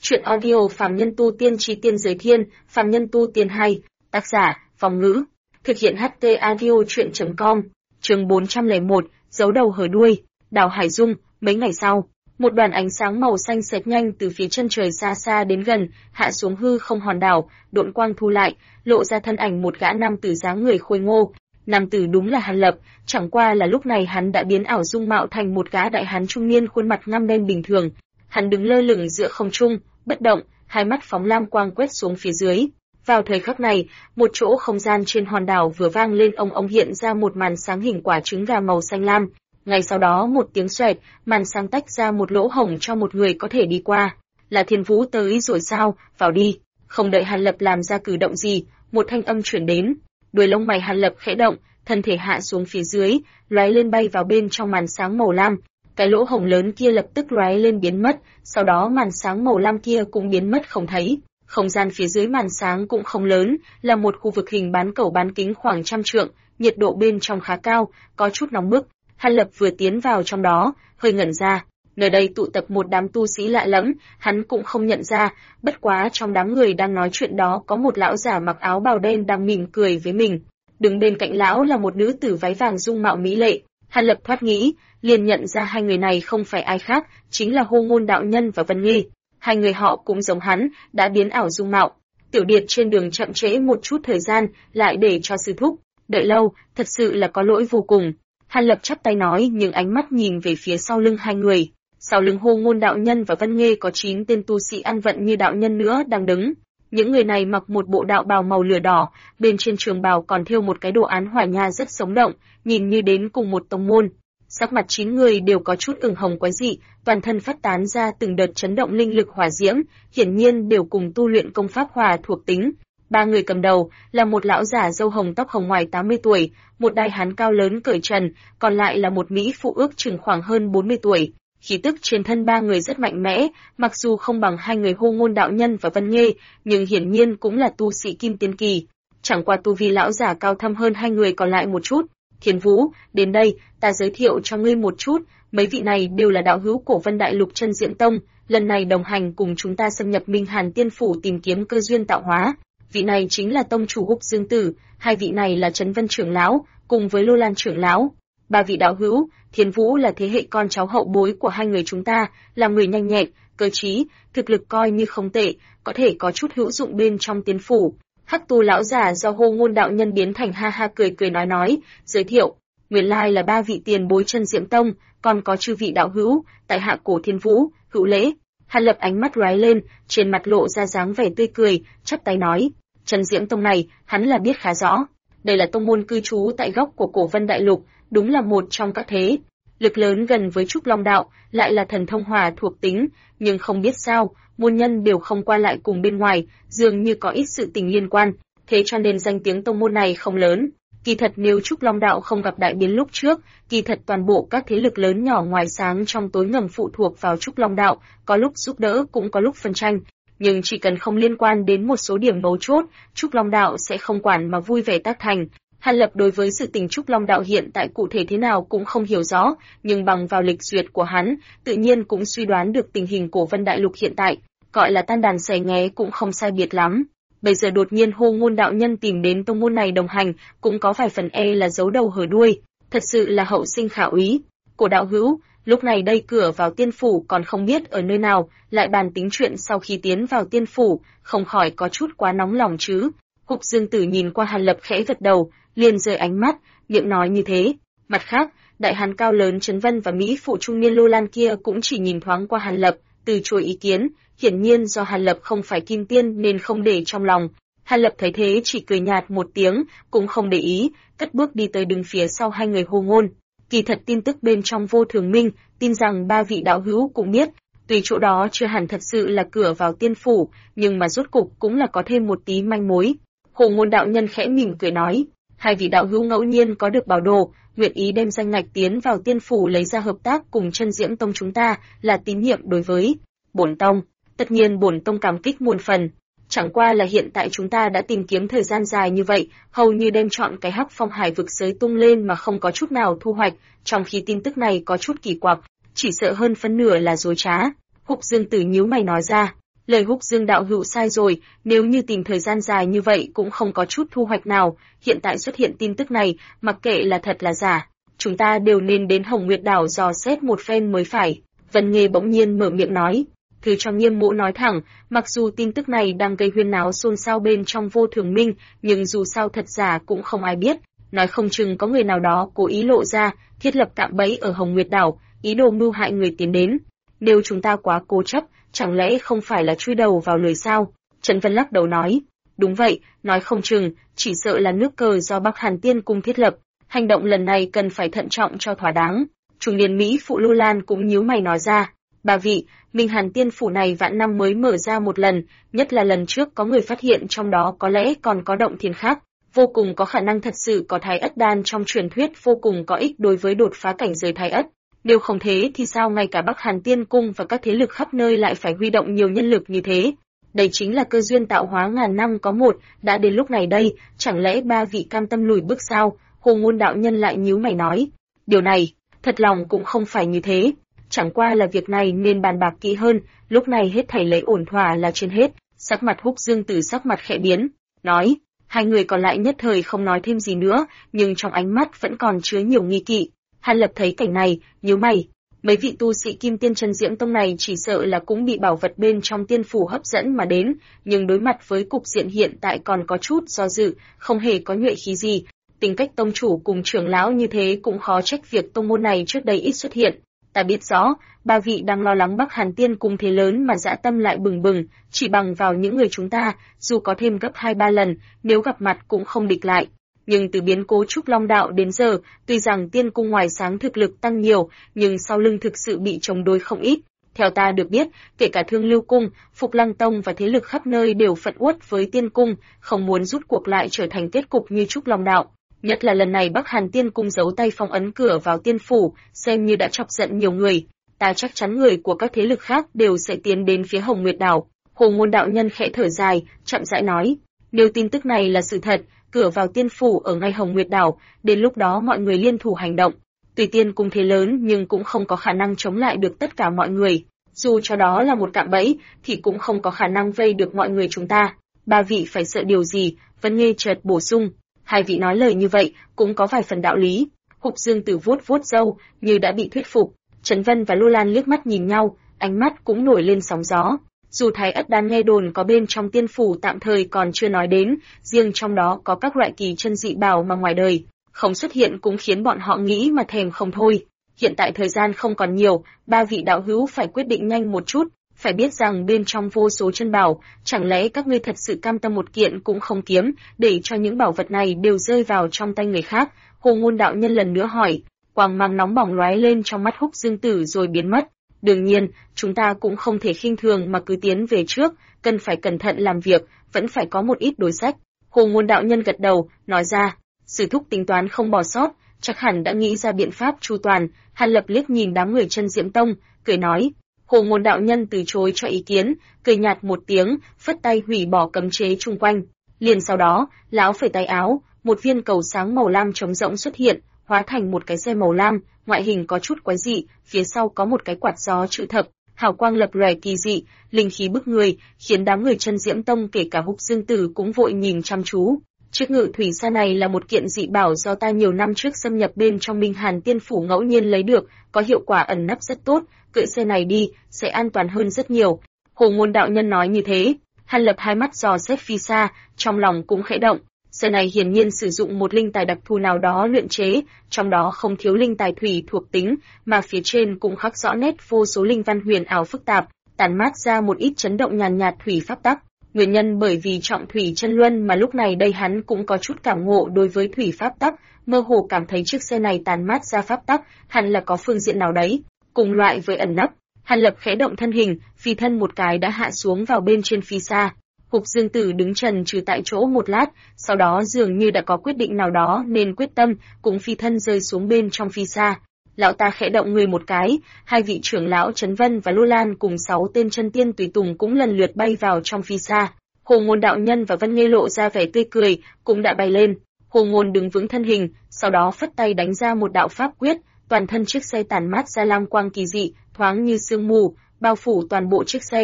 Chuyện audio Phàm Nhân Tu Tiên Chí Tiên Giới Thiên, Phàm Nhân Tu Tiên 2, tác giả, Phong Ngữ, thực hiện HT audio chuyện.com, chương 401, giấu đầu hở đuôi, Đào Hải Dung. Mấy ngày sau, một đoàn ánh sáng màu xanh xẹt nhanh từ phía chân trời xa xa đến gần, hạ xuống hư không hòn đảo, độn quang thu lại, lộ ra thân ảnh một gã nam tử dáng người khôi ngô. Nam tử đúng là Hàn Lập, chẳng qua là lúc này hắn đã biến ảo dung mạo thành một gã đại hán trung niên khuôn mặt ngăm đen bình thường. Hắn đứng lơ lửng giữa không trung, bất động, hai mắt phóng lam quang quét xuống phía dưới. Vào thời khắc này, một chỗ không gian trên hòn đảo vừa vang lên ong ong hiện ra một màn sáng hình quả trứng gà màu xanh lam. Ngay sau đó một tiếng xoẹt, màn sáng tách ra một lỗ hổng cho một người có thể đi qua. Là Thiên Vũ tới rồi sao, vào đi. Không đợi Hàn Lập làm ra cử động gì, một thanh âm truyền đến. Đuôi lông mày Hàn Lập khẽ động, thân thể hạ xuống phía dưới, lóe lên bay vào bên trong màn sáng màu lam. Cái lỗ hổng lớn kia lập tức lóe lên biến mất, sau đó màn sáng màu lam kia cũng biến mất không thấy. Không gian phía dưới màn sáng cũng không lớn, là một khu vực hình bán cầu bán kính khoảng 100 trượng, nhiệt độ bên trong khá cao, có chút nóng bức. Hàn Lập vừa tiến vào trong đó, hơi ngẩn ra. Nơi đây tụ tập một đám tu sĩ lạ lẫm, hắn cũng không nhận ra, bất quá trong đám người đang nói chuyện đó có một lão giả mặc áo bào đen đang mỉm cười với mình. Đứng bên cạnh lão là một nữ tử váy vàng dung mạo mỹ lệ. Hàn Lập thoát nghĩ, liền nhận ra hai người này không phải ai khác, chính là Hô Ngôn đạo nhân và Vân Nghi. Hai người họ cũng giống hắn, đã biến ảo dung mạo. Tiểu Điệt trên đường chậm trễ một chút thời gian, lại để cho sư thúc đợi lâu, thật sự là có lỗi vô cùng. Hàn Lập chắp tay nói, nhưng ánh mắt nhìn về phía sau lưng hai người. Sau lưng Hô Ngôn đạo nhân và Vân Nghê có 9 tên tu sĩ ăn vận như đạo nhân nữa đang đứng. Những người này mặc một bộ đạo bào màu lửa đỏ, bên trên trường bào còn thêu một cái đồ án hỏa nha rất sống động, nhìn như đến cùng một tông môn. Sắc mặt 9 người đều có chút ửng hồng quái dị, toàn thân phát tán ra từng đợt chấn động linh lực hỏa diễm, hiển nhiên đều cùng tu luyện công pháp hỏa thuộc tính. Ba người cầm đầu là một lão giả râu hồng tóc hồng ngoài 80 tuổi, một đại hán cao lớn cởi trần, còn lại là một mỹ phụ ước chừng khoảng hơn 40 tuổi. Khí tức trên thân ba người rất mạnh mẽ, mặc dù không bằng hai người Hô Ngôn đạo nhân và Vân Nghê, nhưng hiển nhiên cũng là tu sĩ kim tiên kỳ. Chẳng qua tu vi lão giả cao thâm hơn hai người còn lại một chút. Thiên Vũ, đến đây, ta giới thiệu cho ngươi một chút, mấy vị này đều là đạo hữu của Vân Đại Lục Chân Diệm Tông, lần này đồng hành cùng chúng ta xâm nhập Minh Hàn Tiên Phủ tìm kiếm cơ duyên tạo hóa. Vị này chính là tông chủ Húc Dương Tử, hai vị này là Trấn Vân trưởng lão, cùng với Lô Lan trưởng lão. Ba vị đạo hữu, Thiên Vũ là thế hệ con cháu hậu bối của hai người chúng ta, là người nhanh nhẹn, cơ trí, thực lực coi như không tệ, có thể có chút hữu dụng bên trong Tiên Phủ. Hắc Tu lão giả do Hô Ngôn đạo nhân biến thành ha ha cười cười nói, giới thiệu, nguyên lai là ba vị tiền bối Chân Diệm Tông, còn có chư vị đạo hữu, tại hạ Cổ Thiên Vũ, hữu lễ. Hàn Lập ánh mắt lóe lên, trên mặt lộ ra dáng vẻ tươi cười, chắp tay nói, Chân Diệm Tông này, hắn là biết khá rõ. Đây là tông môn cư trú tại góc của Cổ Vân Đại Lục, đúng là một trong các thế lực lớn gần với Trúc Long đạo, lại là thần thông hỏa thuộc tính, nhưng không biết sao, môn nhân đều không qua lại cùng bên ngoài, dường như có ít sự tình liên quan, thế cho nên danh tiếng tông môn này không lớn. Kỳ thật nếu Trúc Long đạo không gặp đại biến lúc trước, kỳ thật toàn bộ các thế lực lớn nhỏ ngoài sáng trong tối ngầm phụ thuộc vào Trúc Long đạo, có lúc giúp đỡ cũng có lúc phân tranh. Nhưng chỉ cần không liên quan đến một số điểm mấu chốt, Trúc Long đạo sẽ không quản mà vui vẻ tác thành. Hàn Lập đối với sự tình Trúc Long đạo hiện tại cụ thể thế nào cũng không hiểu rõ, nhưng bằng vào lịch duyệt của hắn, tự nhiên cũng suy đoán được tình hình của Vân Đại Lục hiện tại, gọi là tan đàn xẻ nghé cũng không sai biệt lắm. Bây giờ đột nhiên Hô Ngôn đạo nhân tìm đến tông môn này đồng hành, cũng có vài phần là giấu đầu hở đuôi, thật sự là hậu sinh khả úy. Cổ đạo hữu, lúc này đây cửa vào Tiên Phủ còn không biết ở nơi nào, lại bàn tính chuyện sau khi tiến vào Tiên Phủ, không khỏi có chút quá nóng lòng chứ. Húc Dương Tử nhìn qua Hàn Lập khẽ gật đầu, liền rời ánh mắt, miệng nói như thế. Mặt khác, đại hán cao lớn Trấn Vân và mỹ phụ trung niên Lô Lan kia cũng chỉ nhìn thoáng qua Hàn Lập, từ chối ý kiến, hiển nhiên do Hàn Lập không phải kim tiên nên không để trong lòng. Hàn Lập thấy thế chỉ cười nhạt một tiếng, cũng không để ý, cất bước đi tới đứng phía sau hai người Hô Ngôn. Kỳ thật tin tức bên trong Vô Thường Minh, tin rằng ba vị đạo hữu cũng biết, tuy chỗ đó chưa hẳn thật sự là cửa vào Tiên Phủ, nhưng mà rốt cục cũng là có thêm một tí manh mối. Hô Ngôn đạo nhân khẽ mỉm cười nói, hai vị đạo hữu ngẫu nhiên có được bảo đồ, nguyện ý đem danh ngạch tiến vào Tiên Phủ lấy ra hợp tác cùng Chân Diễm Tông chúng ta, là tín nhiệm đối với bổn tông. Tất nhiên bổn tông cảm kích muôn phần. Chẳng qua là hiện tại chúng ta đã tìm kiếm thời gian dài như vậy, hầu như đem chọn cái Hắc Phong Hải vực giới tung lên mà không có chút nào thu hoạch, trong khi tin tức này có chút kỳ quặc, chỉ sợ hơn phân nửa là dối trá. Húc Dương Tử nhíu mày nói ra, Lời Húc Dương đạo hữu sai rồi, nếu như tìm thời gian dài như vậy cũng không có chút thu hoạch nào, hiện tại xuất hiện tin tức này, mặc kệ là thật là giả, chúng ta đều nên đến Hồng Nguyệt đảo dò xét một phen mới phải. Vân Nghê bỗng nhiên mở miệng nói. Thứ cho Nghiêm Mỗ nói thẳng, mặc dù tin tức này đang gây huyên náo xôn xao bên trong Vô Thường Minh, nhưng dù sao thật giả cũng không ai biết, nói không chừng có người nào đó cố ý lộ ra, thiết lập cạm bẫy ở Hồng Nguyệt đảo, ý đồ mưu hại người tiến đến. Nếu chúng ta quá cố chấp, chẳng lẽ không phải là chui đầu vào lưới sao? Trần Vân lắc đầu nói. Đúng vậy, nói không chừng, chỉ sợ là nước cờ do Bắc Hàn Tiên Cung thiết lập. Hành động lần này cần phải thận trọng cho thỏa đáng. Trung niên Mỹ phụ Lưu Lan cũng nhíu mày nói ra. Bà vị, Minh Hàn Tiên Phủ này vạn năm mới mở ra một lần, nhất là lần trước có người phát hiện trong đó có lẽ còn có động thiên khác. Vô cùng có khả năng thật sự có Thái Ất Đan trong truyền thuyết vô cùng có ích đối với đột phá cảnh giới Thái Ất. Nếu không thế thì sao ngay cả Bắc Hàn Tiên Cung và các thế lực khắp nơi lại phải huy động nhiều nhân lực như thế? Đây chính là cơ duyên tạo hóa ngàn năm có một, đã đến lúc này đây, chẳng lẽ ba vị cam tâm lùi bước sao? Hồ Ngôn đạo nhân lại nhíu mày nói. Điều này, thật lòng cũng không phải như thế. Chẳng qua là việc này nên bàn bạc kỹ hơn, lúc này hết thảy lấy ổn thỏa là trên hết. Sắc mặt Húc Dương Tử sắc mặt khẽ biến, nói. Hai người còn lại nhất thời không nói thêm gì nữa, nhưng trong ánh mắt vẫn còn chứa nhiều nghi kỵ. Hàn Lập thấy cảnh này, nhíu mày. Mấy vị tu sĩ Kim Tiên Chân Diễm Tông này chỉ sợ là cũng bị bảo vật bên trong tiên phủ hấp dẫn mà đến, nhưng đối mặt với cục diện hiện tại còn có chút do dự, không hề có nhuệ khí gì. Tính cách tông chủ cùng trưởng lão như thế cũng khó trách việc tông môn này trước đây ít xuất hiện. Ta biết rõ, ba vị đang lo lắng Bắc Hàn Tiên Cung thế lớn mà dã tâm lại bừng bừng, chỉ bằng vào những người chúng ta, dù có thêm gấp 2-3 lần, nếu gặp mặt cũng không địch lại. Nhưng từ biến cố Trúc Long Đạo đến giờ, tuy rằng Tiên Cung ngoài sáng thực lực tăng nhiều, nhưng sau lưng thực sự bị chống đối không ít. Theo ta được biết, kể cả Thương Lưu Cung, Phục Lăng Tông và thế lực khắp nơi đều phẫn uất với Tiên Cung, không muốn rút cuộc lại trở thành kết cục như Trúc Long Đạo. Nhất là lần này Bắc Hàn Tiên Cung giấu tay phong ấn cửa vào tiên phủ, xem như đã chọc giận nhiều người. Ta chắc chắn người của các thế lực khác đều sẽ tiến đến phía Hồng Nguyệt đảo. Hồ Ngôn đạo nhân khẽ thở dài, chậm rãi nói: nếu tin tức này là sự thật, cửa vào tiên phủ ở ngay Hồng Nguyệt đảo, đến lúc đó mọi người liên thủ hành động. Tùy Tiên Cung thế lớn nhưng cũng không có khả năng chống lại được tất cả mọi người. Dù cho đó là một cạm bẫy, thì cũng không có khả năng vây được mọi người chúng ta. Ba vị phải sợ điều gì? Vân Nghê chợt bổ sung. Hai vị nói lời như vậy cũng có vài phần đạo lý. Húc Dương Tử vuốt vuốt râu, như đã bị thuyết phục. Trấn Vân và Lô Lan liếc mắt nhìn nhau, ánh mắt cũng nổi lên sóng gió. Dù Thái Ất Đan nghe đồn có bên trong tiên phủ tạm thời còn chưa nói đến, riêng trong đó có các loại kỳ chân dị bảo mà ngoài đời không xuất hiện cũng khiến bọn họ nghĩ mà thèm không thôi. Hiện tại thời gian không còn nhiều, ba vị đạo hữu phải quyết định nhanh một chút. Phải biết rằng bên trong vô số chân bảo, chẳng lẽ các ngươi thật sự cam tâm một kiện cũng không kiếm, để cho những bảo vật này đều rơi vào trong tay người khác? Hồ Ngôn đạo nhân lần nữa hỏi. Quang mang nóng bỏng lóe lên trong mắt Húc Dương Tử rồi biến mất. Đương nhiên, chúng ta cũng không thể khinh thường mà cứ tiến về trước, cần phải cẩn thận làm việc, vẫn phải có một ít đối sách. Hồ Ngôn đạo nhân gật đầu, nói ra. Sử thúc tính toán không bỏ sót, chắc hẳn đã nghĩ ra biện pháp chu toàn. Hàn Lập liếc nhìn đám người Chân Diễm Tông, cười nói. Hồ Ngôn đạo nhân từ chối cho ý kiến, cười nhạt một tiếng, phất tay hủy bỏ cấm chế chung quanh. Liền sau đó, lão phẩy tay áo, một viên cầu sáng màu lam trống rỗng xuất hiện, hóa thành một cái xe màu lam, ngoại hình có chút quái dị, phía sau có một cái quạt gió chữ thập, hào quang lập lòe kỳ dị, linh khí bức người, khiến đám người Chân Diễm Tông kể cả Húc Dương Tử cũng vội nhìn chăm chú. Chiếc ngự thủy xa này là một kiện dị bảo do ta nhiều năm trước xâm nhập bên trong Minh Hàn Tiên Phủ ngẫu nhiên lấy được, có hiệu quả ẩn nấp rất tốt, cưỡi xe này đi, sẽ an toàn hơn rất nhiều. Hồ Ngôn đạo nhân nói như thế, Hàn Lập hai mắt dò xét phi xa, trong lòng cũng khẽ động. Xe này hiển nhiên sử dụng một linh tài đặc thù nào đó luyện chế, trong đó không thiếu linh tài thủy thuộc tính, mà phía trên cũng khắc rõ nét vô số linh văn huyền ảo phức tạp, tản mát ra một ít chấn động nhàn nhạt thủy pháp tắc. Nguyên nhân bởi vì trọng thủy chân luân mà lúc này đây hắn cũng có chút cảm ngộ đối với thủy pháp tắc, mơ hồ cảm thấy chiếc xe này tản mát ra pháp tắc, hẳn là có phương diện nào đấy, cùng loại với ẩn nấp. Hàn Lập khẽ động thân hình, phi thân một cái đã hạ xuống vào bên trên phi xa. Húc Dương Tử đứng chần chừ tại chỗ một lát, sau đó dường như đã có quyết định nào đó nên quyết tâm, cũng phi thân rơi xuống bên trong phi xa. Lão ta khẽ động người một cái, hai vị trưởng lão Trấn Vân và Lô Lan cùng 6 tên chân tiên tùy tùng cũng lần lượt bay vào trong phi xa. Hồ Ngôn đạo nhân và Vân Nghê lộ ra vẻ tươi cười, cũng đã bay lên. Hồ Ngôn đứng vững thân hình, sau đó phất tay đánh ra một đạo pháp quyết, toàn thân chiếc xe tản mát ra lam quang kỳ dị, thoáng như sương mù, bao phủ toàn bộ chiếc xe.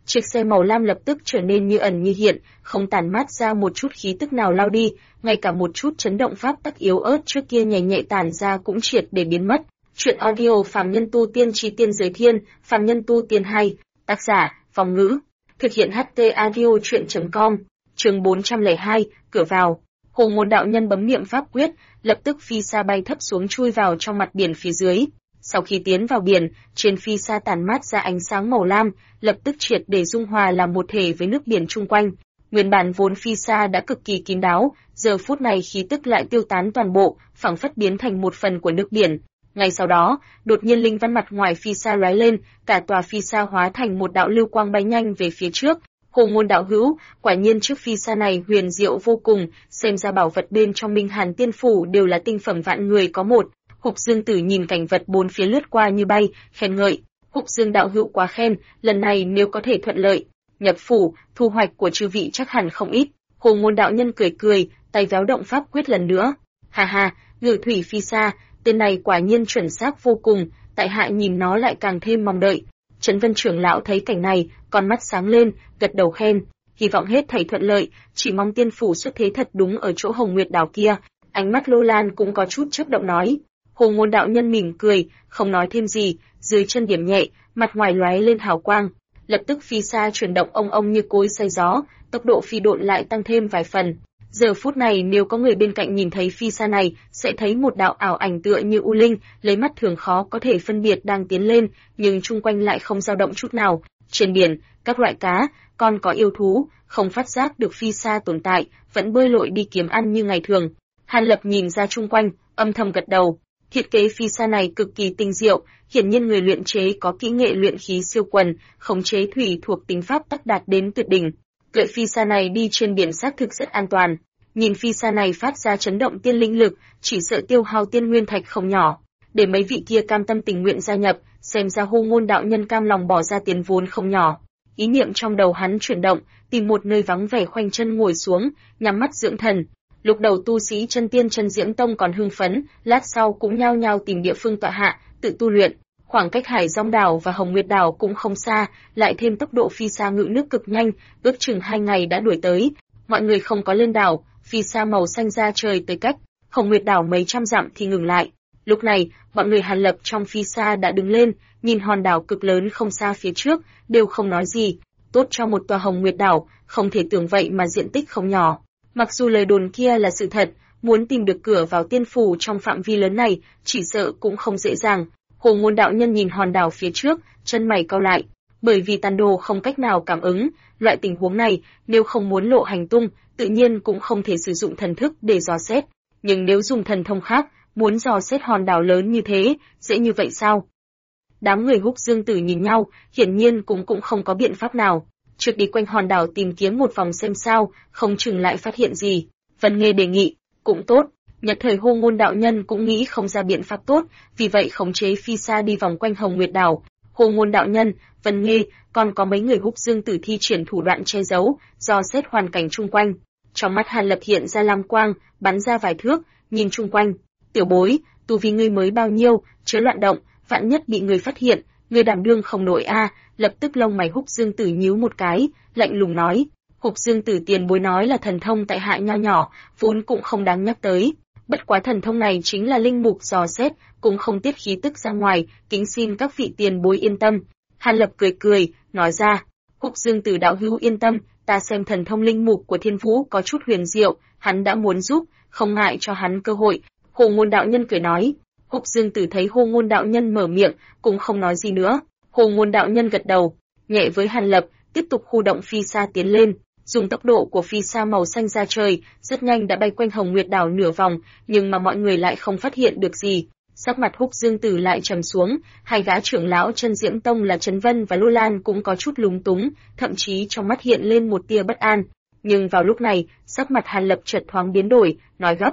Chiếc xe màu lam lập tức trở nên như ẩn như hiện, không tản mát ra một chút khí tức nào lao đi, ngay cả một chút chấn động pháp tắc yếu ớt trước kia nhẹ nhẹ tản ra cũng triệt để biến mất. Chuyện audio Phàm Nhân Tu Tiên Chí Tiên Giới Thiên, Phàm Nhân Tu Tiên 2, tác giả, Phong Ngữ. Thực hiện HT Audio Chuyện.com, chương 402, cửa vào. Hồ Ngôn đạo nhân bấm niệm pháp quyết, lập tức phi sa bay thấp xuống chui vào trong mặt biển phía dưới. Sau khi tiến vào biển, trên phi sa tản mát ra ánh sáng màu lam, lập tức triệt để dung hòa làm một thể với nước biển chung quanh. Nguyên bản vốn phi sa đã cực kỳ kín đáo, giờ phút này khí tức lại tiêu tán toàn bộ, phảng phất biến thành một phần của nước biển. Ngay sau đó, đột nhiên linh văn mặt ngoài phi sa lóe lên, cả tòa phi sa hóa thành một đạo lưu quang bay nhanh về phía trước. Hồ Ngôn đạo hữu, quả nhiên chiếc phi sa này huyền diệu vô cùng, xem ra bảo vật bên trong Minh Hàn Tiên phủ đều là tinh phẩm vạn người có một. Hục Dương Tử nhìn cảnh vật bốn phía lướt qua như bay, khen ngợi. Hục Dương đạo hữu quá khen, lần này nếu có thể thuận lợi nhập phủ, thu hoạch của chư vị chắc hẳn không ít. Hồ Ngôn đạo nhân cười cười, tay véo động pháp quyết lần nữa. Ha ha, Ngự Thủy Phi Sa, tên này quả nhiên chuẩn xác vô cùng, tại hạ nhìn nó lại càng thêm mong đợi. Trấn Vân trưởng lão thấy cảnh này, con mắt sáng lên, gật đầu khen, hy vọng hết thảy thuận lợi, chỉ mong tiên phủ xuất thế thật đúng ở chỗ Hồng Nguyệt đảo kia. Ánh mắt Lô Lan cũng có chút chớp động nói. Hồ Ngôn đạo nhân mỉm cười, không nói thêm gì, dưới chân điểm nhẹ, mặt ngoài lóe lên hào quang, lập tức phi sa chuyển động ông ông như cối xay gió, tốc độ phi độn lại tăng thêm vài phần. Giờ phút này nếu có người bên cạnh nhìn thấy phi sa này, sẽ thấy một đạo ảo ảnh tựa như u linh, lấy mắt thường khó có thể phân biệt đang tiến lên, nhưng chung quanh lại không dao động chút nào. Trên biển, các loại cá, còn có yêu thú, không phát giác được phi sa tồn tại, vẫn bơi lội đi kiếm ăn như ngày thường. Hàn Lập nhìn ra chung quanh, âm thầm gật đầu. Thiết kế phi sa này cực kỳ tinh diệu, hiển nhiên người luyện chế có kỹ nghệ luyện khí siêu quần, khống chế thủy thuộc tính pháp tắc đạt đến tuyệt đỉnh. Cưỡi phi sa này đi trên biển xác thực rất an toàn. Nhìn phi sa này phát ra chấn động tiên linh lực, chỉ sợ tiêu hao tiên nguyên thạch không nhỏ. Để mấy vị kia cam tâm tình nguyện gia nhập, xem ra Hồ Ngôn đạo nhân cam lòng bỏ ra tiền vốn không nhỏ. Ý niệm trong đầu hắn chuyển động, tìm một nơi vắng vẻ khoanh chân ngồi xuống, nhắm mắt dưỡng thần. Lúc đầu tu sĩ chân tiên chân diễm tông còn hưng phấn, lát sau cũng nhao nhao tìm địa phương tọa hạ, tự tu luyện. Khoảng cách Hải Giong đảo và Hồng Nguyệt đảo cũng không xa, lại thêm tốc độ phi sa ngự nước cực nhanh, ước chừng 2 ngày đã đuổi tới. Mọi người không có lên đảo, phi sa màu xanh ra trời tới cách Hồng Nguyệt đảo mấy trăm dặm thì ngừng lại. Lúc này, bọn người Hàn Lập trong phi sa đã đứng lên, nhìn hòn đảo cực lớn không xa phía trước, đều không nói gì. Tốt cho một tòa Hồng Nguyệt đảo, không thể tưởng vậy mà diện tích không nhỏ. Mặc dù lời đồn kia là sự thật, muốn tìm được cửa vào tiên phủ trong phạm vi lớn này, chỉ sợ cũng không dễ dàng. Hồ Ngôn đạo nhân nhìn hòn đảo phía trước, chân mày cau lại, bởi vì tàn đồ không cách nào cảm ứng, loại tình huống này, nếu không muốn lộ hành tung, tự nhiên cũng không thể sử dụng thần thức để dò xét. Nhưng nếu dùng thần thông khác, muốn dò xét hòn đảo lớn như thế, dễ như vậy sao? Đám người Húc Dương Tử nhìn nhau, hiển nhiên cũng không có biện pháp nào. Trước đi quanh hòn đảo tìm kiếm một vòng xem sao, không chừng lại phát hiện gì. Vân Nghê đề nghị, cũng tốt. Nhật thời Hồ Ngôn đạo nhân cũng nghĩ không ra biện pháp tốt, vì vậy khống chế phi sa đi vòng quanh Hồng Nguyệt đảo. Hồ Ngôn đạo nhân, Vân Nghê, còn có mấy người Húc Dương Tử thi triển thủ đoạn che giấu, dò xét hoàn cảnh chung quanh. Trong mắt Hàn Lập hiện ra lam quang, bắn ra vài thước, nhìn chung quanh. Tiểu bối, tu vi ngươi mới bao nhiêu, chớ loạn động, vạn nhất bị người phát hiện, ngươi đảm đương không nổi a. Lập tức lông mày Húc Dương Tử nhíu một cái, lạnh lùng nói. Húc Dương Tử tiền bối nói là thần thông tại hạ nho nhỏ, vốn cũng không đáng nhắc tới. Bất quá thần thông này chính là linh mục dò xét, cũng không tiết khí tức ra ngoài, kính xin các vị tiền bối yên tâm. Hàn Lập cười cười, nói ra. Húc Dương Tử đạo hữu yên tâm, ta xem thần thông linh mục của Thiên Vũ có chút huyền diệu, hắn đã muốn giúp, không ngại cho hắn cơ hội. Hồ Ngôn đạo nhân cười nói. Húc Dương Tử thấy Hồ Ngôn đạo nhân mở miệng, cũng không nói gì nữa. Hồ Ngôn đạo nhân gật đầu, nhẹ với Hàn Lập, tiếp tục khu động phi sa tiến lên. Dùng tốc độ của phi sa màu xanh ra trời, rất nhanh đã bay quanh Hồng Nguyệt đảo nửa vòng, nhưng mà mọi người lại không phát hiện được gì. Sắc mặt Húc Dương Tử lại trầm xuống, hai gã trưởng lão chân diễm tông là Trấn Vân và Lô Lan cũng có chút lúng túng, thậm chí trong mắt hiện lên một tia bất an. Nhưng vào lúc này, sắc mặt Hàn Lập chợt thoáng biến đổi, nói gấp.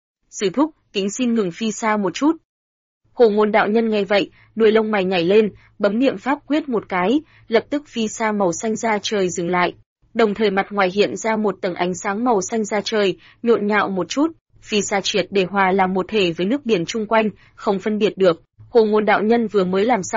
Sư thúc, kính xin ngừng phi sa một chút. Hồ Ngôn đạo nhân nghe vậy, đuôi lông mày nhảy lên, bấm niệm pháp quyết một cái, lập tức phi sa màu xanh ra trời dừng lại. Đồng thời mặt ngoài hiện ra một tầng ánh sáng màu xanh ra trời, nhộn nhạo một chút, phi sa triệt để hòa làm một thể với nước biển chung quanh, không phân biệt được. Hồ Ngôn đạo nhân vừa mới làm xong,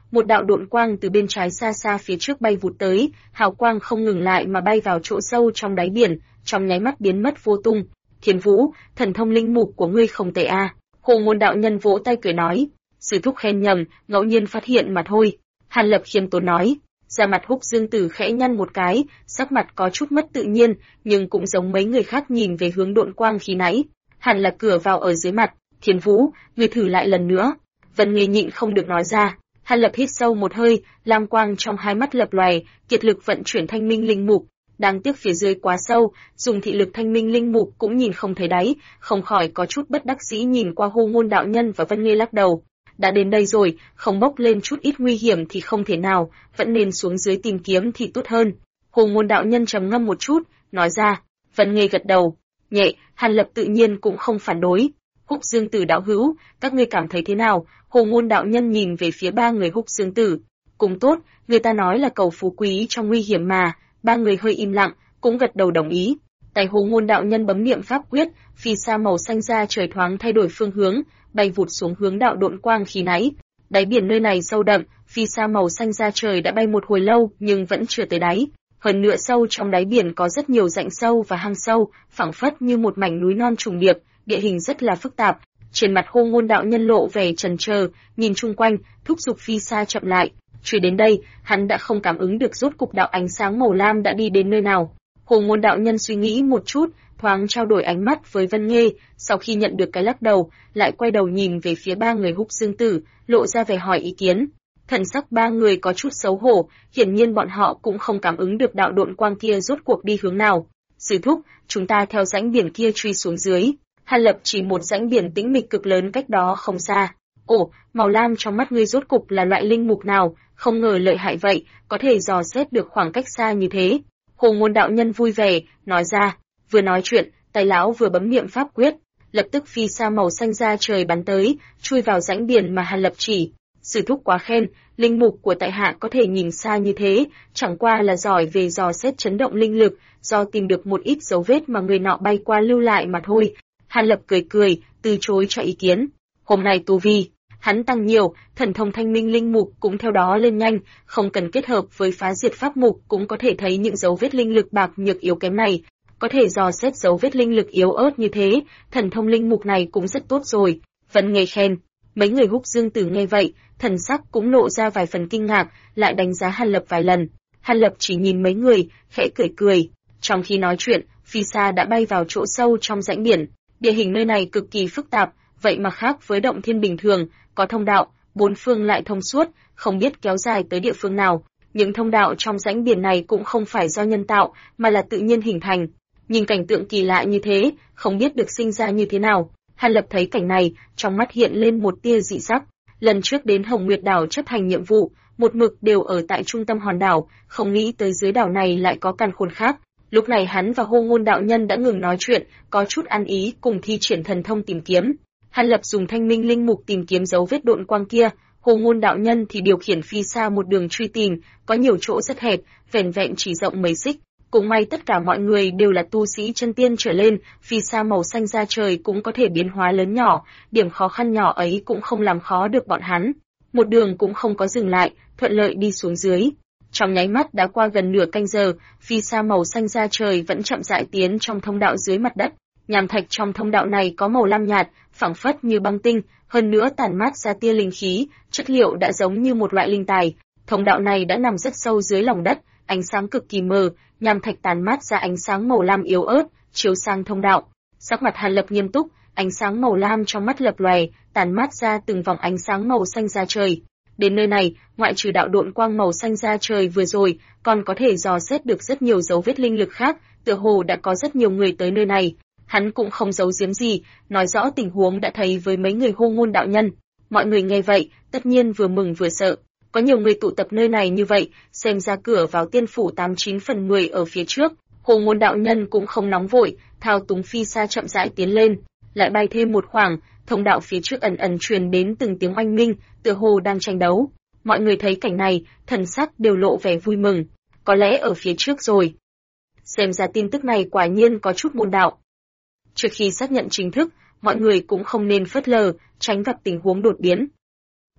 một đạo độn quang từ bên trái xa xa phía trước bay vụt tới, hào quang không ngừng lại mà bay vào chỗ sâu trong đáy biển, trong nháy mắt biến mất vô tung. Thiên Vũ, thần thông linh mục của ngươi không tệ a. Hồ Ngôn đạo nhân vỗ tay cười nói, sư thúc khen nhầm, ngẫu nhiên phát hiện mà thôi. Hàn Lập khiêm tốn nói, da mặt Húc Dương Tử khẽ nhăn một cái, sắc mặt có chút mất tự nhiên, nhưng cũng giống mấy người khác nhìn về hướng độn quang khi nãy. Hẳn là cửa vào ở dưới mặt. Thiên Vũ, ngươi thử lại lần nữa. Vân Nghê nhịn không được nói ra. Hàn Lập hít sâu một hơi, lam quang trong hai mắt lập lòe, kiệt lực vận chuyển thanh minh linh mục. Đáng tiếc phía dưới quá sâu, dùng thị lực thanh minh linh mục cũng nhìn không thấy đáy, không khỏi có chút bất đắc dĩ nhìn qua Hồ Ngôn đạo nhân và Vân Nghê lắc đầu. Đã đến đây rồi, không bốc lên chút ít nguy hiểm thì không thể nào, vẫn nên xuống dưới tìm kiếm thì tốt hơn. Hồ Ngôn đạo nhân trầm ngâm một chút, nói ra. Vân Nghê gật đầu, nhẹ, Hàn Lập tự nhiên cũng không phản đối. Húc Dương Tử đạo hữu, các ngươi cảm thấy thế nào? Hồ Ngôn đạo nhân nhìn về phía ba người Húc Dương Tử. Cũng tốt, người ta nói là cầu phú quý trong nguy hiểm mà. Ba người hơi im lặng, cũng gật đầu đồng ý. Tay Hồ Ngôn đạo nhân bấm niệm pháp quyết, phi sa màu xanh ra trời thoáng thay đổi phương hướng, bay vụt xuống hướng đạo độn quang khi nãy. Đáy biển nơi này sâu đậm, phi sa màu xanh ra trời đã bay một hồi lâu nhưng vẫn chưa tới đáy. Hơn nữa sâu trong đáy biển có rất nhiều rãnh sâu và hang sâu, phảng phất như một mảnh núi non trùng điệp, địa hình rất là phức tạp. Trên mặt Hồ Ngôn đạo nhân lộ vẻ chần chờ, nhìn chung quanh, thúc giục phi sa chậm lại. Truy đến đây, hắn đã không cảm ứng được rốt cục đạo ánh sáng màu lam đã đi đến nơi nào. Hồ Ngôn đạo nhân suy nghĩ một chút, thoáng trao đổi ánh mắt với Vân Nghê, sau khi nhận được cái lắc đầu, lại quay đầu nhìn về phía ba người Húc Dương Tử, lộ ra vẻ hỏi ý kiến. Thần sắc ba người có chút xấu hổ, hiển nhiên bọn họ cũng không cảm ứng được đạo độn quang kia rốt cuộc đi hướng nào. Sư thúc, chúng ta theo rãnh biển kia truy xuống dưới. Hàn Lập chỉ một rãnh biển tĩnh mịch cực lớn cách đó không xa. Ồ, màu lam trong mắt ngươi rốt cục là loại linh mục nào, không ngờ lợi hại vậy, có thể dò xét được khoảng cách xa như thế. Hồ Ngôn đạo nhân vui vẻ, nói ra, vừa nói chuyện, tay lão vừa bấm niệm pháp quyết, lập tức phi sa màu xanh ra trời bắn tới, chui vào rãnh biển mà Hàn Lập chỉ. Sư thúc quá khen, linh mục của tại hạ có thể nhìn xa như thế, chẳng qua là giỏi về dò xét chấn động linh lực, do tìm được một ít dấu vết mà người nọ bay qua lưu lại mà thôi. Hàn Lập cười cười, từ chối cho ý kiến. Hôm nay tu vi hắn tăng nhiều, thần thông thanh minh linh mục cũng theo đó lên nhanh, không cần kết hợp với phá diệt pháp mục cũng có thể thấy những dấu vết linh lực bạc nhược yếu kém này. Có thể dò xét dấu vết linh lực yếu ớt như thế, thần thông linh mục này cũng rất tốt rồi. Vân Nghê khen. Mấy người Húc Dương Tử nghe vậy, thần sắc cũng lộ ra vài phần kinh ngạc, lại đánh giá Hàn Lập vài lần. Hàn Lập chỉ nhìn mấy người, khẽ cười cười. Trong khi nói chuyện, phi sa đã bay vào chỗ sâu trong rãnh biển. Địa hình nơi này cực kỳ phức tạp, vậy mà khác với động thiên bình thường, có thông đạo, bốn phương lại thông suốt, không biết kéo dài tới địa phương nào. Những thông đạo trong rãnh biển này cũng không phải do nhân tạo, mà là tự nhiên hình thành. Nhìn cảnh tượng kỳ lạ như thế, không biết được sinh ra như thế nào. Hàn Lập thấy cảnh này, trong mắt hiện lên một tia dị sắc. Lần trước đến Hồng Nguyệt đảo chấp hành nhiệm vụ, một mực đều ở tại trung tâm hòn đảo, không nghĩ tới dưới đảo này lại có càn khôn khác. Lúc này hắn và Hồ Ngôn đạo nhân đã ngừng nói chuyện, có chút ăn ý cùng thi triển thần thông tìm kiếm. Hàn Lập dùng thanh minh linh mục tìm kiếm dấu vết độn quang kia, Hồ Ngôn đạo nhân thì điều khiển phi sa một đường truy tìm, có nhiều chỗ rất hẹp, vẻn vẹn chỉ rộng mấy xích. Cũng may tất cả mọi người đều là tu sĩ chân tiên trở lên, phi sa màu xanh ra trời cũng có thể biến hóa lớn nhỏ, điểm khó khăn nhỏ ấy cũng không làm khó được bọn hắn. Một đường cũng không có dừng lại, thuận lợi đi xuống dưới. Trong nháy mắt đã qua gần nửa canh giờ, phi sa màu xanh ra trời vẫn chậm rãi tiến trong thông đạo dưới mặt đất. Nham thạch trong thông đạo này có màu lam nhạt, phảng phất như băng tinh, hơn nữa tản mát ra tia linh khí, chất liệu đã giống như một loại linh tài. Thông đạo này đã nằm rất sâu dưới lòng đất, ánh sáng cực kỳ mờ, nham thạch tản mát ra ánh sáng màu lam yếu ớt, chiếu sang thông đạo. Sắc mặt Hàn Lập nghiêm túc, ánh sáng màu lam trong mắt lập lòe, tản mát ra từng vòng ánh sáng màu xanh ra trời. Đến nơi này, ngoại trừ đạo độn quang màu xanh ra trời vừa rồi, còn có thể dò xét được rất nhiều dấu vết linh lực khác, tựa hồ đã có rất nhiều người tới nơi này. Hắn cũng không giấu giếm gì, nói rõ tình huống đã thấy với mấy người Hồ Ngôn đạo nhân. Mọi người nghe vậy, tất nhiên vừa mừng vừa sợ. Có nhiều người tụ tập nơi này như vậy, xem ra cửa vào tiên phủ 89 phần 10 ở phía trước. Hồ Ngôn đạo nhân cũng không nóng vội, thao túng phi sa chậm rãi tiến lên, lại bay thêm một khoảng, thông đạo phía trước ẩn ẩn truyền đến từng tiếng oanh minh, tựa hồ đang tranh đấu. Mọi người thấy cảnh này, thần sắc đều lộ vẻ vui mừng, có lẽ ở phía trước rồi. Xem ra tin tức này quả nhiên có chút môn đạo. Trước khi xác nhận chính thức, mọi người cũng không nên phớt lờ, tránh gặp tình huống đột biến.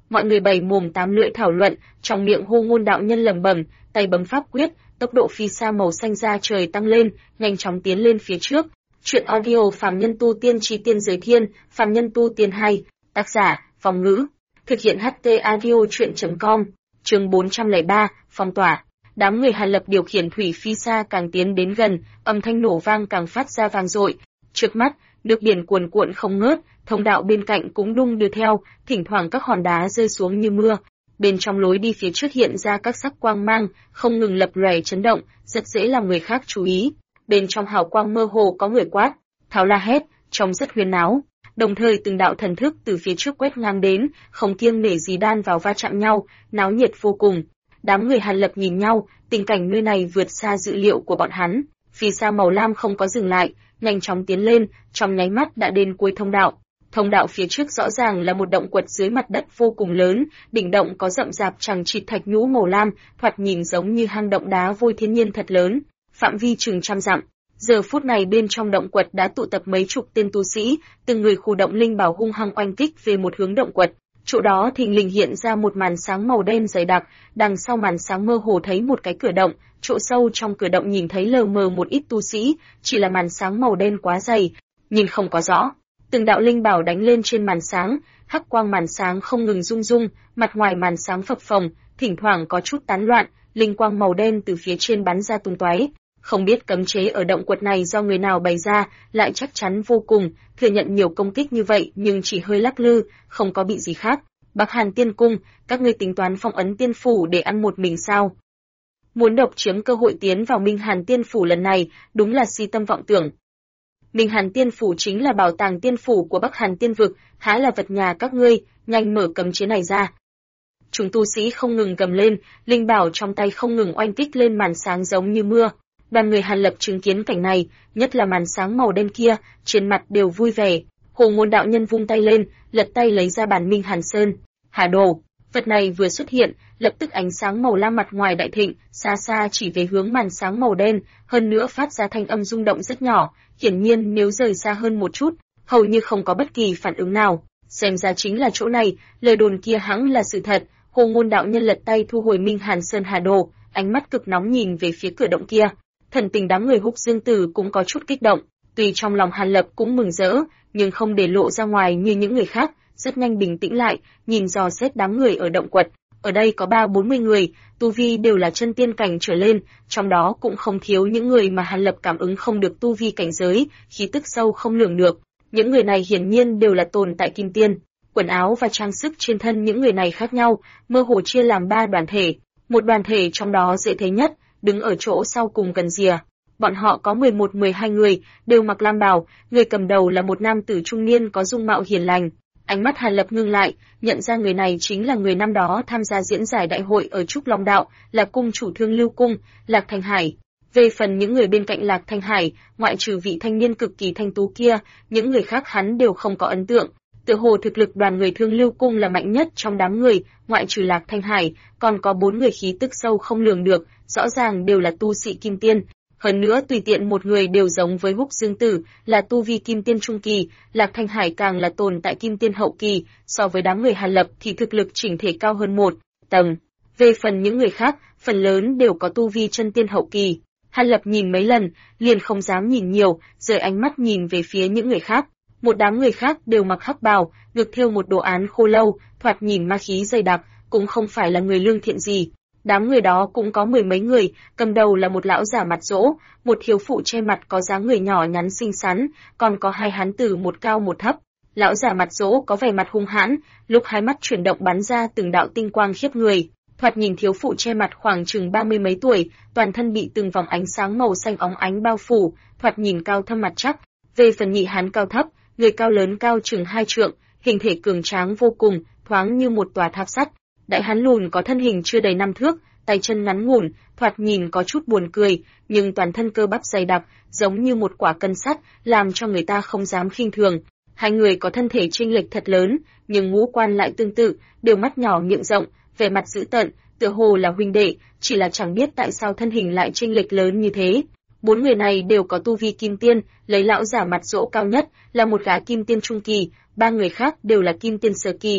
Mọi người bảy mồm tám lưỡi thảo luận, trong miệng hô ngôn đạo nhân lẩm bẩm, tay bấm pháp quyết, tốc độ phi xa màu xanh da trời tăng lên, nhanh chóng tiến lên phía trước. Truyện audio Phàm Nhân Tu Tiên Chi Tiên Giới Thiên, Phàm Nhân Tu Tiên 2, tác giả, Phong Ngữ. Thực hiện HT Audio Truyện.com, chương 403, phong tỏa. Đám người Hàn Lập điều khiển thủy phi xa càng tiến đến gần, âm thanh nổ vang càng phát ra vang dội. Trước mắt, nước biển cuồn cuộn không ngớt, thông đạo bên cạnh cũng đung đưa theo, thỉnh thoảng các hòn đá rơi xuống như mưa. Bên trong lối đi phía trước hiện ra các sắc quang mang, không ngừng lập lòe chấn động, rất dễ làm người khác chú ý. Bên trong hào quang mơ hồ có người quát, tháo la hét, trông rất huyên náo. Đồng thời từng đạo thần thức từ phía trước quét ngang đến, không kiêng nể gì đan vào va chạm nhau, náo nhiệt vô cùng. Đám người Hàn Lập nhìn nhau, tình cảnh nơi này vượt xa dự liệu của bọn hắn. Phi xa màu lam không có dừng lại, nhanh chóng tiến lên, trong nháy mắt đã đến cuối thông đạo. Thông đạo phía trước rõ ràng là một động quật dưới mặt đất vô cùng lớn, đỉnh động có rậm rạp chằng chịt thạch nhũ màu lam, thoạt nhìn giống như hang động đá vôi thiên nhiên thật lớn, phạm vi chừng trăm dặm. Giờ phút này bên trong động quật đã tụ tập mấy chục tên tu sĩ, từng người khu động linh bảo hung hăng oanh kích về một hướng động quật. Chỗ đó thình lình hiện ra một màn sáng màu đen dày đặc, đằng sau màn sáng mơ hồ thấy một cái cửa động, chỗ sâu trong cửa động nhìn thấy lờ mờ một ít tu sĩ, chỉ là màn sáng màu đen quá dày, nhìn không có rõ. Từng đạo linh bảo đánh lên trên màn sáng, hắc quang màn sáng không ngừng rung rung, mặt ngoài màn sáng phập phồng, thỉnh thoảng có chút tán loạn, linh quang màu đen từ phía trên bắn ra tung tóe. Không biết cấm chế ở động quật này do người nào bày ra, lại chắc chắn vô cùng, thừa nhận nhiều công kích như vậy nhưng chỉ hơi lắc lư, không có bị gì khác. Bắc Hàn Tiên Cung, các ngươi tính toán phong ấn tiên phủ để ăn một mình sao? Muốn độc chiếm cơ hội tiến vào Minh Hàn Tiên phủ lần này, đúng là si tâm vọng tưởng. Minh Hàn Tiên phủ chính là bảo tàng tiên phủ của Bắc Hàn Tiên vực, há là vật nhà các ngươi, nhanh mở cấm chế này ra. Chúng tu sĩ không ngừng gầm lên, linh bảo trong tay không ngừng oanh kích lên màn sáng giống như mưa. Đoàn người Hàn Lập chứng kiến cảnh này, nhất là màn sáng màu đen kia, trên mặt đều vui vẻ. Hồ Ngôn đạo nhân vung tay lên, lật tay lấy ra bản Minh Hàn Sơn. Hà đồ, vật này vừa xuất hiện, lập tức ánh sáng màu lam mặt ngoài đại thịnh, xa xa chỉ về hướng màn sáng màu đen, hơn nữa phát ra thanh âm rung động rất nhỏ, hiển nhiên nếu rời xa hơn một chút, hầu như không có bất kỳ phản ứng nào. Xem ra chính là chỗ này, lời đồn kia hẳn là sự thật. Hồ Ngôn đạo nhân lật tay thu hồi Minh Hàn Sơn Hà đồ, ánh mắt cực nóng nhìn về phía cửa động kia. Thần tình đám người Húc Dương Tử cũng có chút kích động, tuy trong lòng Hàn Lập cũng mừng rỡ, nhưng không để lộ ra ngoài như những người khác, rất nhanh bình tĩnh lại, nhìn dò xét đám người ở động quật. Ở đây có 30-40 người, tu vi đều là chân tiên cảnh trở lên, trong đó cũng không thiếu những người mà Hàn Lập cảm ứng không được tu vi cảnh giới, khí tức sâu không lường được. Những người này hiển nhiên đều là tồn tại kim tiên. Quần áo và trang sức trên thân những người này khác nhau, mơ hồ chia làm 3 đoàn thể. Một đoàn thể trong đó dễ thấy nhất, đứng ở chỗ sau cùng gần rìa. Bọn họ có 11-12 người, đều mặc lam bào, người cầm đầu là một nam tử trung niên có dung mạo hiền lành. Ánh mắt Hàn Lập ngưng lại, nhận ra người này chính là người năm đó tham gia diễn giải đại hội ở Trúc Long Đạo, là cung chủ Thương Lưu Cung, Lạc Thanh Hải. Về phần những người bên cạnh Lạc Thanh Hải, ngoại trừ vị thanh niên cực kỳ thanh tú kia, những người khác hắn đều không có ấn tượng. Tựa hồ thực lực đoàn người Thương Lưu Cung là mạnh nhất trong đám người, ngoại trừ Lạc Thanh Hải, còn có 4 người khí tức sâu không lường được, rõ ràng đều là tu sĩ kim tiên. Hơn nữa tùy tiện một người đều giống với Húc Dương Tử, là tu vi kim tiên trung kỳ, Lạc Thanh Hải càng là tồn tại kim tiên hậu kỳ, so với đám người Hàn Lập thì thực lực chỉnh thể cao hơn một tầng. Về phần những người khác, phần lớn đều có tu vi chân tiên hậu kỳ. Hàn Lập nhìn mấy lần, liền không dám nhìn nhiều, rời ánh mắt nhìn về phía những người khác. Một đám người khác đều mặc hắc bào, ngực thêu một đồ án khô lâu, thoạt nhìn ma khí dày đặc, cũng không phải là người lương thiện gì. Đám người đó cũng có 10 mấy người, cầm đầu là một lão giả mặt rỗ, một thiếu phụ che mặt có dáng người nhỏ nhắn xinh xắn, còn có 2 hán tử một cao một thấp. Lão giả mặt rỗ có vẻ mặt hung hãn, lúc hai mắt chuyển động bắn ra từng đạo tinh quang khiếp người. Thoạt nhìn thiếu phụ che mặt khoảng chừng 30 mấy tuổi, toàn thân bị từng vòng ánh sáng màu xanh óng ánh bao phủ, thoạt nhìn cao thâm mặt chắc. Về phần nhị hán cao thấp, người cao lớn cao chừng 2 trượng, hình thể cường tráng vô cùng, thoáng như một tòa tháp sắt. Đại hán lùn có thân hình chưa đầy 5 thước, tay chân ngắn ngủn, thoạt nhìn có chút buồn cười, nhưng toàn thân cơ bắp dày đặc, giống như một quả cân sắt, làm cho người ta không dám khinh thường. Hai người có thân thể chênh lệch thật lớn, nhưng ngũ quan lại tương tự, đều mắt nhỏ miệng rộng, vẻ mặt dữ tợn, tựa hồ là huynh đệ, chỉ là chẳng biết tại sao thân hình lại chênh lệch lớn như thế. 4 người này đều có tu vi kim tiên, lấy lão giả mặt rỗ cao nhất là một gã kim tiên trung kỳ, 3 người khác đều là kim tiên sơ kỳ.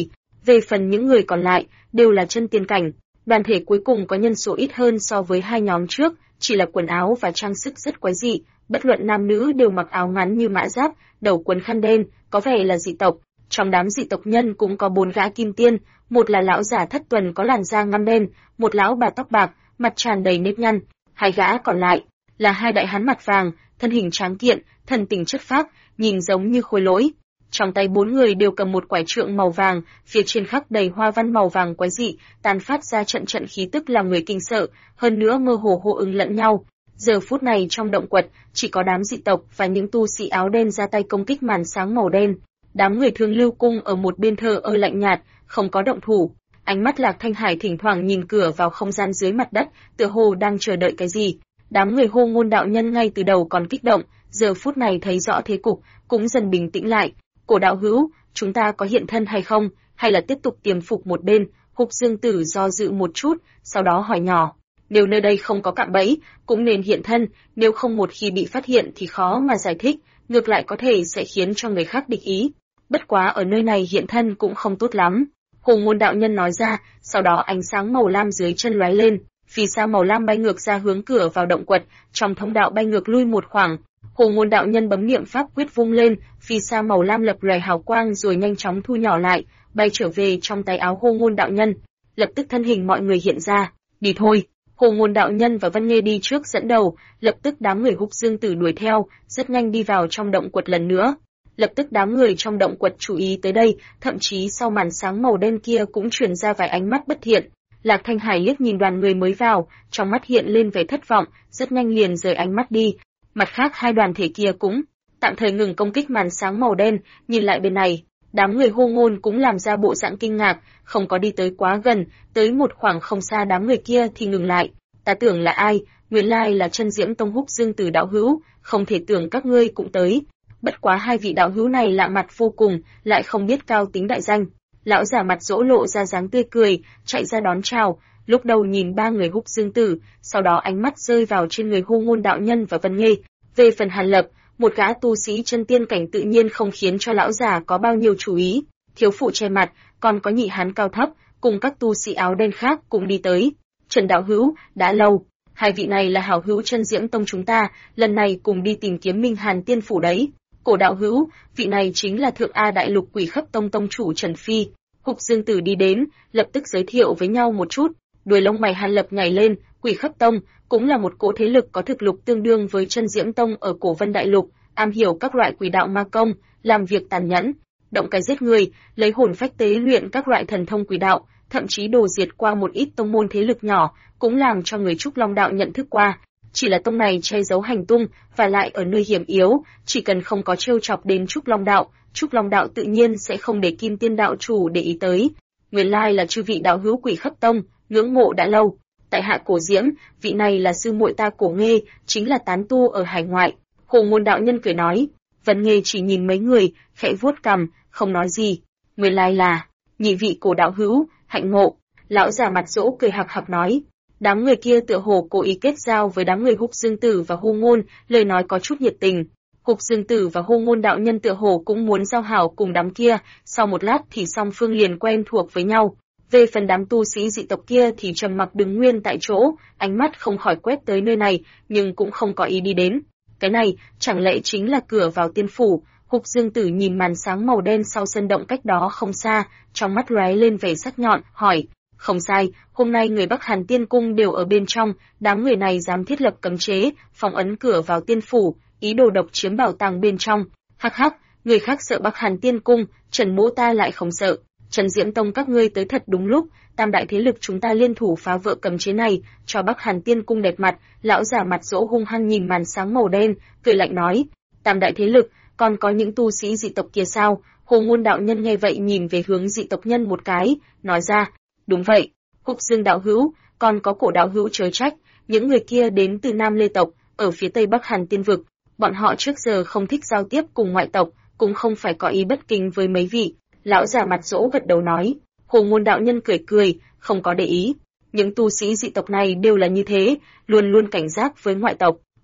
Về phần những người còn lại, đều là chân tiên cảnh. Đoàn thể cuối cùng có nhân số ít hơn so với hai nhóm trước, chỉ là quần áo và trang sức rất quái dị, bất luận nam nữ đều mặc áo ngắn như mã giáp, đầu quấn khăn đen, có vẻ là dị tộc. Trong đám dị tộc nhân cũng có 4 gã kim tiên, một là lão giả thất tuần có làn da ngăm đen, một lão bà tóc bạc, mặt tràn đầy nếp nhăn, hai gã còn lại là hai đại hán mặt vàng, thân hình tráng kiện, thần tình chất phác, nhìn giống như khôi lỗi. Trong tay 4 người đều cầm một quải trượng màu vàng, phía trên khắc đầy hoa văn màu vàng quái dị, tàn phát ra trận trận khí tức làm người kinh sợ, hơn nữa mơ hồ hô ứng lẫn nhau. Giờ phút này trong động quật, chỉ có đám dị tộc và những tu sĩ áo đen ra tay công kích màn sáng màu đen. Đám người Thương Lưu Cung ở một bên thờ ơ lạnh nhạt, không có động thủ. Ánh mắt Lạc Thanh Hải thỉnh thoảng nhìn cửa vào không gian dưới mặt đất, tựa hồ đang chờ đợi cái gì. Đám người Hô Ngôn đạo nhân ngay từ đầu còn kích động, giờ phút này thấy rõ thế cục, cũng dần bình tĩnh lại. Cổ đạo hữu, chúng ta có hiện thân hay không, hay là tiếp tục tiềm phục một bên? Húc Dương Tử do dự một chút, sau đó hỏi nhỏ. Nếu nơi đây không có cạm bẫy, cũng nên hiện thân, nếu không một khi bị phát hiện thì khó mà giải thích, ngược lại có thể sẽ khiến cho người khác địch ý. Bất quá ở nơi này hiện thân cũng không tốt lắm. Hồ Ngôn đạo nhân nói ra, sau đó ánh sáng màu lam dưới chân lóe lên, vì sao màu lam bay ngược ra hướng cửa vào động quật, trong thông đạo bay ngược lui một khoảng. Hồ Ngôn đạo nhân bấm niệm pháp quyết vung lên, vì sao màu lam lập lòe hào quang rồi nhanh chóng thu nhỏ lại, bay trở về trong tay áo Hồ Ngôn đạo nhân. Lập tức thân hình mọi người hiện ra, đi thôi. Hồ Ngôn đạo nhân và Văn Nghê đi trước dẫn đầu, lập tức đám người Húc Dương Tử đuổi theo, rất nhanh đi vào trong động quật lần nữa. Lập tức đám người trong động quật chú ý tới đây, thậm chí sau màn sáng màu đen kia cũng truyền ra vài ánh mắt bất thiện. Lạc Thanh Hải liếc nhìn đoàn người mới vào, trong mắt hiện lên vẻ thất vọng, rất nhanh liền rời ánh mắt đi. Mặt khác hai đoàn thể kia cũng tạm thời ngừng công kích màn sáng màu đen, nhìn lại bên này, đám người Hô Ngôn cũng làm ra bộ dạng kinh ngạc, không có đi tới quá gần, tới một khoảng không xa đám người kia thì ngừng lại. Ta tưởng là ai, nguyên lai là Chân Diễm Tông Húc Dương Tử đạo hữu, không thể tưởng các ngươi cũng tới. Bất quá hai vị đạo hữu này lạ mặt vô cùng, lại không biết cao tính đại danh. Lão giả mặt dỗ lộ ra dáng tươi cười, chạy ra đón chào, lúc đầu nhìn ba người Húc Dương Tử, sau đó ánh mắt rơi vào trên người Hô Ngôn đạo nhân và Vân Nghê. Về phần Hàn Lập, một gã tu sĩ chân tiên cảnh tự nhiên không khiến cho lão giả có bao nhiêu chú ý. Thiếu phụ che mặt, còn có nhị hán cao thấp, cùng các tu sĩ áo đen khác cùng đi tới. Trần đạo hữu, đã lâu, hai vị này là hảo hữu Chân Diễm Tông chúng ta, lần này cùng đi tìm kiếm Minh Hàn tiên phủ đấy. Cổ đạo hữu, vị này chính là Thượng A Đại Lục Quỷ Khấp Tông tông chủ Trần Phi. Húc Dương Tử đi đến, lập tức giới thiệu với nhau một chút. Đuôi lông mày Hàn Lập nhảy lên, Quỷ Khấp Tông cũng là một cỗ thế lực có thực lực tương đương với Chân Diễm Tông ở Cổ Vân Đại Lục, am hiểu các loại quỷ đạo ma công, làm việc tàn nhẫn, động cái giết người, lấy hồn phách tế luyện các loại thần thông quỷ đạo, thậm chí đồ diệt qua một ít tông môn thế lực nhỏ, cũng làm cho người Trúc Long đạo nhận thức qua. Chỉ là tông này che giấu hành tung và lại ở nơi hiểm yếu, chỉ cần không có trêu chọc đến Trúc Long đạo tự nhiên sẽ không để Kim Tiên đạo chủ để ý tới. Nguyên lai là chư vị đạo hữu Quỷ Khấp Tông, ngưỡng mộ đã lâu. Tại hạ Cổ Diễm, vị này là sư muội ta Cổ Nghê, chính là tán tu ở hải ngoại. Hồ Ngôn đạo nhân cười nói. Vân Nghê chỉ nhìn mấy người, khẽ vuốt cằm, không nói gì. Nguyên lai là nhị vị Cổ đạo hữu, hạnh ngộ. Lão già mặt dỗ cười hạc hạc nói. Đám người kia tựa hồ cố ý kết giao với đám người Húc Dương Tử và Hô Ngôn, lời nói có chút nhiệt tình. Húc Dương Tử và Hô Ngôn đạo nhân tựa hồ cũng muốn giao hảo cùng đám kia, sau một lát thì song phương liền quen thuộc với nhau. Về phần đám tu sĩ dị tộc kia thì trầm mặc đứng nguyên tại chỗ, ánh mắt không khỏi quét tới nơi này, nhưng cũng không có ý đi đến. Cái này, chẳng lẽ chính là cửa vào tiên phủ? Húc Dương Tử nhìn màn sáng màu đen sau sân động cách đó không xa, trong mắt lóe lên vẻ sắc nhọn, hỏi. Không sai, hôm nay người Bắc Hàn Tiên Cung đều ở bên trong, đám người này dám thiết lập cấm chế, phong ấn cửa vào tiên phủ, ý đồ độc chiếm bảo tàng bên trong. Hắc hắc, người khác sợ Bắc Hàn Tiên Cung, Trần Mỗ ta lại không sợ. Trần Diễm Tông các ngươi tới thật đúng lúc, tam đại thế lực chúng ta liên thủ phá vỡ cấm chế này, cho Bắc Hàn Tiên Cung đẹp mặt. Lão giả mặt dỗ hung hăng nhìn màn sáng màu đen, cười lạnh nói, tam đại thế lực, còn có những tu sĩ dị tộc kia sao? Hồ Ngôn đạo nhân nghe vậy nhìn về hướng dị tộc nhân một cái, nói ra, đúng vậy, Húc Dương đạo hữu, còn có Cổ đạo hữu chớ trách, những người kia đến từ Nam Lê tộc, ở phía tây Bắc Hàn Tiên vực, bọn họ trước giờ không thích giao tiếp cùng ngoại tộc, cũng không phải có ý bất kính với mấy vị. Lão già mặt dỗ gật đầu nói. Hồ Ngôn đạo nhân cười cười, không có để ý. Những tu sĩ dị tộc này đều là như thế, luôn luôn cảnh giác với ngoại tộc.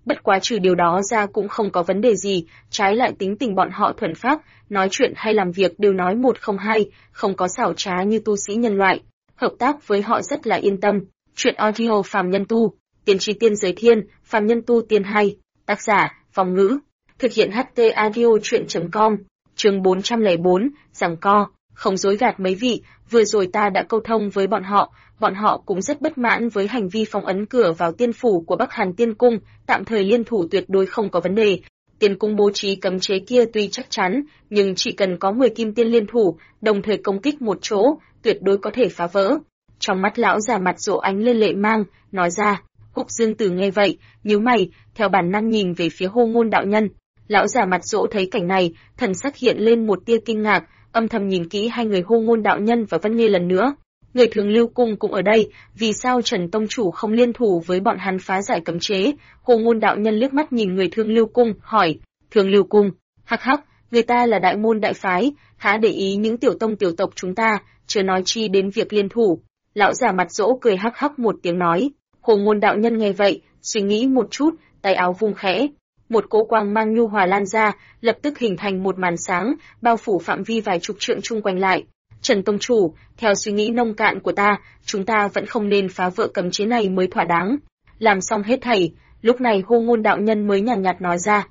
Bất quá trừ điều đó ra cũng không có vấn đề gì, trái lại tính tình bọn họ thuần phác, nói chuyện hay làm việc đều nói một không hai, không có xảo trá như tu sĩ nhân loại. Hợp tác với họ rất là yên tâm. Chuyện audio phàm nhân tu, tiên tri tiên giới thiên, phàm nhân tu tiên hay. Tác giả, Phong Ngữ. Thực hiện HT audio chuyện.com. Chương 404, giằng co, không dối gạt mấy vị, vừa rồi ta đã câu thông với bọn họ cũng rất bất mãn với hành vi phong ấn cửa vào tiên phủ của Bắc Hàn Tiên Cung, tạm thời liên thủ tuyệt đối không có vấn đề. Tiên cung bố trí cấm chế kia tuy chắc chắn, nhưng chỉ cần có 10 kim tiên liên thủ, đồng thời công kích một chỗ, tuyệt đối có thể phá vỡ. Trong mắt lão già mặt rỗ ánh lên lệ mang, nói ra. Húc Dương Tử nghe vậy, nhíu mày, theo bản năng nhìn về phía Hô Ngôn đạo nhân. Lão già mặt rỗ thấy cảnh này, thần sắc hiện lên một tia kinh ngạc, âm thầm nhìn kỹ hai người Hô Ngôn đạo nhân và Vân Nghê lần nữa. Người Thường Lưu Cung cũng ở đây, vì sao Trần tông chủ không liên thủ với bọn hắn phá giải cấm chế? Hô Ngôn đạo nhân liếc mắt nhìn người Thường Lưu Cung, hỏi: Thường Lưu Cung? Hắc hắc, người ta là đại môn đại phái, há để ý những tiểu tông tiểu tộc chúng ta, chưa nói chi đến việc liên thủ. Lão già mặt rỗ cười hắc hắc một tiếng nói. Hô Ngôn đạo nhân nghe vậy, suy nghĩ một chút, tay áo vung khẽ, một cỗ quang mang nhu hòa lan ra, lập tức hình thành một màn sáng, bao phủ phạm vi vài chục trượng chung quanh lại. Trần tông chủ, theo suy nghĩ nông cạn của ta, chúng ta vẫn không nên phá vỡ cấm chế này mới thỏa đáng. Làm xong hết thảy, lúc này Hô Ngôn đạo nhân mới nhàn nhạt nói ra.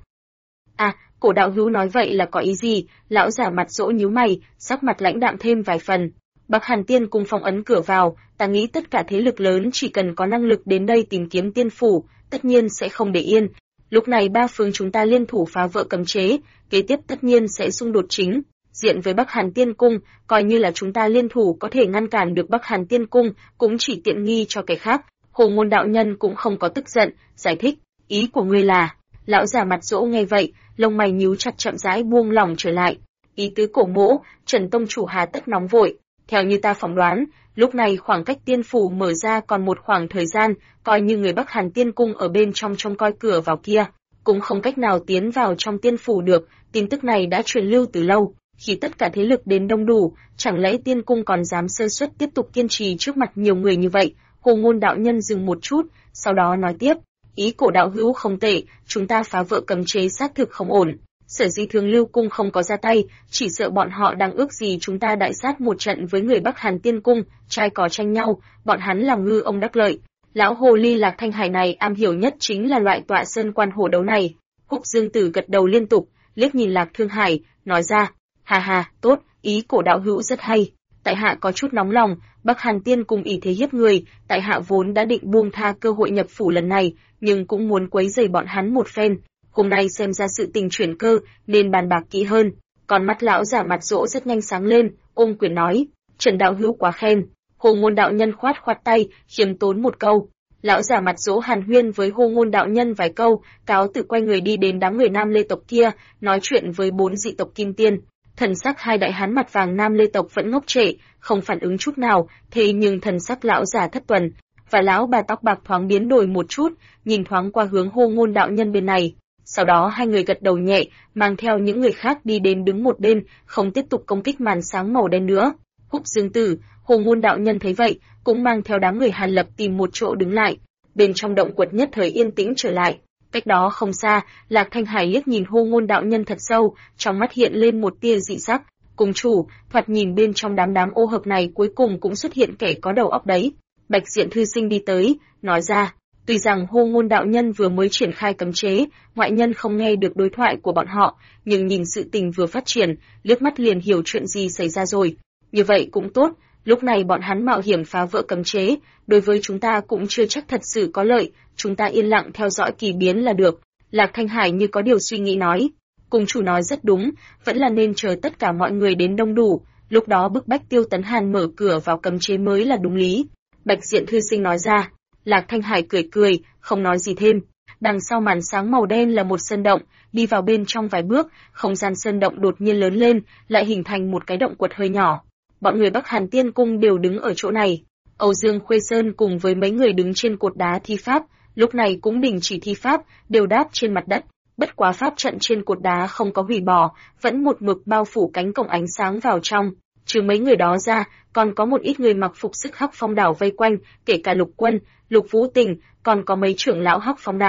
À, cổ đạo hữu nói vậy là có ý gì? Lão giả mặt rỗ nhíu mày, sắc mặt lãnh đạm thêm vài phần. Bắc Hàn Tiên Cung phong ấn cửa vào, ta nghĩ tất cả thế lực lớn chỉ cần có năng lực đến đây tìm kiếm tiên phủ, tất nhiên sẽ không để yên. Lúc này ba phương chúng ta liên thủ phá vỡ cấm chế, kế tiếp tất nhiên sẽ xung đột chính diện với Bắc Hàn Tiên Cung, coi như là chúng ta liên thủ có thể ngăn cản được Bắc Hàn Tiên Cung, cũng chỉ tiện nghi cho kẻ khác. Hồ Ngôn đạo nhân cũng không có tức giận, giải thích, ý của ngươi là? Lão già mặt rỗ nghe vậy, lông mày nhíu chặt chậm rãi buông lỏng trở lại. Ý tứ cổ mỗ, Trần tông chủ hà tất nóng vội, theo như ta phỏng đoán, lúc này khoảng cách tiên phủ mở ra còn một khoảng thời gian, coi như người Bắc Hàn Tiên Cung ở bên trong trông coi cửa vào kia, cũng không cách nào tiến vào trong tiên phủ được. Tin tức này đã truyền lưu từ lâu. Khi tất cả thế lực đến đông đủ, chẳng lẽ tiên cung còn dám sơ suất tiếp tục kiên trì trước mặt nhiều người như vậy? Hồ Ngôn đạo nhân dừng một chút, sau đó nói tiếp, ý cổ đạo hữu không tệ, chúng ta phá vỡ cấm chế xác thực không ổn. Sở dĩ Thường Lưu Cung không có ra tay, chỉ sợ bọn họ đang ước gì chúng ta đại sát một trận với người Bắc Hàn Tiên Cung, trai cò tranh nhau, bọn hắn làm ngư ông đắc lợi. Lão hồ ly Lạc Thanh Hải này am hiểu nhất chính là loại tọa sơn quan hổ đấu này. Húc Dương Tử gật đầu liên tục, liếc nhìn Lạc Thương Hải, nói ra, hà hà, tốt, ý cổ đạo hữu rất hay. Tại hạ có chút nóng lòng, Bắc Hàn Tiên Cung ỷ thế hiếp người, tại hạ vốn đã định buông tha cơ hội nhập phủ lần này, nhưng cũng muốn quấy rầy bọn hắn một phen. Hôm nay xem ra sự tình chuyển cơ, nên bàn bạc kỹ hơn. Còn mắt lão giả mặt rỗ rất nhanh sáng lên, ôm quyền nói, Trần đạo hữu quá khen. Hồ Ngôn đạo nhân khoát khoát tay, khiêm tốn một câu. Lão giả mặt rỗ hàn huyên với Hồ Ngôn đạo nhân vài câu, cáo từ quay người đi đến đám người Nam Lê tộc kia, nói chuyện với 4 dị tộc kim tiên. Thần sắc hai đại hán mặt vàng Nam Lê tộc vẫn ngốc trệ, không phản ứng chút nào, thế nhưng thần sắc lão giả Thất Tuần và lão bà tóc bạc thoáng biến đổi một chút, nhìn thoáng qua hướng Hồ Ngôn đạo nhân bên này. Sau đó hai người gật đầu nhẹ, mang theo những người khác đi đến đứng một bên, không tiếp tục công kích màn sáng màu đen nữa. Húc Dương Tử, Hồ Ngôn đạo nhân thấy vậy, cũng mang theo đám người Hàn Lập tìm một chỗ đứng lại. Bên trong động quật nhất thời yên tĩnh trở lại. Cách đó không xa, Lạc Thanh Hải liếc nhìn Hồ Ngôn đạo nhân thật sâu, trong mắt hiện lên một tia dị sắc. Cùng chủ, thoạt nhìn bên trong đám ô hợp này cuối cùng cũng xuất hiện kẻ có đầu óc đấy. Bạch Diện thư sinh đi tới, nói ra. Tuy rằng Hồ Ngôn đạo nhân vừa mới triển khai cấm chế, ngoại nhân không nghe được đối thoại của bọn họ, nhưng nhìn sự tình vừa phát triển, liếc mắt liền hiểu chuyện gì xảy ra rồi. Như vậy cũng tốt, lúc này bọn hắn mạo hiểm phá vỡ cấm chế, đối với chúng ta cũng chưa chắc thật sự có lợi, chúng ta yên lặng theo dõi kỳ biến là được. Lạc Thanh Hải như có điều suy nghĩ nói. Cung chủ nói rất đúng, vẫn là nên chờ tất cả mọi người đến đông đủ, lúc đó bức bách Tiêu Tấn Hàn mở cửa vào cấm chế mới là đúng lý. Bạch Diện thư sinh nói ra. Lạc Thanh Hải cười cười, không nói gì thêm. Đằng sau màn sáng màu đen là một sơn động, đi vào bên trong vài bước, không gian sơn động đột nhiên lớn lên, lại hình thành một cái động quật hơi nhỏ. Bọn người Bắc Hàn Tiên Cung đều đứng ở chỗ này. Âu Dương Khuê Sơn cùng với mấy người đứng trên cột đá thi pháp, lúc này cũng đình chỉ thi pháp, đều đáp trên mặt đất. Bất quá pháp trận trên cột đá không có hủy bỏ, vẫn một mực bao phủ cánh cổng ánh sáng vào trong. Trừ mấy người đó ra, còn có một ít người mặc phục sức Hắc Phong Đảo vây quanh, kể cả Lục Quân, Lục Vũ Tình, còn có mấy trưởng lão Hắc Phong Đảo.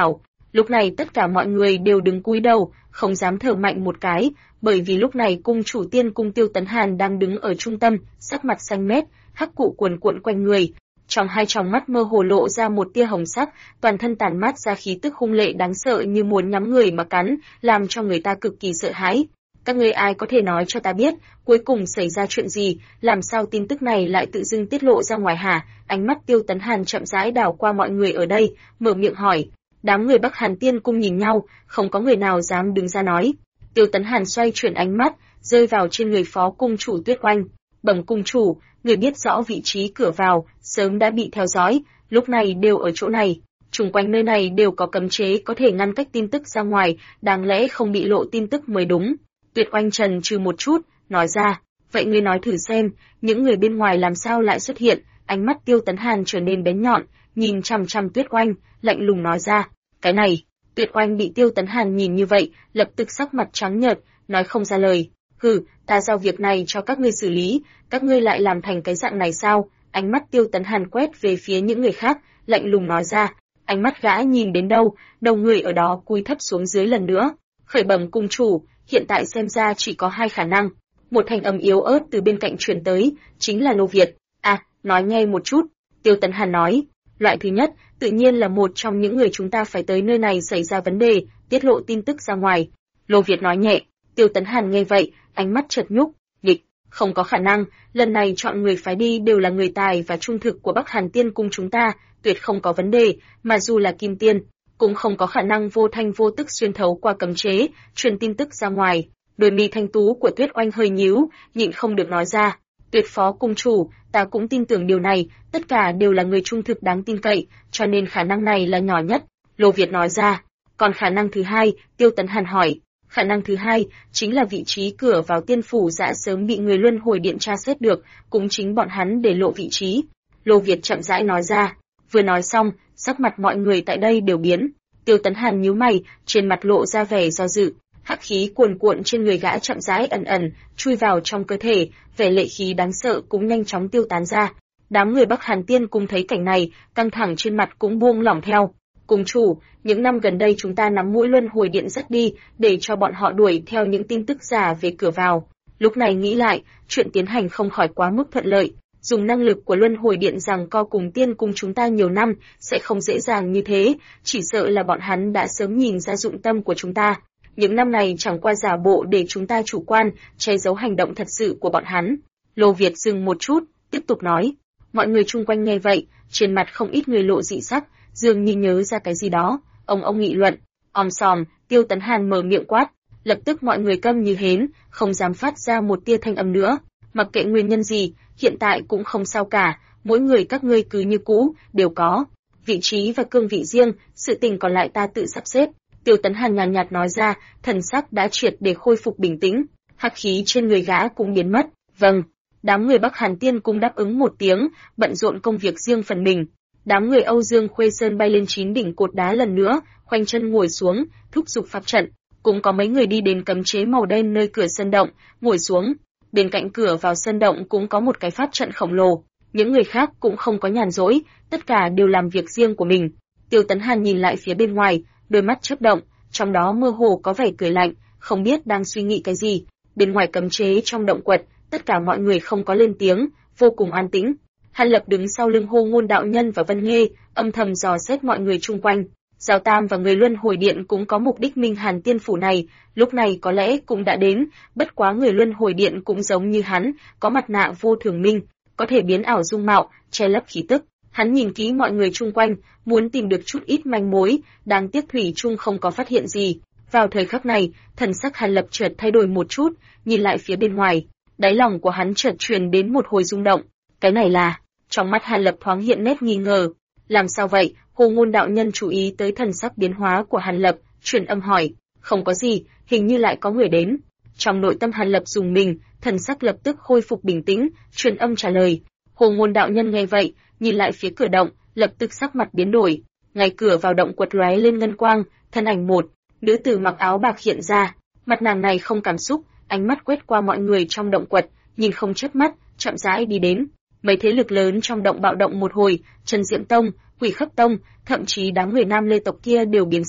Lúc này tất cả mọi người đều đứng cúi đầu, không dám thở mạnh một cái, bởi vì lúc này cung chủ Tiên cung Tiêu Tấn Hàn đang đứng ở trung tâm, sắc mặt xanh mét, hắc cụ cuồn cuộn quanh người. Trong hai tròng mắt mơ hồ lộ ra một tia hồng sắc, toàn thân tản mát ra khí tức hung lệ đáng sợ như muốn nhắm người mà cắn, làm cho người ta cực kỳ sợ hãi. Các ngươi ai có thể nói cho ta biết, cuối cùng xảy ra chuyện gì, làm sao tin tức này lại tự dưng tiết lộ ra ngoài hả? Ánh mắt Tiêu Tấn Hàn chậm rãi đảo qua mọi người ở đây, mở miệng hỏi. Đám người Bắc Hàn Tiên cung nhìn nhau, không có người nào dám đứng ra nói. Tiêu Tấn Hàn xoay chuyển ánh mắt, rơi vào trên người phó cung chủ Tuyết Oanh. Bẩm cung chủ, người biết rõ vị trí cửa vào, sớm đã bị theo dõi, lúc này đều ở chỗ này. Xung quanh nơi này đều có cấm chế có thể ngăn cách tin tức ra ngoài, đáng lẽ không bị lộ tin tức mới đúng. Tuyết Oanh trần trừ một chút, nói ra, vậy ngươi nói thử xem, những người bên ngoài làm sao lại xuất hiện? Ánh mắt Tiêu Tấn Hàn trở nên bén nhọn, nhìn chằm chằm Tuyết Oanh, lạnh lùng nói ra, cái này. Tuyết Oanh bị Tiêu Tấn Hàn nhìn như vậy, lập tức sắc mặt trắng nhợt, nói không ra lời. Hừ, ta giao việc này cho các ngươi xử lý, các ngươi lại làm thành cái dạng này sao? Ánh mắt Tiêu Tấn Hàn quét về phía những người khác, lạnh lùng nói ra. Ánh mắt gã nhìn đến đâu, đầu người ở đó cúi thấp xuống dưới lần nữa. Khởi bẩm cung chủ, hiện tại xem ra chỉ có hai khả năng. Một thanh âm yếu ớt từ bên cạnh truyền tới, chính là Lô Việt. À, nói nghe một chút. Tiêu Tấn Hàn nói. Loại thứ nhất, tự nhiên là một trong những người chúng ta phải tới nơi này xảy ra vấn đề, tiết lộ tin tức ra ngoài. Lô Việt nói nhẹ. Tiêu Tấn Hàn nghe vậy, ánh mắt chợt nhúc, nghịch, không có khả năng, lần này chọn người phái đi đều là người tài và trung thực của Bắc Hàn Tiên cung chúng ta, tuyệt không có vấn đề, mà dù là Kim Tiên, cũng không có khả năng vô thanh vô tức xuyên thấu qua cấm chế, truyền tin tức ra ngoài. Đôi mi thanh tú của Tuyết Oanh hơi nhíu, nhịn không được nói ra. Tuyệt phó cung chủ, ta cũng tin tưởng điều này, tất cả đều là người trung thực đáng tin cậy, cho nên khả năng này là nhỏ nhất. Lô Việt nói ra. Còn khả năng thứ hai, Tiêu Tấn Hàn hỏi. Khả năng thứ hai chính là vị trí cửa vào tiên phủ đã sớm bị người luân hồi điện tra xét được, cũng chính bọn hắn để lộ vị trí. Lô Việt chậm rãi nói ra. Vừa nói xong, sắc mặt mọi người tại đây đều biến. Tiêu Tấn Hàn nhíu mày, trên mặt lộ ra vẻ do dự. Hắc khí cuồn cuộn trên người gã chậm rãi ẩn ẩn chui vào trong cơ thể, vẻ lệ khí đáng sợ cũng nhanh chóng tiêu tán ra. Đám người Bắc Hàn Tiên cung thấy cảnh này, căng thẳng trên mặt cũng buông lỏng theo. Cung chủ, những năm gần đây chúng ta nắm mũi luân hồi điện dắt đi, để cho bọn họ đuổi theo những tin tức giả về cửa vào. Lúc này nghĩ lại, chuyện tiến hành không khỏi quá mức thuận lợi. Dùng năng lực của luân hồi điện giằng co cùng tiên cung chúng ta nhiều năm, sẽ không dễ dàng như thế, chỉ sợ là bọn hắn đã sớm nhìn ra dụng tâm của chúng ta. Những năm này chẳng qua giả bộ để chúng ta chủ quan, che giấu hành động thật sự của bọn hắn. Lô Việt dừng một chút, tiếp tục nói. Mọi người chung quanh nghe vậy, trên mặt không ít người lộ dị sắc, dường như nhớ ra cái gì đó. Ông nghị luận. Om sòm, Tiêu Tấn Hàn mở miệng quát. Lập tức mọi người câm như hến, không dám phát ra một tia thanh âm nữa. Mặc kệ nguyên nhân gì, hiện tại cũng không sao cả, mỗi người các ngươi cứ như cũ, đều có vị trí và cương vị riêng, sự tình còn lại ta tự sắp xếp. Tiêu Tấn Hàn nhàn nhạt nói ra, thần sắc đã triệt để khôi phục bình tĩnh, hắc khí trên người gã cũng biến mất. Vâng, đám người Bắc Hàn Tiên cũng đáp ứng một tiếng, bận rộn công việc riêng phần mình. Đám người Âu Dương Khuê Sơn bay lên 9 đỉnh cột đá lần nữa, khoanh chân ngồi xuống, thúc giục pháp trận. Cũng có mấy người đi đến cấm chế màu đen nơi cửa sân động, ngồi xuống. Bên cạnh cửa vào sân động cũng có một cái pháp trận khổng lồ. Những người khác cũng không có nhàn rỗi, tất cả đều làm việc riêng của mình. Tiêu Tấn Hàn nhìn lại phía bên ngoài, đôi mắt chớp động, trong đó mơ hồ có vẻ cười lạnh, không biết đang suy nghĩ cái gì. Bên ngoài cấm chế trong động quật, tất cả mọi người không có lên tiếng, vô cùng an tĩnh. Hàn Lập đứng sau lưng Hô Ngôn đạo nhân và Vân Nghê, âm thầm dò xét mọi người chung quanh. Giao Tam và người luân hồi điện cũng có mục đích Minh Hàn Tiên phủ này, lúc này có lẽ cũng đã đến, bất quá người luân hồi điện cũng giống như hắn, có mặt nạ vô thường minh, có thể biến ảo dung mạo, che lấp khí tức. Hắn nhìn kỹ mọi người chung quanh, muốn tìm được chút ít manh mối, đáng tiếc thủy chung không có phát hiện gì. Vào thời khắc này, thần sắc Hàn Lập chợt thay đổi một chút, nhìn lại phía bên ngoài, đáy lòng của hắn chợt truyền đến một hồi rung động. Cái này là, trong mắt Hàn Lập thoáng hiện nét nghi ngờ. Làm sao vậy? Hồ Ngôn đạo nhân chú ý tới thần sắc biến hóa của Hàn Lập, truyền âm hỏi. Không có gì, hình như lại có người đến. Trong nội tâm Hàn Lập rùng mình, thần sắc lập tức khôi phục bình tĩnh, truyền âm trả lời. Hồ Ngôn đạo nhân nghe vậy, nhìn lại phía cửa động, lập tức sắc mặt biến đổi. Ngay cửa vào động quật lóe lên ngân quang, thân ảnh một nữ tử mặc áo bạc hiện ra. Mặt nàng này không cảm xúc, ánh mắt quét qua mọi người trong động quật, nhìn không chớp mắt, chậm rãi đi đến. Mấy thế lực lớn trong động bạo động một hồi, Trần Diệm Tông, Quỷ Khấp Tông, thậm chí đám người Nam Lê tộc kia đều biến sắc,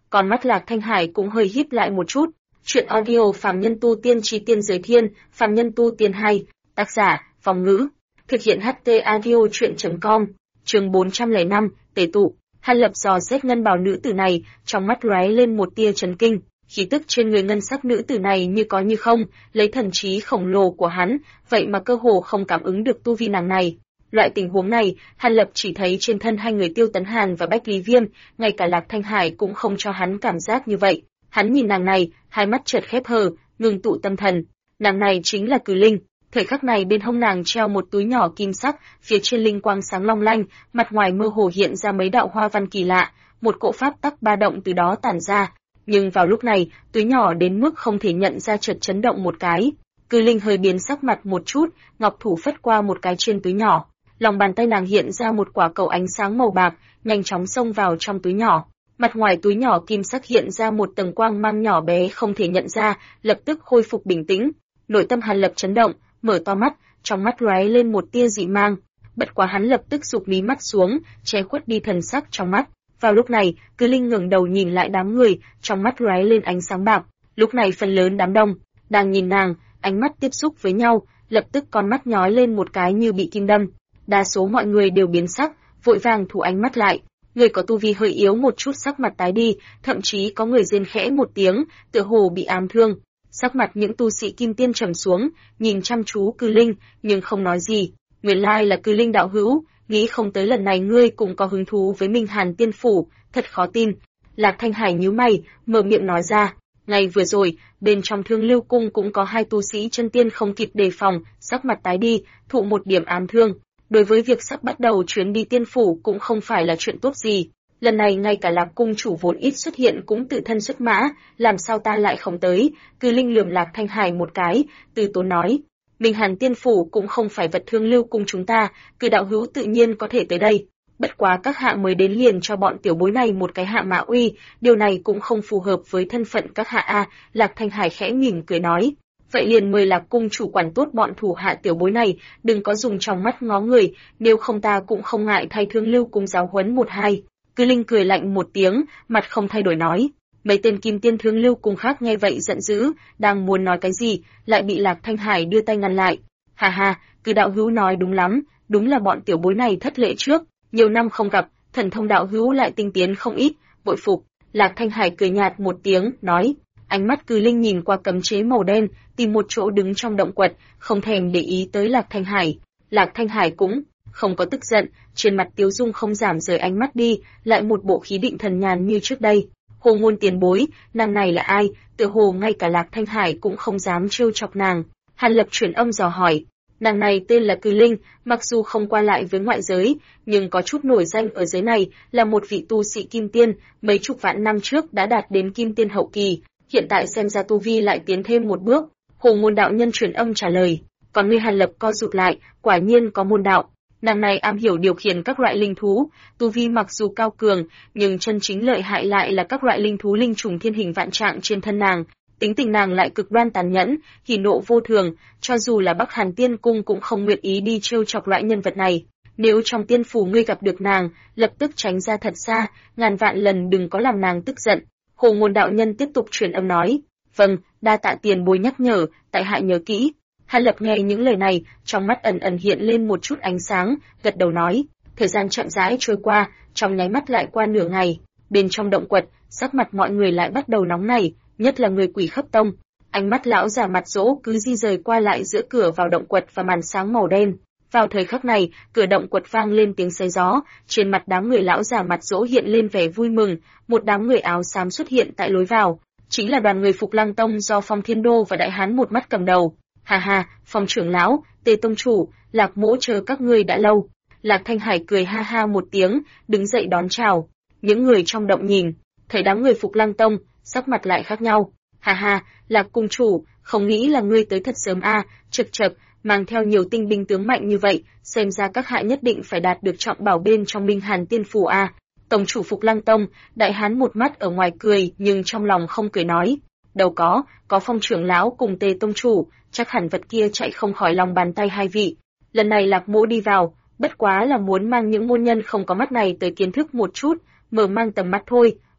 Con mắt Lạc Thanh Hải cũng hơi híp lại một chút. Chuyện audio Phàm Nhân Tu Tiên Chí Tiên Giới Thiên, Phàm Nhân Tu Tiên 2, tác giả, Phong Ngữ. Thực hiện HT audio chuyện.com, chương 405, Tề tụ. Hàn Lập dò xét ngân bào nữ tử này, trong mắt lóe lên một tia chấn kinh. Khí tức trên người ngân sắc nữ tử này như có như không, lấy thần trí khổng lồ của hắn, vậy mà cơ hồ không cảm ứng được tu vi nàng này. Loại tình huống này, Hàn Lập chỉ thấy trên thân hai người Tiêu Tấn Hàn và Bách Lý Viêm, ngay cả Lạc Thanh Hải cũng không cho hắn cảm giác như vậy. Hắn nhìn nàng này, hai mắt chợt khép hờ, ngừng tụ tâm thần. Nàng này chính là Cử Linh. Thời khắc này bên hông nàng treo một túi nhỏ kim sắc, phía trên linh quang sáng long lanh, mặt ngoài mơ hồ hiện ra mấy đạo hoa văn kỳ lạ, một cỗ pháp tắc ba động từ đó tản ra. Nhưng vào lúc này, túi nhỏ đến mức không thể nhận ra chợt chấn động một cái. Cử Linh hơi biến sắc mặt một chút, ngọc thủ phất qua một cái trên túi nhỏ. Lòng bàn tay nàng hiện ra một quả cầu ánh sáng màu bạc, nhanh chóng xông vào trong túi nhỏ. Mặt ngoài túi nhỏ kim sắc hiện ra một tầng quang mang nhỏ bé không thể nhận ra, lập tức khôi phục bình tĩnh. Nội tâm Hàn Lập chấn động, mở to mắt, trong mắt lóe lên một tia dị mang. Bất quá hắn lập tức sụp mí mắt xuống, che khuất đi thần sắc trong mắt. Vào lúc này, Cử Linh ngẩng đầu nhìn lại đám người, trong mắt lóe lên ánh sáng bạc. Lúc này phần lớn đám đông đang nhìn nàng, ánh mắt tiếp xúc với nhau, lập tức con mắt nhói lên một cái như bị kim đâm. Đa số mọi người đều biến sắc, vội vàng thu ánh mắt lại. Người có tu vi hơi yếu một chút sắc mặt tái đi, thậm chí có người rên khẽ một tiếng, tựa hồ bị ám thương. Sắc mặt những tu sĩ kim tiên trầm xuống, nhìn chăm chú Cử Linh, nhưng không nói gì. Nguyên lai là Cử Linh đạo hữu, nghĩ không tới lần này ngươi cũng có hứng thú với Minh Hàn Tiên Phủ, thật khó tin. Lạc Thanh Hải nhíu mày, mở miệng nói ra. Ngày vừa rồi, bên trong Thương Lưu Cung cũng có hai tu sĩ chân tiên không kịp đề phòng, sắc mặt tái đi, thụ một điểm ám thương. Đối với việc sắp bắt đầu chuyến đi tiên phủ cũng không phải là chuyện tốt gì. Lần này ngay cả Lạc cung chủ vốn ít xuất hiện cũng tự thân xuất mã, làm sao ta lại không tới? Cử Linh lườm Lạc Thanh Hải một cái, từ tốn nói. Minh Hàn tiên phủ cũng không phải vật Thương Lưu cung chúng ta, Cử đạo hữu tự nhiên có thể tới đây. Bất quá các hạ mới đến liền cho bọn tiểu bối này một cái hạ mã uy, điều này cũng không phù hợp với thân phận các hạ a. Lạc Thanh Hải khẽ mỉm cười nói. Vậy liền mời Lạc cung chủ quản tốt bọn thủ hạ tiểu bối này, đừng có dùng trong mắt ngó người, nếu không ta cũng không ngại thay Thương Lưu cung giáo huấn một hai. Cử Linh cười lạnh một tiếng, mặt không thay đổi nói. Mấy tên kim tiên Thương Lưu cung khác nghe vậy giận dữ, đang muốn nói cái gì, lại bị Lạc Thanh Hải đưa tay ngăn lại. Hà hà, Cử đạo hữu nói đúng lắm, đúng là bọn tiểu bối này thất lễ trước, nhiều năm không gặp, thần thông đạo hữu lại tinh tiến không ít, bội phục. Lạc Thanh Hải cười nhạt một tiếng, nói. Ánh mắt Cử Linh nhìn qua cấm chế màu đen, tìm một chỗ đứng trong động quật, không thèm để ý tới Lạc Thanh Hải. Lạc Thanh Hải cũng không có tức giận, trên mặt Tiếu Dung không giảm rời ánh mắt đi, lại một bộ khí định thần nhàn như trước đây. Hồ ngôn tiền bối, nàng này là ai? Tựa hồ ngay cả Lạc Thanh Hải cũng không dám trêu chọc nàng. Hàn Lập chuyển âm dò hỏi. Nàng này tên là Cử Linh, mặc dù không qua lại với ngoại giới, nhưng có chút nổi danh ở giới này, là một vị tu sĩ kim tiên, mấy chục vạn năm trước đã đạt đến kim tiên hậu kỳ. Hiện tại xem ra tu vi lại tiến thêm một bước. Hồ Ngôn đạo nhân truyền âm trả lời, còn ngươi Hàn Lập co rụt lại, quả nhiên có môn đạo. Nàng này am hiểu điều khiển các loại linh thú, tu vi mặc dù cao cường, nhưng chân chính lợi hại lại là các loại linh thú linh trùng thiên hình vạn trạng trên thân nàng. Tính tình nàng lại cực đoan tàn nhẫn, hỉ nộ vô thường, cho dù là Bắc Hàn Tiên cung cũng không nguyện ý đi trêu chọc loại nhân vật này. Nếu trong tiên phủ ngươi gặp được nàng, lập tức tránh ra thật xa, ngàn vạn lần đừng có làm nàng tức giận. Hồ Ngôn đạo nhân tiếp tục truyền âm nói, vâng, đa tạ tiền bối nhắc nhở, tại hạ nhớ kỹ. Hàn Lập nghe những lời này, trong mắt ẩn ẩn hiện lên một chút ánh sáng, gật đầu nói. Thời gian chậm rãi trôi qua, trong nháy mắt lại qua nửa ngày. Bên trong động quật, sắc mặt mọi người lại bắt đầu nóng nảy, nhất là người Quỷ Khấp Tông. Ánh mắt lão già mặt dỗ cứ di rời qua lại giữa cửa vào động quật và màn sáng màu đen. Vào thời khắc này, cửa động quật vang lên tiếng xé gió, trên mặt đám người lão già mặt dỗ hiện lên vẻ vui mừng, một đám người áo xám xuất hiện tại lối vào, chính là đoàn người Phục Lăng Tông do Phong Thiên Đô và Đại Hán một mắt cầm đầu. Hà hà, Phong trưởng lão, Tề tông chủ, Lạc mỗ chờ các ngươi đã lâu. Lạc Thanh Hải cười ha ha một tiếng, đứng dậy đón chào. Những người trong động nhìn, thấy đám người Phục Lăng Tông, sắc mặt lại khác nhau. Hà hà, Lạc cung chủ, không nghĩ là ngươi tới thật sớm a, chậc chậc, mang theo nhiều tinh binh tướng mạnh như vậy, xem ra các hạ nhất định phải đạt được trọng bảo bên trong Minh Hàn Tiên phủ a. Tổng chủ Phục Lăng Tông, Đại Hán một mắt ở ngoài cười, nhưng trong lòng không cười nói. Đâu có Phong trưởng lão cùng Tề tông chủ, chắc hẳn vật kia chạy không khỏi lòng bàn tay hai vị. Lần này Lạc mỗ đi vào, bất quá là muốn mang những môn nhân không có mắt này tới kiến thức một chút, mở mang tầm mắt thôi.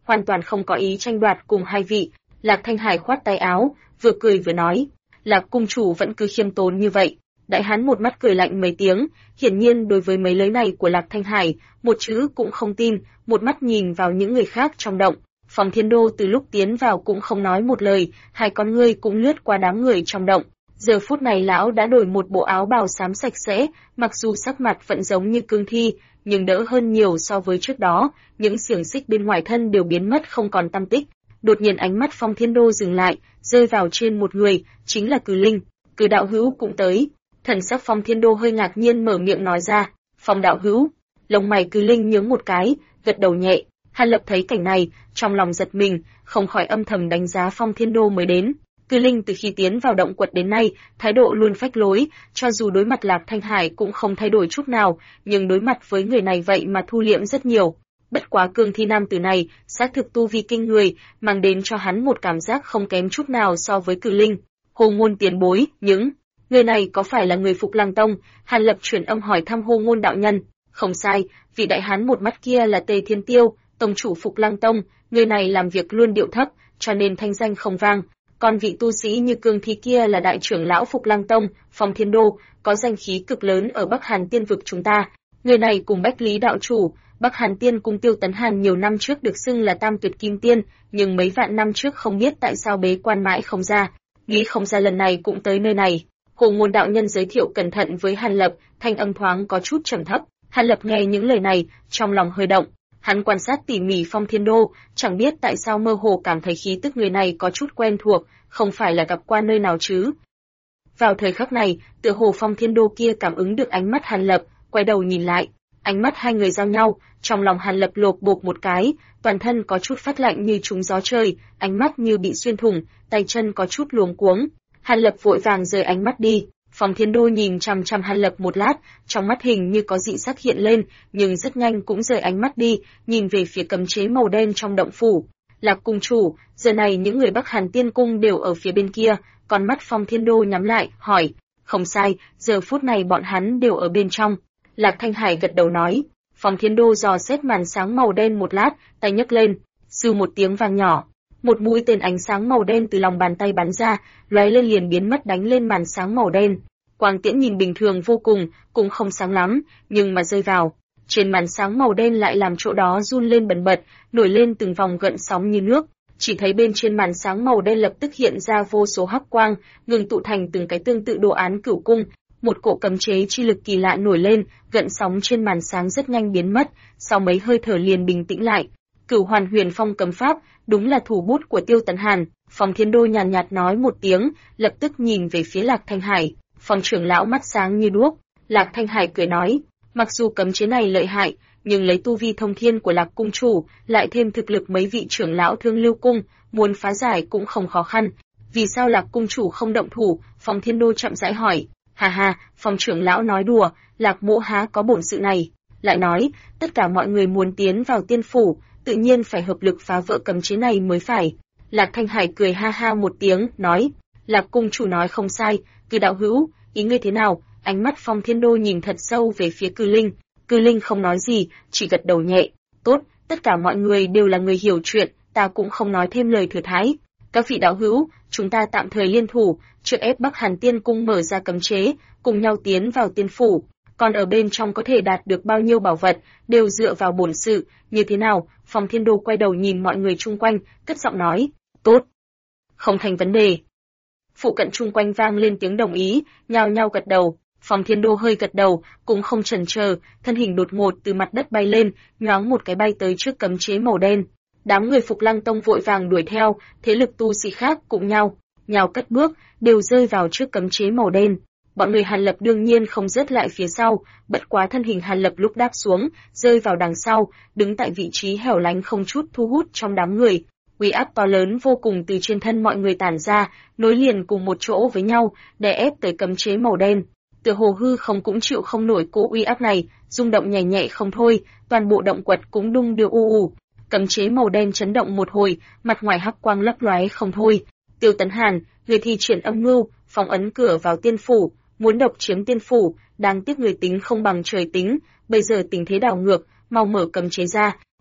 hoàn toàn không có ý tranh đoạt cùng hai vị. Lạc Thanh Hải khoát tay áo, vừa cười vừa nói, Lạc cung chủ vẫn cứ khiêm tốn như vậy. Đại hán một mắt cười lạnh mấy tiếng, hiển nhiên đối với mấy lời này của Lạc Thanh Hải, một chữ cũng không tin, một mắt nhìn vào những người khác trong động. Phong Thiên Đô từ lúc tiến vào cũng không nói một lời, hai con ngươi cũng lướt qua đám người trong động. Giờ phút này lão đã đổi một bộ áo bào xám sạch sẽ, mặc dù sắc mặt vẫn giống như cương thi, nhưng đỡ hơn nhiều so với trước đó, những xiềng xích bên ngoài thân đều biến mất không còn tăm tích. Đột nhiên ánh mắt Phong Thiên Đô dừng lại, rơi vào trên một người, chính là Cử Linh. Cử đạo hữu cũng tới. Thần sắc Phong Thiên Đô hơi ngạc nhiên mở miệng nói ra, Phong đạo hữu. Lông mày Cử Linh nhướng một cái, gật đầu nhẹ. Hàn Lập thấy cảnh này, trong lòng giật mình, không khỏi âm thầm đánh giá Phong Thiên Đô mới đến. Cử Linh từ khi tiến vào động quật đến nay, thái độ luôn phách lối, cho dù đối mặt Lạc Thanh Hải cũng không thay đổi chút nào, nhưng đối mặt với người này vậy mà thu liễm rất nhiều. Bất quá cương thi nam tử này, xác thực tu vi kinh người, mang đến cho hắn một cảm giác không kém chút nào so với Cử Linh. Hồ Ngôn tiền bối, những người này có phải là người Phục Lăng Tông? Hàn Lập chuyển âm hỏi thăm Hồ Ngôn đạo nhân. Không sai, vị đại hán một mắt kia là Tề Thiên Tiêu, tông chủ Phục Lăng Tông, người này làm việc luôn điệu thấp, cho nên thanh danh không vang. Còn vị tu sĩ như cương thi kia là đại trưởng lão Phục Lăng Tông, Phong Thiên Đô, có danh khí cực lớn ở Bắc Hàn Tiên vực chúng ta. Người này cùng Bách Lý đạo chủ, Bắc Hàn Tiên cung Tiêu Tấn Hàn nhiều năm trước được xưng là Tam Tuyệt Kim Tiên, nhưng mấy vạn năm trước không biết tại sao bế quan mãi không ra, nghĩ không ra lần này cũng tới nơi này. Hồ Ngôn đạo nhân giới thiệu cẩn thận với Hàn Lập, thanh âm thoáng có chút trầm thấp. Hàn Lập nghe những lời này, trong lòng hơi động. Hắn quan sát tỉ mỉ Phong Thiên Đô, chẳng biết tại sao mơ hồ cảm thấy khí tức người này có chút quen thuộc, không phải là gặp qua nơi nào chứ. Vào thời khắc này, tựa hồ Phong Thiên Đô kia cảm ứng được ánh mắt Hàn Lập, quay đầu nhìn lại. Ánh mắt hai người giao nhau, trong lòng Hàn Lập lột bột một cái, toàn thân có chút phát lạnh như trúng gió trời, ánh mắt như bị xuyên thủng, tay chân có chút luống cuống. Hàn Lập vội vàng rời ánh mắt đi. Phong Thiên Đô nhìn chằm chằm Hàn Lập một lát, trong mắt hình như có dị sắc hiện lên, nhưng rất nhanh cũng rời ánh mắt đi, nhìn về phía cấm chế màu đen trong động phủ. Lạc cung chủ, giờ này những người Bắc Hàn Tiên cung đều ở phía bên kia, con mắt Phong Thiên Đô nhắm lại, hỏi, không sai, giờ phút này bọn hắn đều ở bên trong. Lạc Thanh Hải gật đầu nói. Phong Thiên Đô dò xét màn sáng màu đen một lát, tay nhấc lên, sư một tiếng vang nhỏ. Một mũi tên ánh sáng màu đen từ lòng bàn tay bắn ra, lóe lên liền biến mất đánh lên màn sáng màu đen. Quang tiễn nhìn bình thường vô cùng, cũng không sáng lắm, nhưng mà rơi vào trên màn sáng màu đen lại làm chỗ đó run lên bần bật, nổi lên từng vòng gợn sóng như nước. Chỉ thấy bên trên màn sáng màu đen lập tức hiện ra vô số hắc quang, ngừng tụ thành từng cái tương tự đồ án cửu cung. Một cỗ cấm chế chi lực kỳ lạ nổi lên, gợn sóng trên màn sáng rất nhanh biến mất, sau mấy hơi thở liền bình tĩnh lại. Cửu Hoàn Huyền Phong cấm pháp, đúng là thủ bút của Tiêu Tấn Hàn. Phong Thiên Đô nhàn nhạt nói một tiếng, lập tức nhìn về phía Lạc Thanh Hải. Phong trưởng lão mắt sáng như đuốc. Lạc Thanh Hải cười nói, mặc dù cấm chế này lợi hại, nhưng lấy tu vi thông thiên của Lạc cung chủ, lại thêm thực lực mấy vị trưởng lão Thương Lưu cung, muốn phá giải cũng không khó khăn. Vì sao Lạc cung chủ không động thủ? Phong Thiên Đô chậm rãi hỏi. Hà hà, Phong trưởng lão nói đùa, Lạc mỗ há có bổn sự này. Lại nói, tất cả mọi người muốn tiến vào tiên phủ, tự nhiên phải hợp lực phá vỡ cấm chế này mới phải. Lạc Thanh Hải cười ha ha một tiếng, nói, Lạc cung chủ nói không sai, Cử đạo hữu, ý ngươi thế nào? Ánh mắt Phong Thiên Đô nhìn thật sâu về phía Cử Linh. Cử Linh không nói gì, chỉ gật đầu nhẹ. Tốt, tất cả mọi người đều là người hiểu chuyện, ta cũng không nói thêm lời thừa thãi. Các vị đạo hữu, chúng ta tạm thời liên thủ, trước ép Bắc Hàn Tiên cung mở ra cấm chế, cùng nhau tiến vào tiên phủ. Còn ở bên trong có thể đạt được bao nhiêu bảo vật, đều dựa vào bổn sự, như thế nào? Phong Thiên Đô quay đầu nhìn mọi người chung quanh, cất giọng nói, tốt, không thành vấn đề. Phụ cận chung quanh vang lên tiếng đồng ý, nhao nhao gật đầu. Phong Thiên Đô hơi gật đầu, cũng không chần chờ, thân hình đột ngột từ mặt đất bay lên, nhoáng một cái bay tới trước cấm chế màu đen. Đám người Phục Lăng Tông vội vàng đuổi theo, thế lực tu sĩ khác cũng nhao cất bước, đều rơi vào trước cấm chế màu đen. Bọn người Hàn Lập đương nhiên không rớt lại phía sau, bất quá thân hình Hàn Lập lúc đáp xuống, rơi vào đằng sau, đứng tại vị trí hẻo lánh không chút thu hút trong đám người. Uy áp to lớn vô cùng từ trên thân mọi người tản ra, nối liền cùng một chỗ với nhau, đè ép tới cấm chế màu đen. Tựa hồ hư không cũng chịu không nổi cỗ uy áp này, rung động nhẹ nhẹ không thôi, toàn bộ động quật cũng đung đưa u u. Cấm chế màu đen chấn động một hồi, mặt ngoài hắc quang lấp lóe không thôi. Tiêu Tấn Hàn, người thi triển âm mưu, phong ấn cửa vào tiên phủ, muốn độc chiếm tiên phủ, đáng tiếc người tính không bằng trời tính, bây giờ tình thế đảo ngược, mau mở cấm chế ra.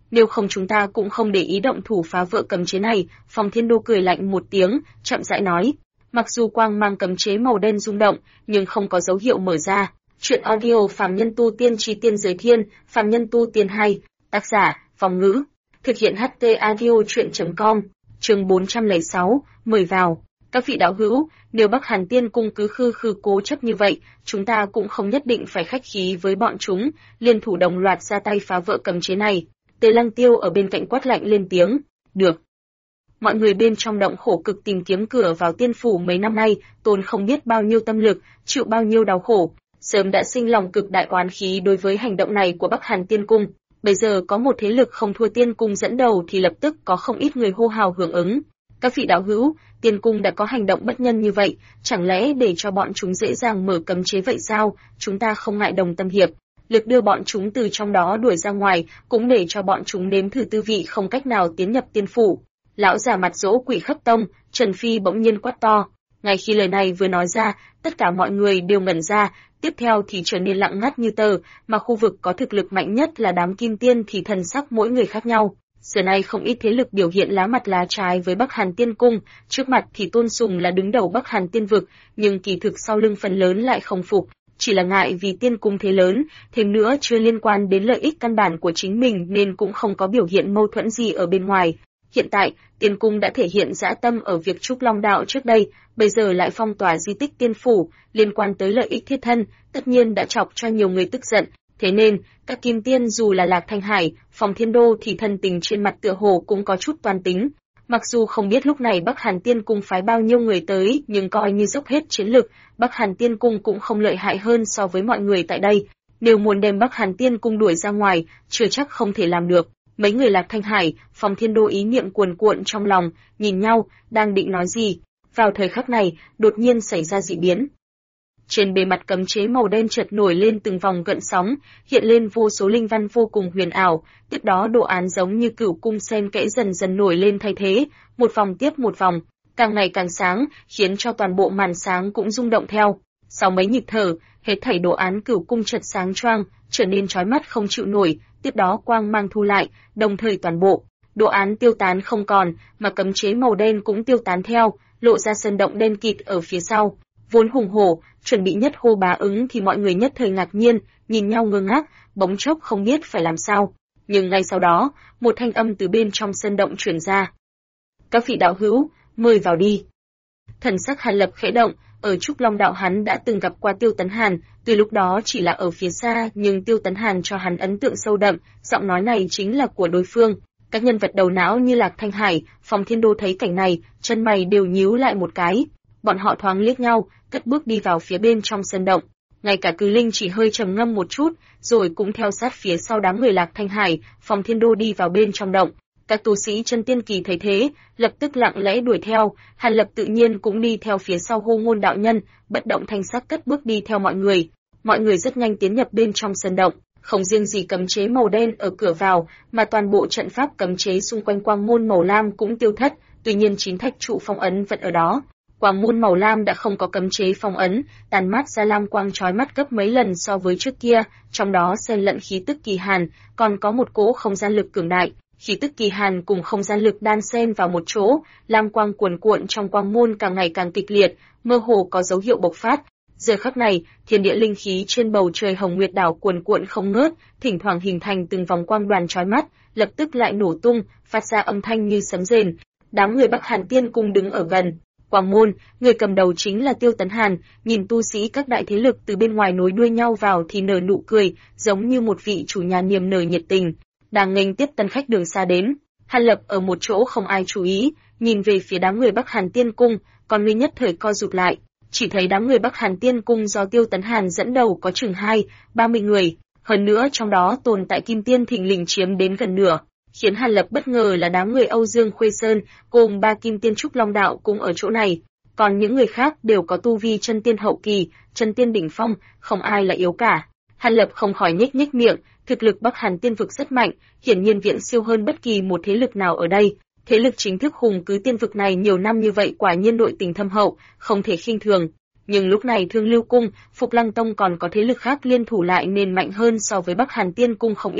nếu không chúng ta cũng không để ý động thủ phá vỡ cấm chế này. Phong Thiên Đô cười lạnh một tiếng, chậm rãi nói. Mặc dù quang mang cấm chế màu đen rung động, nhưng không có dấu hiệu mở ra. Truyện audio Phàm Nhân Tu Tiên Chi Tiên Giới Thiên, Phàm Nhân Tu Tiên 2, tác giả, Phong Ngữ. Thực hiện HT audio chuyện.com, chương 406, mời vào. Các vị đạo hữu, nếu Bắc Hàn Tiên Cung cứ khư cố chấp như vậy, chúng ta cũng không nhất định phải khách khí với bọn chúng, liên thủ đồng loạt ra tay phá vỡ cấm chế này. Tề Lăng Tiêu ở bên cạnh quát lạnh lên tiếng, được. Mọi người bên trong động khổ cực tìm kiếm cửa vào tiên phủ mấy năm nay, tốn không biết bao nhiêu tâm lực, chịu bao nhiêu đau khổ, sớm đã sinh lòng cực đại oán khí đối với hành động này của Bắc Hàn Tiên Cung. Bây giờ có một thế lực không thua Tiên Cung dẫn đầu thì lập tức có không ít người hô hào hưởng ứng. Các vị đạo hữu, Tiên Cung đã có hành động bất nhân như vậy, chẳng lẽ để cho bọn chúng dễ dàng mở cấm chế vậy sao? Chúng ta không ngại đồng tâm hiệp, lực đưa bọn chúng từ trong đó đuổi ra ngoài, cũng để cho bọn chúng nếm thử tư vị không cách nào tiến nhập tiên phủ. Lão già mặt dỗ Quỷ Khắp Tông, Trần Phi bỗng nhiên quát to. Ngay khi lời này vừa nói ra, tất cả mọi người đều ngẩn ra, tiếp theo thì trở nên lặng ngắt như tờ, mà khu vực có thực lực mạnh nhất là đám kim tiên thì thần sắc mỗi người khác nhau. Giờ này không ít thế lực biểu hiện lá mặt lá trái với Bắc Hàn Tiên Cung, trước mặt thì tôn sùng là đứng đầu Bắc Hàn Tiên vực, nhưng kỳ thực sau lưng phần lớn lại không phục, chỉ là ngại vì Tiên Cung thế lớn, thêm nữa chưa liên quan đến lợi ích căn bản của chính mình nên cũng không có biểu hiện mâu thuẫn gì ở bên ngoài. Hiện tại, Tiên Cung đã thể hiện dã tâm ở việc Trúc Long Đạo trước đây, bây giờ lại phong tỏa di tích tiên phủ, liên quan tới lợi ích thiết thân, tất nhiên đã chọc cho nhiều người tức giận. Thế nên, các kim tiên dù là Lạc Thanh Hải, Phong Thiên Đô thì thân tình trên mặt tựa hồ cũng có chút toan tính. Mặc dù không biết lúc này Bắc Hàn Tiên Cung phái bao nhiêu người tới, nhưng coi như dốc hết chiến lực, Bắc Hàn Tiên Cung cũng không lợi hại hơn so với mọi người tại đây. Nếu muốn đem Bắc Hàn Tiên Cung đuổi ra ngoài, chưa chắc không thể làm được. Mấy người Lạc Thanh Hải, Phong Thiên Đô ý niệm cuồn cuộn trong lòng, nhìn nhau, đang định nói gì. Vào thời khắc này, đột nhiên xảy ra dị biến. Trên bề mặt cấm chế màu đen chợt nổi lên từng vòng gợn sóng, hiện lên vô số linh văn vô cùng huyền ảo, tiếp đó đồ án giống như cửu cung sen kẽ dần dần nổi lên thay thế, một vòng tiếp một vòng, càng ngày càng sáng, khiến cho toàn bộ màn sáng cũng rung động theo. Sau mấy nhịp thở, hết thảy đồ án cửu cung chợt sáng choang, trở nên chói mắt không chịu nổi, tiếp đó quang mang thu lại, đồng thời toàn bộ đồ án tiêu tán không còn, mà cấm chế màu đen cũng tiêu tán theo, lộ ra sơn động đen kịt ở phía sau. Vốn hùng hổ, chuẩn bị nhất hô bá ứng thì mọi người nhất thời ngạc nhiên, nhìn nhau ngơ ngác, bỗng chốc không biết phải làm sao. Nhưng ngay sau đó, một thanh âm từ bên trong sơn động truyền ra. Các vị đạo hữu, mời vào đi. Thần sắc Hàn Lập khẽ động, ở Trúc Long Đạo hắn đã từng gặp qua Tiêu Tấn Hàn, tuy lúc đó chỉ là ở phía xa nhưng Tiêu Tấn Hàn cho hắn ấn tượng sâu đậm, giọng nói này chính là của đối phương. Các nhân vật đầu não như Lạc Thanh Hải, Phong Thiên Đô thấy cảnh này, chân mày đều nhíu lại một cái. Bọn họ thoáng liếc nhau, cất bước đi vào phía bên trong sân động. Ngay cả Cừ Linh chỉ hơi trầm ngâm một chút, rồi cũng theo sát phía sau đám người Lạc Thanh Hải, Phong Thiên Đô đi vào bên trong động. Các tu sĩ chân tiên kỳ thấy thế, lập tức lặng lẽ đuổi theo, Hàn Lập tự nhiên cũng đi theo phía sau Hô Ngôn đạo nhân, bất động thanh sắc cất bước đi theo mọi người. Mọi người rất nhanh tiến nhập bên trong sân động, không riêng gì cấm chế màu đen ở cửa vào, mà toàn bộ trận pháp cấm chế xung quanh quang môn màu lam cũng tiêu thất, tuy nhiên 9 thạch trụ phong ấn vẫn ở đó. Quang môn màu lam đã không có cấm chế phong ấn, tàn mát ra lam quang chói mắt gấp mấy lần so với trước kia, trong đó xen lẫn khí tức kỳ hàn, còn có một cỗ không gian lực cường đại. Khí tức kỳ hàn cùng không gian lực đan xen vào một chỗ, lam quang cuồn cuộn trong quang môn càng ngày càng kịch liệt, mơ hồ có dấu hiệu bộc phát. Giờ khắc này, thiên địa linh khí trên bầu trời Hồng Nguyệt đảo cuồn cuộn không ngớt, thỉnh thoảng hình thành từng vòng quang đoàn chói mắt, lập tức lại nổ tung, phát ra âm thanh như sấm rền. Đám người Bắc Hàn Tiên Cung đứng ở gần quang môn, người cầm đầu chính là Tiêu Tấn Hàn, nhìn tu sĩ các đại thế lực từ bên ngoài nối đuôi nhau vào thì nở nụ cười, giống như một vị chủ nhà niềm nở nhiệt tình, đang nghênh tiếp tân khách đường xa đến. Hàn Lập ở một chỗ không ai chú ý, nhìn về phía đám người Bắc Hàn Tiên Cung, con ngươi nhất thời co rụt lại, chỉ thấy đám người Bắc Hàn Tiên Cung do Tiêu Tấn Hàn dẫn đầu có chừng 20-30 người, hơn nữa trong đó tồn tại kim tiên thình lình chiếm đến gần nửa. Khiến Hàn Lập bất ngờ là đám người Âu Dương Khuê Sơn, gồm 3 kim tiên Trúc Long Đạo cũng ở chỗ này, còn những người khác đều có tu vi chân tiên hậu kỳ, chân tiên đỉnh phong, không ai là yếu cả. Hàn Lập không khỏi nhếch nhếch miệng, thực lực Bắc Hàn Tiên vực rất mạnh, hiển nhiên viễn siêu hơn bất kỳ một thế lực nào ở đây. Thế lực chính thức hùng cứ tiên vực này nhiều năm như vậy quả nhiên nội tình thâm hậu, không thể khinh thường. Nhưng lúc này Thương Lưu Cung, Phục Lăng Tông còn có thế lực khác liên thủ lại nên mạnh hơn so với Bắc Hàn Tiên Cung không ít.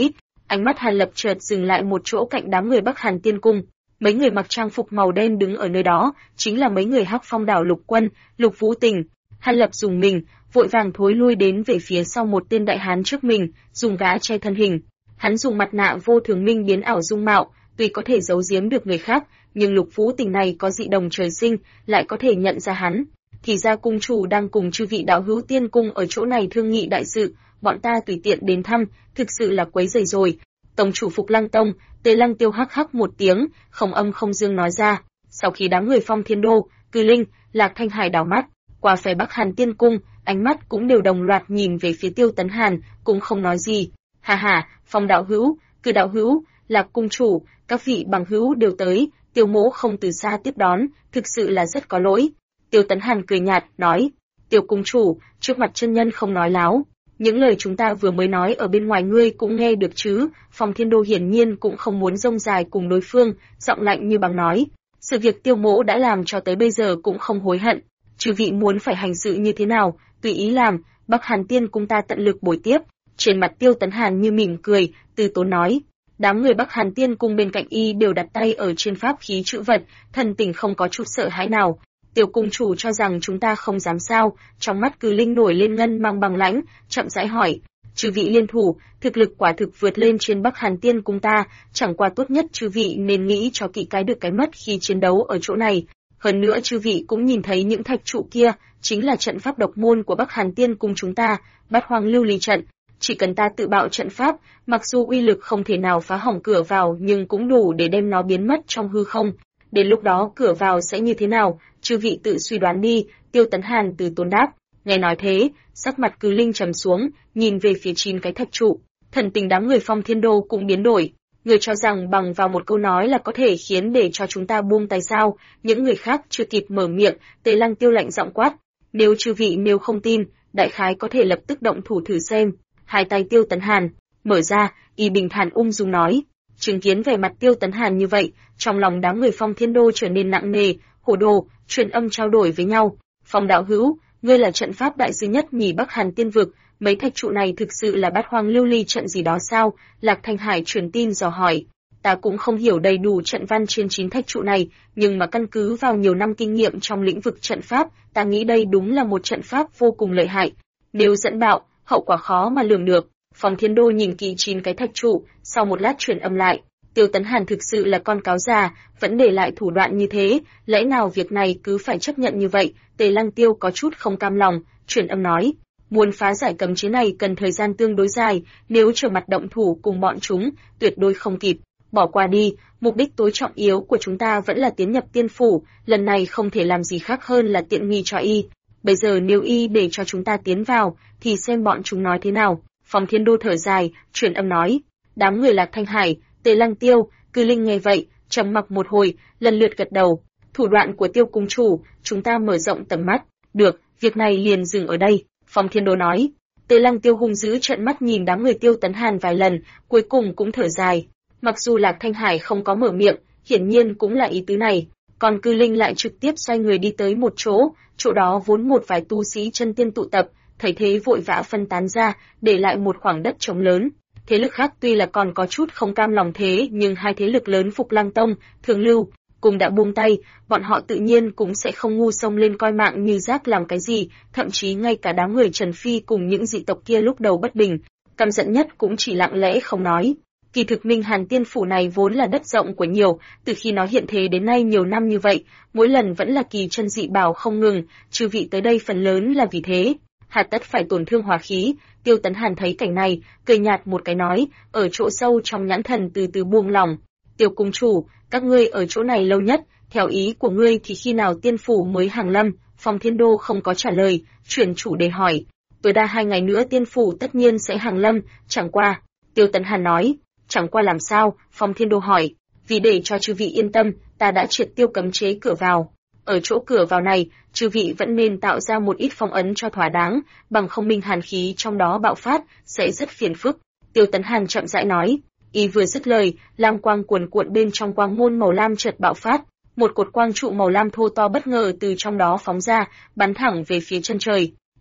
Ánh mắt Hàn Lập chợt dừng lại một chỗ cạnh đám người Bắc Hàn Tiên Cung. Mấy người mặc trang phục màu đen đứng ở nơi đó, chính là mấy người Hắc Phong đảo Lục Quân, Lục Vũ Tình. Hàn Lập dùng mình, vội vàng thối lui đến về phía sau một tên đại hán trước mình, dùng gã che thân hình. Hắn dùng mặt nạ vô thường minh biến ảo dung mạo, tuy có thể giấu giếm được người khác, nhưng Lục Vũ Tình này có dị đồng trời sinh, lại có thể nhận ra hắn. Thì ra cung chủ đang cùng chư vị đạo hữu tiên cung ở chỗ này thương nghị đại sự, bọn ta tùy tiện đến thăm, thực sự là quấy rầy rồi. Tông chủ Phục Lăng Tông, Tề Lăng Tiêu hắc hắc một tiếng, không âm không dương nói ra. Sau khi đám người Phong Thiên Đô, Cư Linh, Lạc Thanh Hải đảo mắt qua phe Bắc Hàn Tiên Cung, ánh mắt cũng đều đồng loạt nhìn về phía Tiêu Tấn Hàn, cũng không nói gì. Ha ha, Phong đạo hữu, Cư đạo hữu, Lạc cung chủ, các vị bằng hữu đều tới, Tiêu mỗ không từ xa tiếp đón, thực sự là rất có lỗi. Tiêu Tấn Hàn cười nhạt, nói, Tiêu cung chủ, trước mặt chân nhân không nói láo. Những lời chúng ta vừa mới nói ở bên ngoài ngươi cũng nghe được chứ. Phong Thiên Đô hiển nhiên cũng không muốn rông dài cùng đối phương, giọng lạnh như băng nói, sự việc Tiêu mỗ đã làm cho tới bây giờ cũng không hối hận. Chư vị muốn phải hành sự như thế nào, tùy ý làm, Bắc Hàn Tiên cung ta tận lực bồi tiếp. Trên mặt Tiêu Tấn Hàn như mỉm cười, từ tốn nói. Đám người Bắc Hàn Tiên cung bên cạnh y đều đặt tay ở trên pháp khí chữ vật, thần tình không có chút sợ hãi nào. Tiểu cung chủ cho rằng chúng ta không dám sao? Trong mắt Cừ Linh nổi lên ngân mang bằng lãnh, chậm rãi hỏi, chư vị liên thủ, thực lực quả thực vượt lên trên Bắc Hàn Tiên cung ta, chẳng qua tốt nhất chư vị nên nghĩ cho kỹ cái được cái mất khi chiến đấu ở chỗ này. Hơn nữa chư vị cũng nhìn thấy những thạch trụ kia, chính là trận pháp độc môn của Bắc Hàn Tiên cung chúng ta, Bát Hoang Lưu Ly trận. Chỉ cần ta tự bạo trận pháp, mặc dù uy lực không thể nào phá hỏng cửa vào nhưng cũng đủ để đem nó biến mất trong hư không. Đến lúc đó cửa vào sẽ như thế nào, chư vị tự suy đoán đi. Tiêu Tấn Hàn từ tốn đáp. Nghe nói thế, sắc mặt Cừ Linh trầm xuống, nhìn về phía 9 cái thạch trụ. Thần tình đám người Phong Thiên Đô cũng biến đổi. Người cho rằng bằng vào một câu nói là có thể khiến để cho chúng ta buông tay sao? Những người khác chưa kịp mở miệng, Tề Lăng Tiêu lạnh giọng quát. Nếu chư vị nếu không tin, đại khái có thể lập tức động thủ thử xem. Hai tay Tiêu Tấn Hàn mở ra, y bình thản ung dung nói. Chứng kiến vẻ mặt Tiêu Tấn Hàn như vậy, trong lòng đám người Phong Thiên Đô trở nên nặng nề, Hổ Đồ, truyền âm trao đổi với nhau. Phong đạo hữu, ngươi là trận pháp đại sư nhất nhì Bắc Hàn Tiên vực, mấy thạch trụ này thực sự là Bát Hoang Lưu Ly trận gì đó sao? Lạc Thanh Hải truyền tin dò hỏi. Ta cũng không hiểu đầy đủ trận văn trên 9 thạch trụ này, nhưng mà căn cứ vào nhiều năm kinh nghiệm trong lĩnh vực trận pháp, ta nghĩ đây đúng là một trận pháp vô cùng lợi hại. Nếu dẫn bạo, hậu quả khó mà lường được. Phong Thiên Đô nhìn kỹ 9 cái thạch trụ, sau một lát truyền âm lại. Tiêu Tấn Hàn thực sự là con cáo già, vẫn để lại thủ đoạn như thế, lẽ nào việc này cứ phải chấp nhận như vậy? Tề Lăng Tiêu có chút không cam lòng, truyền âm nói, muốn phá giải cấm chế này cần thời gian tương đối dài, nếu trở mặt động thủ cùng bọn chúng, tuyệt đối không kịp. Bỏ qua đi, mục đích tối trọng yếu của chúng ta vẫn là tiến nhập tiên phủ, lần này không thể làm gì khác hơn là tiện nghi cho y. Bây giờ nếu y để cho chúng ta tiến vào, thì xem bọn chúng nói thế nào. Phong Thiên Đô thở dài, truyền âm nói, đám người Lạc Thanh Hải, Tề Lăng Tiêu, Cư Linh nghe vậy, trầm mặc một hồi, lần lượt gật đầu. Thủ đoạn của Tiêu cung chủ, chúng ta mở rộng tầm mắt. Được, việc này liền dừng ở đây. Phong Thiên Đô nói. Tề Lăng Tiêu hung dữ trợn mắt nhìn đám người Tiêu Tấn Hàn vài lần, cuối cùng cũng thở dài. Mặc dù Lạc Thanh Hải không có mở miệng, hiển nhiên cũng là ý tứ này. Còn Cư Linh lại trực tiếp xoay người đi tới một chỗ đó vốn một vài tu sĩ chân tiên tụ tập, thấy thế vội vã phân tán ra, để lại một khoảng đất trống lớn. Thế lực khác tuy là còn có chút không cam lòng thế, nhưng hai thế lực lớn Phục Lăng Tông, Thường Lưu cùng đã buông tay, bọn họ tự nhiên cũng sẽ không ngu xông lên coi mạng như rác làm cái gì, thậm chí ngay cả đám người Trần Phi cùng những dị tộc kia lúc đầu bất bình, căm giận nhất cũng chỉ lặng lẽ không nói. Kỳ thực Minh Hàn Tiên phủ này vốn là đất rộng của nhiều, từ khi nó hiện thế đến nay nhiều năm như vậy, mỗi lần vẫn là kỳ chân dị bảo không ngừng, chư vị tới đây phần lớn là vì thế. Hà tất phải tổn thương hòa khí. Tiêu Tấn Hàn thấy cảnh này, cười nhạt một cái nói, ở chỗ sâu trong nhãn thần từ từ buông lòng. Tiêu cung chủ, các ngươi ở chỗ này lâu nhất, theo ý của ngươi thì khi nào tiên phủ mới hàng lâm? Phong Thiên Đô không có trả lời, chuyển chủ đề hỏi. Tối đa 2 ngày nữa tiên phủ tất nhiên sẽ hàng lâm, chẳng qua. Tiêu Tấn Hàn nói, chẳng qua làm sao? Phong Thiên Đô hỏi. Vì để cho chư vị yên tâm, ta đã triệt tiêu cấm chế cửa vào. Ở chỗ cửa vào này, chư vị vẫn nên tạo ra một ít phong ấn cho thỏa đáng, bằng không Minh Hàn khí trong đó bạo phát, sẽ rất phiền phức. Tiêu Tấn Hàn chậm rãi nói. Y vừa dứt lời, lam quang cuồn cuộn bên trong quang môn màu lam chợt bạo phát, một cột quang trụ màu lam thô to bất ngờ từ trong đó phóng ra, bắn thẳng về phía chân trời.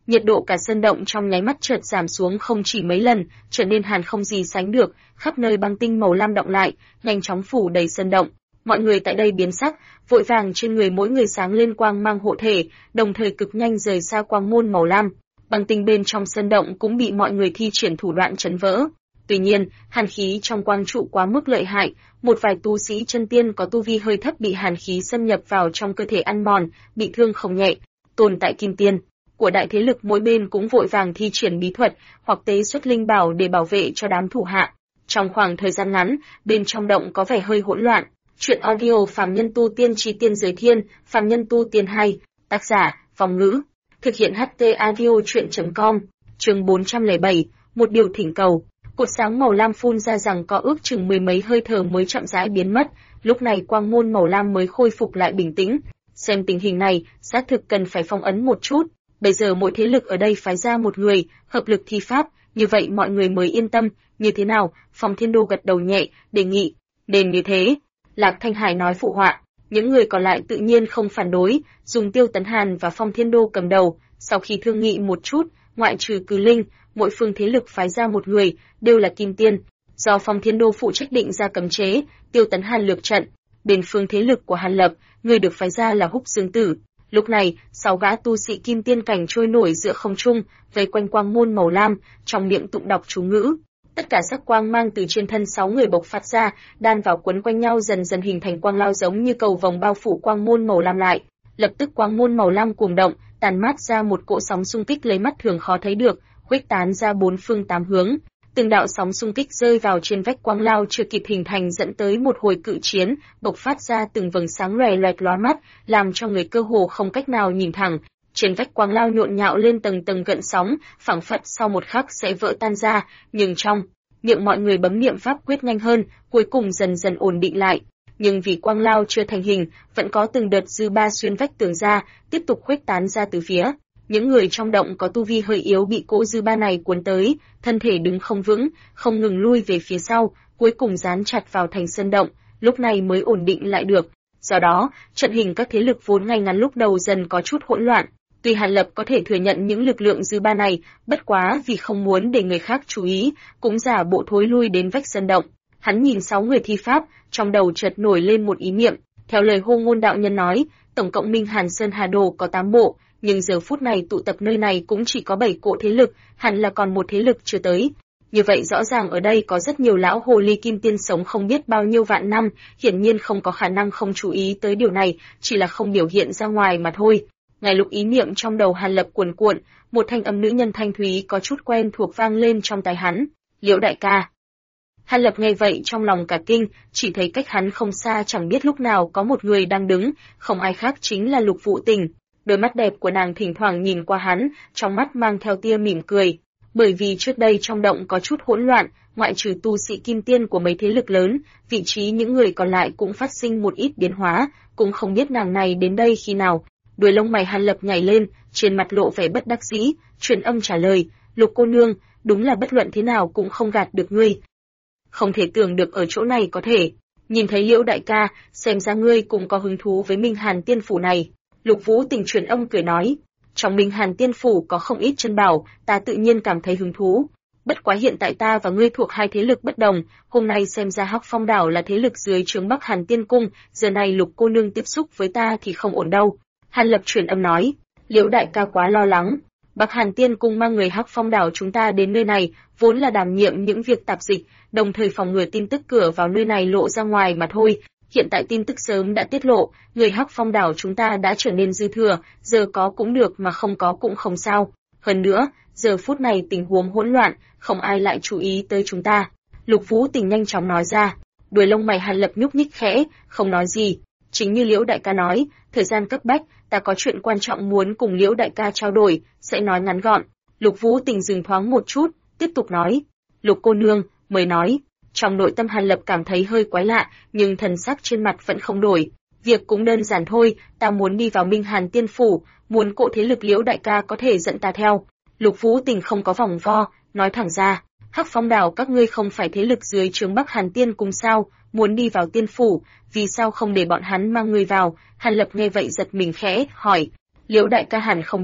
Nhiệt độ cả sơn động trong nháy mắt chợt giảm xuống không chỉ mấy lần, trở nên hàn không gì sánh được, khắp nơi băng tinh màu lam đọng lại, nhanh chóng phủ đầy sơn động. Mọi người tại đây biến sắc, vội vàng trên người mỗi người sáng lên quang mang hộ thể, đồng thời cực nhanh rời xa quang môn màu lam. Băng tinh bên trong sơn động cũng bị mọi người thi triển thủ đoạn chấn vỡ. Tuy nhiên, hàn khí trong quang trụ quá mức lợi hại, một vài tu sĩ chân tiên có tu vi hơi thấp bị hàn khí xâm nhập vào trong cơ thể ăn mòn, bị thương không nhẹ. Tồn tại kim tiên của đại thế lực mỗi bên cũng vội vàng thi triển bí thuật hoặc tế xuất linh bảo để bảo vệ cho đám thủ hạ. Trong khoảng thời gian ngắn, bên trong động có vẻ hơi hỗn loạn. Truyện audio Phàm Nhân Tu Tiên Chí Tiên Giới Thiên, Phàm Nhân Tu Tiên 2, tác giả, Vong Ngữ, thực hiện HT audio truyện.com, chương 407, một điều thỉnh cầu. Cột sáng màu lam phun ra rằng có ước chừng mười mấy hơi thở mới chậm rãi biến mất, lúc này quang môn màu lam mới khôi phục lại bình tĩnh. Xem tình hình này, xác thực cần phải phong ấn một chút. Bây giờ mỗi thế lực ở đây phái ra một người, hợp lực thi pháp, như vậy mọi người mới yên tâm. Như thế nào? Phong Thiên Đô gật đầu nhẹ, đề nghị. Nên như thế. Lạc Thanh Hải nói phụ họa. Những người còn lại tự nhiên không phản đối, dùng Tiêu Tấn Hàn và Phong Thiên Đô cầm đầu. Sau khi thương nghị một chút, ngoại trừ Cừ Linh, mỗi phương thế lực phái ra một người, đều là kim tiên. Do Phong Thiên Đô phụ trách định ra cấm chế, Tiêu Tấn Hàn lược trận. Bên phương thế lực của Hàn Lập, người được phái ra là Húc Dương Tử. Lúc này, 6 gã tu sĩ kim tiên cảnh trôi nổi giữa không trung, vây quanh quang môn màu lam, trong miệng tụng đọc chú ngữ. Tất cả sắc quang mang từ trên thân 6 người bộc phát ra, đan vào quấn quanh nhau dần dần hình thành quang lao giống như cầu vồng bao phủ quang môn màu lam lại. Lập tức quang môn màu lam cuồng động, tàn mát ra một cỗ sóng xung kích lấy mắt thường khó thấy được, khuếch tán ra bốn phương tám hướng. Từng đạo sóng xung kích rơi vào trên vách quang lao chưa kịp hình thành dẫn tới một hồi cự chiến, bộc phát ra từng vầng sáng lòe loẹt lóa mắt, làm cho người cơ hồ không cách nào nhìn thẳng. Trên vách quang lao nhộn nhạo lên tầng tầng gợn sóng, phảng phất sau một khắc sẽ vỡ tan ra, nhưng trong miệng mọi người bấm niệm pháp quyết nhanh hơn, cuối cùng dần dần ổn định lại. Nhưng vì quang lao chưa thành hình, vẫn có từng đợt dư ba xuyên vách tường ra, tiếp tục khuếch tán ra từ phía. Những người trong động có tu vi hơi yếu bị cỗ dư ba này cuốn tới, thân thể đứng không vững, không ngừng lui về phía sau, cuối cùng dán chặt vào thành sơn động, lúc này mới ổn định lại được. Do đó, trận hình các thế lực vốn ngay ngắn lúc đầu dần có chút hỗn loạn. Tuy Hàn Lập có thể thừa nhận những lực lượng dư ba này, bất quá vì không muốn để người khác chú ý, cũng giả bộ thối lui đến vách sơn động. Hắn nhìn 6 người thi pháp, trong đầu chợt nổi lên một ý niệm. Theo lời Hô Ngôn đạo nhân nói, tổng cộng Minh Hàn Sơn Hà Đồ có 8 bộ, nhưng giờ phút này tụ tập nơi này cũng chỉ có 7 cỗ thế lực, hẳn là còn một thế lực chưa tới. Như vậy rõ ràng ở đây có rất nhiều lão hồ ly kim tiên sống không biết bao nhiêu vạn năm, hiển nhiên không có khả năng không chú ý tới điều này, chỉ là không biểu hiện ra ngoài mà thôi. Ngay lúc ý niệm trong đầu Hàn Lập cuồn cuộn, một thanh âm nữ nhân thanh thúy có chút quen thuộc vang lên trong tai hắn. Liễu đại ca. Hàn Lập nghe vậy trong lòng cả kinh, chỉ thấy cách hắn không xa chẳng biết lúc nào có một người đang đứng, không ai khác chính là Lục Vũ Tình. Đôi mắt đẹp của nàng thỉnh thoảng nhìn qua hắn, trong mắt mang theo tia mỉm cười. Bởi vì trước đây trong động có chút hỗn loạn, ngoại trừ tu sĩ kim tiên của mấy thế lực lớn, vị trí những người còn lại cũng phát sinh một ít biến hóa, cũng không biết nàng này đến đây khi nào. Đuôi lông mày Hàn Lập nhảy lên, trên mặt lộ vẻ bất đắc dĩ, truyền âm trả lời, Lục cô nương, đúng là bất luận thế nào cũng không gạt được ngươi. Không thể tưởng được ở chỗ này có thể. Nhìn thấy Liễu đại ca, xem ra ngươi cũng có hứng thú với Minh Hàn Tiên Phủ này. Lục Vũ Tình truyền âm cười nói, trong Minh Hàn Tiên Phủ có không ít chân bảo, ta tự nhiên cảm thấy hứng thú. Bất quá hiện tại ta và ngươi thuộc hai thế lực bất đồng, hôm nay xem ra Hắc Phong đảo là thế lực dưới trướng Bắc Hàn Tiên Cung, giờ này Lục cô nương tiếp xúc với ta thì không ổn đâu. Hàn Lập truyền âm nói, Liễu đại ca quá lo lắng. Bắc Hàn Tiên Cung mang người Hắc Phong đảo chúng ta đến nơi này, vốn là đảm nhiệm những việc tạp dịch, đồng thời phòng ngừa tin tức cửa vào nơi này lộ ra ngoài mà thôi. Hiện tại tin tức sớm đã tiết lộ, người Hắc Phong đảo chúng ta đã trở nên dư thừa, giờ có cũng được mà không có cũng không sao. Hơn nữa, giờ phút này tình huống hỗn loạn, không ai lại chú ý tới chúng ta. Lục Vũ Tình nhanh chóng nói ra. Đuôi lông mày Hàn Lập nhúc nhích khẽ, không nói gì. Chính như Liễu đại ca nói, thời gian cấp bách, ta có chuyện quan trọng muốn cùng Liễu đại ca trao đổi, sẽ nói ngắn gọn. Lục Vũ Tình dừng thoáng một chút, tiếp tục nói. Lục cô nương, mới nói. Trong nội tâm Hàn Lập cảm thấy hơi quái lạ, nhưng thần sắc trên mặt vẫn không đổi. Việc cũng đơn giản thôi, ta muốn đi vào Minh Hàn Tiên Phủ, muốn cộ thế lực Liễu đại ca có thể dẫn ta theo. Lục Vũ Tình không có vòng vo, nói thẳng ra. Hắc Phong đảo các ngươi không phải thế lực dưới trướng Bắc Hàn Tiên Cung sao, muốn đi vào Tiên Phủ, vì sao không để bọn hắn mang ngươi vào? Hàn Lập nghe vậy giật mình khẽ, hỏi. Liễu đại ca hẳn không biết,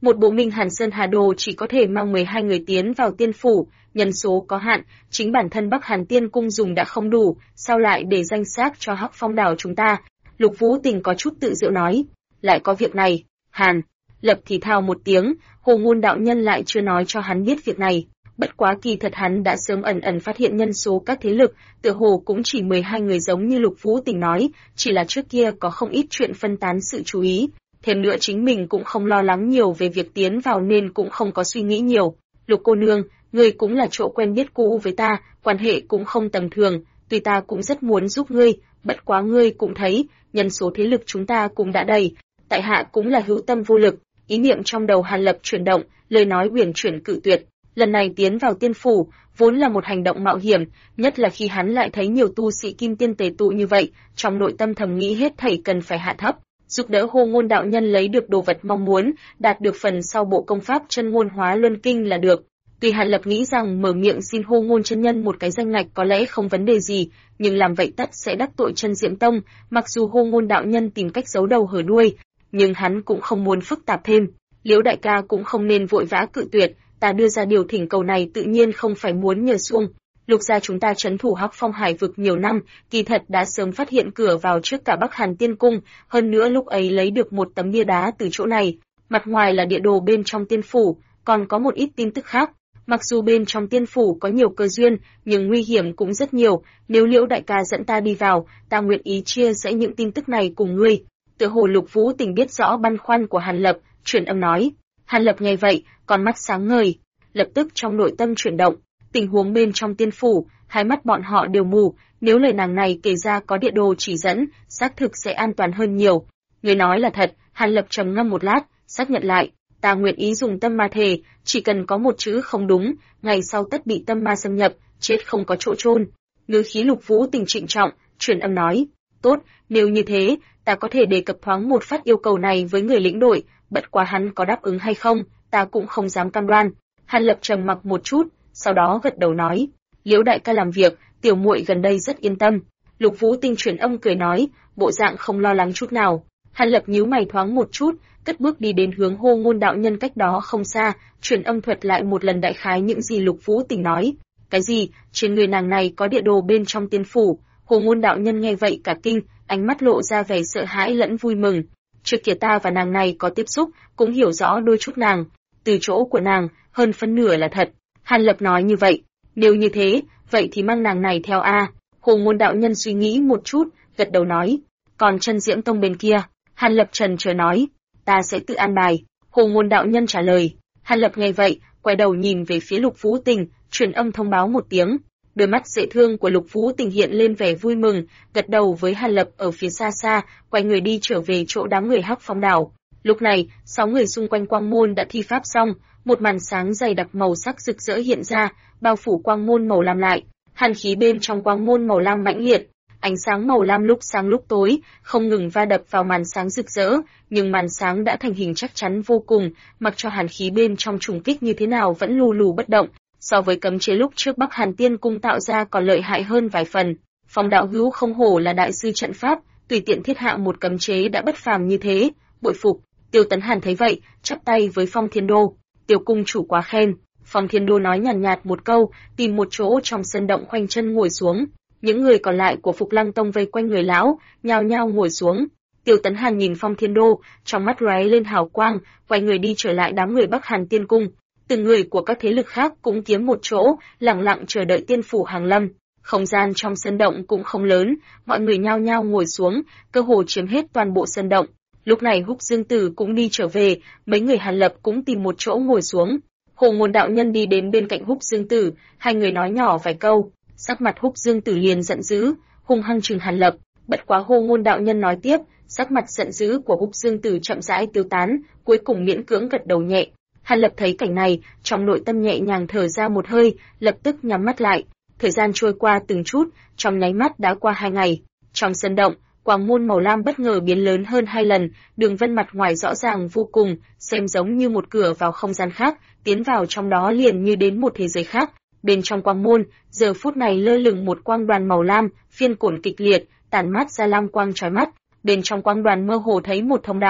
Một bộ Minh Hàn Sơn Hà Đồ chỉ có thể mang 12 người tiến vào tiên phủ, nhân số có hạn, chính bản thân Bắc Hàn Tiên Cung dùng đã không đủ, sao lại để danh xác cho Hắc Phong đảo chúng ta? Lục Vũ Tình có chút tự giễu nói, lại có việc này. Hàn Lập thì thào một tiếng, Hồ Ngôn đạo nhân lại chưa nói cho hắn biết việc này. Bất quá kỳ thật hắn đã sớm ẩn ẩn phát hiện nhân số các thế lực, tựa hồ cũng chỉ 12 người giống như Lục Vũ Tình nói, chỉ là trước kia có không ít chuyện phân tán sự chú ý. Thêm nữa chính mình cũng không lo lắng nhiều về việc tiến vào nên cũng không có suy nghĩ nhiều. Lục cô nương, ngươi cũng là chỗ quen biết cũ với ta, quan hệ cũng không tầm thường, tuy ta cũng rất muốn giúp ngươi, bất quá ngươi cũng thấy, nhân số thế lực chúng ta cũng đã đầy, tại hạ cũng là hữu tâm vô lực. Ý niệm trong đầu Hàn Lập chuyển động, lời nói uyển chuyển cự tuyệt. Lần này tiến vào tiên phủ, vốn là một hành động mạo hiểm, nhất là khi hắn lại thấy nhiều tu sĩ kim tiên tề tụ như vậy, trong nội tâm thầm nghĩ hết thảy cần phải hạ thấp, giúp đỡ Hồ Ngôn đạo nhân lấy được đồ vật mong muốn, đạt được phần sau bộ công pháp Chân Ngôn Hóa Luân Kinh là được. Tuy Hàn Lập nghĩ rằng mở miệng xin Hồ Ngôn chân nhân một cái danh ngạch có lẽ không vấn đề gì, nhưng làm vậy tất sẽ đắc tội Chân Diễm Tông, mặc dù Hồ Ngôn đạo nhân tìm cách giấu đầu hở đuôi, nhưng hắn cũng không muốn phức tạp thêm. Liễu đại ca cũng không nên vội vã cự tuyệt, ta đưa ra điều thỉnh cầu này tự nhiên không phải muốn nhờ xuông. Lục gia chúng ta trấn thủ Hắc Phong Hải vực nhiều năm, kỳ thật đã sớm phát hiện cửa vào trước cả Bắc Hàn Tiên Cung, hơn nữa lúc ấy lấy được một tấm bia đá từ chỗ này, mặt ngoài là địa đồ bên trong tiên phủ, còn có một ít tin tức khác. Mặc dù bên trong tiên phủ có nhiều cơ duyên, nhưng nguy hiểm cũng rất nhiều, nếu Liễu đại ca dẫn ta đi vào, ta nguyện ý chia sẻ những tin tức này cùng ngươi. Tựa hồ Lục Vũ Tình biết rõ băn khoăn của Hàn Lập, truyền âm nói. Hàn Lập nghe vậy, con mắt sáng ngời, lập tức trong nội tâm chuyển động, tình huống bên trong tiên phủ, hai mắt bọn họ đều mù, nếu lời nàng này kể ra có địa đồ chỉ dẫn, xác thực sẽ an toàn hơn nhiều. Người nói là thật, Hàn Lập trầm ngâm một lát, xác nhận lại, ta nguyện ý dùng tâm ma thề, chỉ cần có một chữ không đúng, ngày sau tất bị tâm ma xâm nhập, chết không có chỗ chôn. Ngữ khí Lục Vũ Tình trịnh trọng, truyền âm nói, tốt, nếu như thế, ta có thể đề cập thoáng một phát yêu cầu này với người lĩnh đội, bất quá hắn có đáp ứng hay không, ta cũng không dám cam đoan. Hàn Lập trầm mặc một chút, sau đó gật đầu nói, Liễu đại ca làm việc, tiểu muội gần đây rất yên tâm. Lục Vũ Tinh truyền âm cười nói, bộ dạng không lo lắng chút nào. Hàn Lập nhíu mày thoáng một chút, cất bước đi đến hướng Hồ Ngôn đạo nhân cách đó không xa, truyền âm thuật lại một lần đại khái những gì Lục Vũ Tinh nói. Cái gì? Trên người nàng này có địa đồ bên trong tiên phủ? Hồ Ngôn đạo nhân nghe vậy cả kinh, ánh mắt lộ ra vẻ sợ hãi lẫn vui mừng. Trước kia ta và nàng này có tiếp xúc, cũng hiểu rõ đôi chút nàng. Từ chỗ của nàng, hơn phân nửa là thật. Hàn Lập nói như vậy. Nếu như thế, vậy thì mang nàng này theo a. Hồ Ngôn đạo nhân suy nghĩ một chút, gật đầu nói. Còn Chân Diễm Tông bên kia, Hàn Lập trần chờ nói. Ta sẽ tự an bài. Hồ Ngôn đạo nhân trả lời. Hàn Lập nghe vậy, quay đầu nhìn về phía Lục Vũ Tình, truyền âm thông báo một tiếng. Đôi mắt dễ thương của Lục Vũ Tình hiện lên vẻ vui mừng, gật đầu với Hàn Lập ở phía xa xa, quay người đi trở về chỗ đám người Hắc Phong đảo. Lúc này, 6 người xung quanh quang môn đã thi pháp xong, một màn sáng dày đặc màu sắc rực rỡ hiện ra, bao phủ quang môn màu lam lại. Hàn khí bên trong quang môn màu lam mãnh liệt, ánh sáng màu lam lúc sáng lúc tối, không ngừng va đập vào màn sáng rực rỡ, nhưng màn sáng đã thành hình chắc chắn vô cùng, mặc cho hàn khí bên trong trùng kích như thế nào vẫn lù lù bất động. So với cấm chế lúc trước Bắc Hàn Tiên Cung tạo ra còn lợi hại hơn vài phần. Phong đạo hữu không hổ là đại sư trận pháp, tùy tiện thiết hạ một cấm chế đã bất phàm như thế, bội phục. Tiêu Tấn Hàn thấy vậy, chắp tay với Phong Thiên Đô. Tiểu cung chủ quá khen. Phong Thiên Đô nói nhàn nhạt một câu, tìm một chỗ trong sân động khoanh chân ngồi xuống. Những người còn lại của Phục Lăng Tông vây quanh người lão, nhao nhao ngồi xuống. Tiêu Tấn Hàn nhìn Phong Thiên Đô, trong mắt lóe lên hào quang, quay người đi trở lại đám người Bắc Hàn Tiên Cung. Từng người của các thế lực khác cũng kiếm một chỗ, lặng lặng chờ đợi tiên phủ hàng lâm. Không gian trong sân động cũng không lớn, mọi người nhao nhao ngồi xuống, cơ hồ chiếm hết toàn bộ sân động. Lúc này Húc Dương Tử cũng đi trở về, mấy người Hàn Lập cũng tìm một chỗ ngồi xuống. Hồ Ngôn đạo nhân đi đến bên cạnh Húc Dương Tử, hai người nói nhỏ vài câu. Sắc mặt Húc Dương Tử liền giận dữ, hung hăng trừng Hàn Lập. Bất quá Hồ Ngôn đạo nhân nói tiếp, sắc mặt giận dữ của Húc Dương Tử chậm rãi tiêu tán, cuối cùng miễn cưỡng gật đầu nhẹ. Hàn Lập thấy cảnh này, trong nội tâm nhẹ nhàng thở ra một hơi, lập tức nhắm mắt lại. Thời gian trôi qua từng chút, trong nháy mắt đã qua 2 ngày. Trong sân động, quang môn màu lam bất ngờ biến lớn hơn 2 lần, đường vân mặt ngoài rõ ràng vô cùng, xem giống như một cửa vào không gian khác, tiến vào trong đó liền như đến một thế giới khác. Bên trong quang môn, giờ phút này lơ lửng một quang đoàn màu lam, phiên cổn kịch liệt, tản mát ra lam quang chói mắt. Bên trong quang đoàn mơ hồ thấy một thông đạo,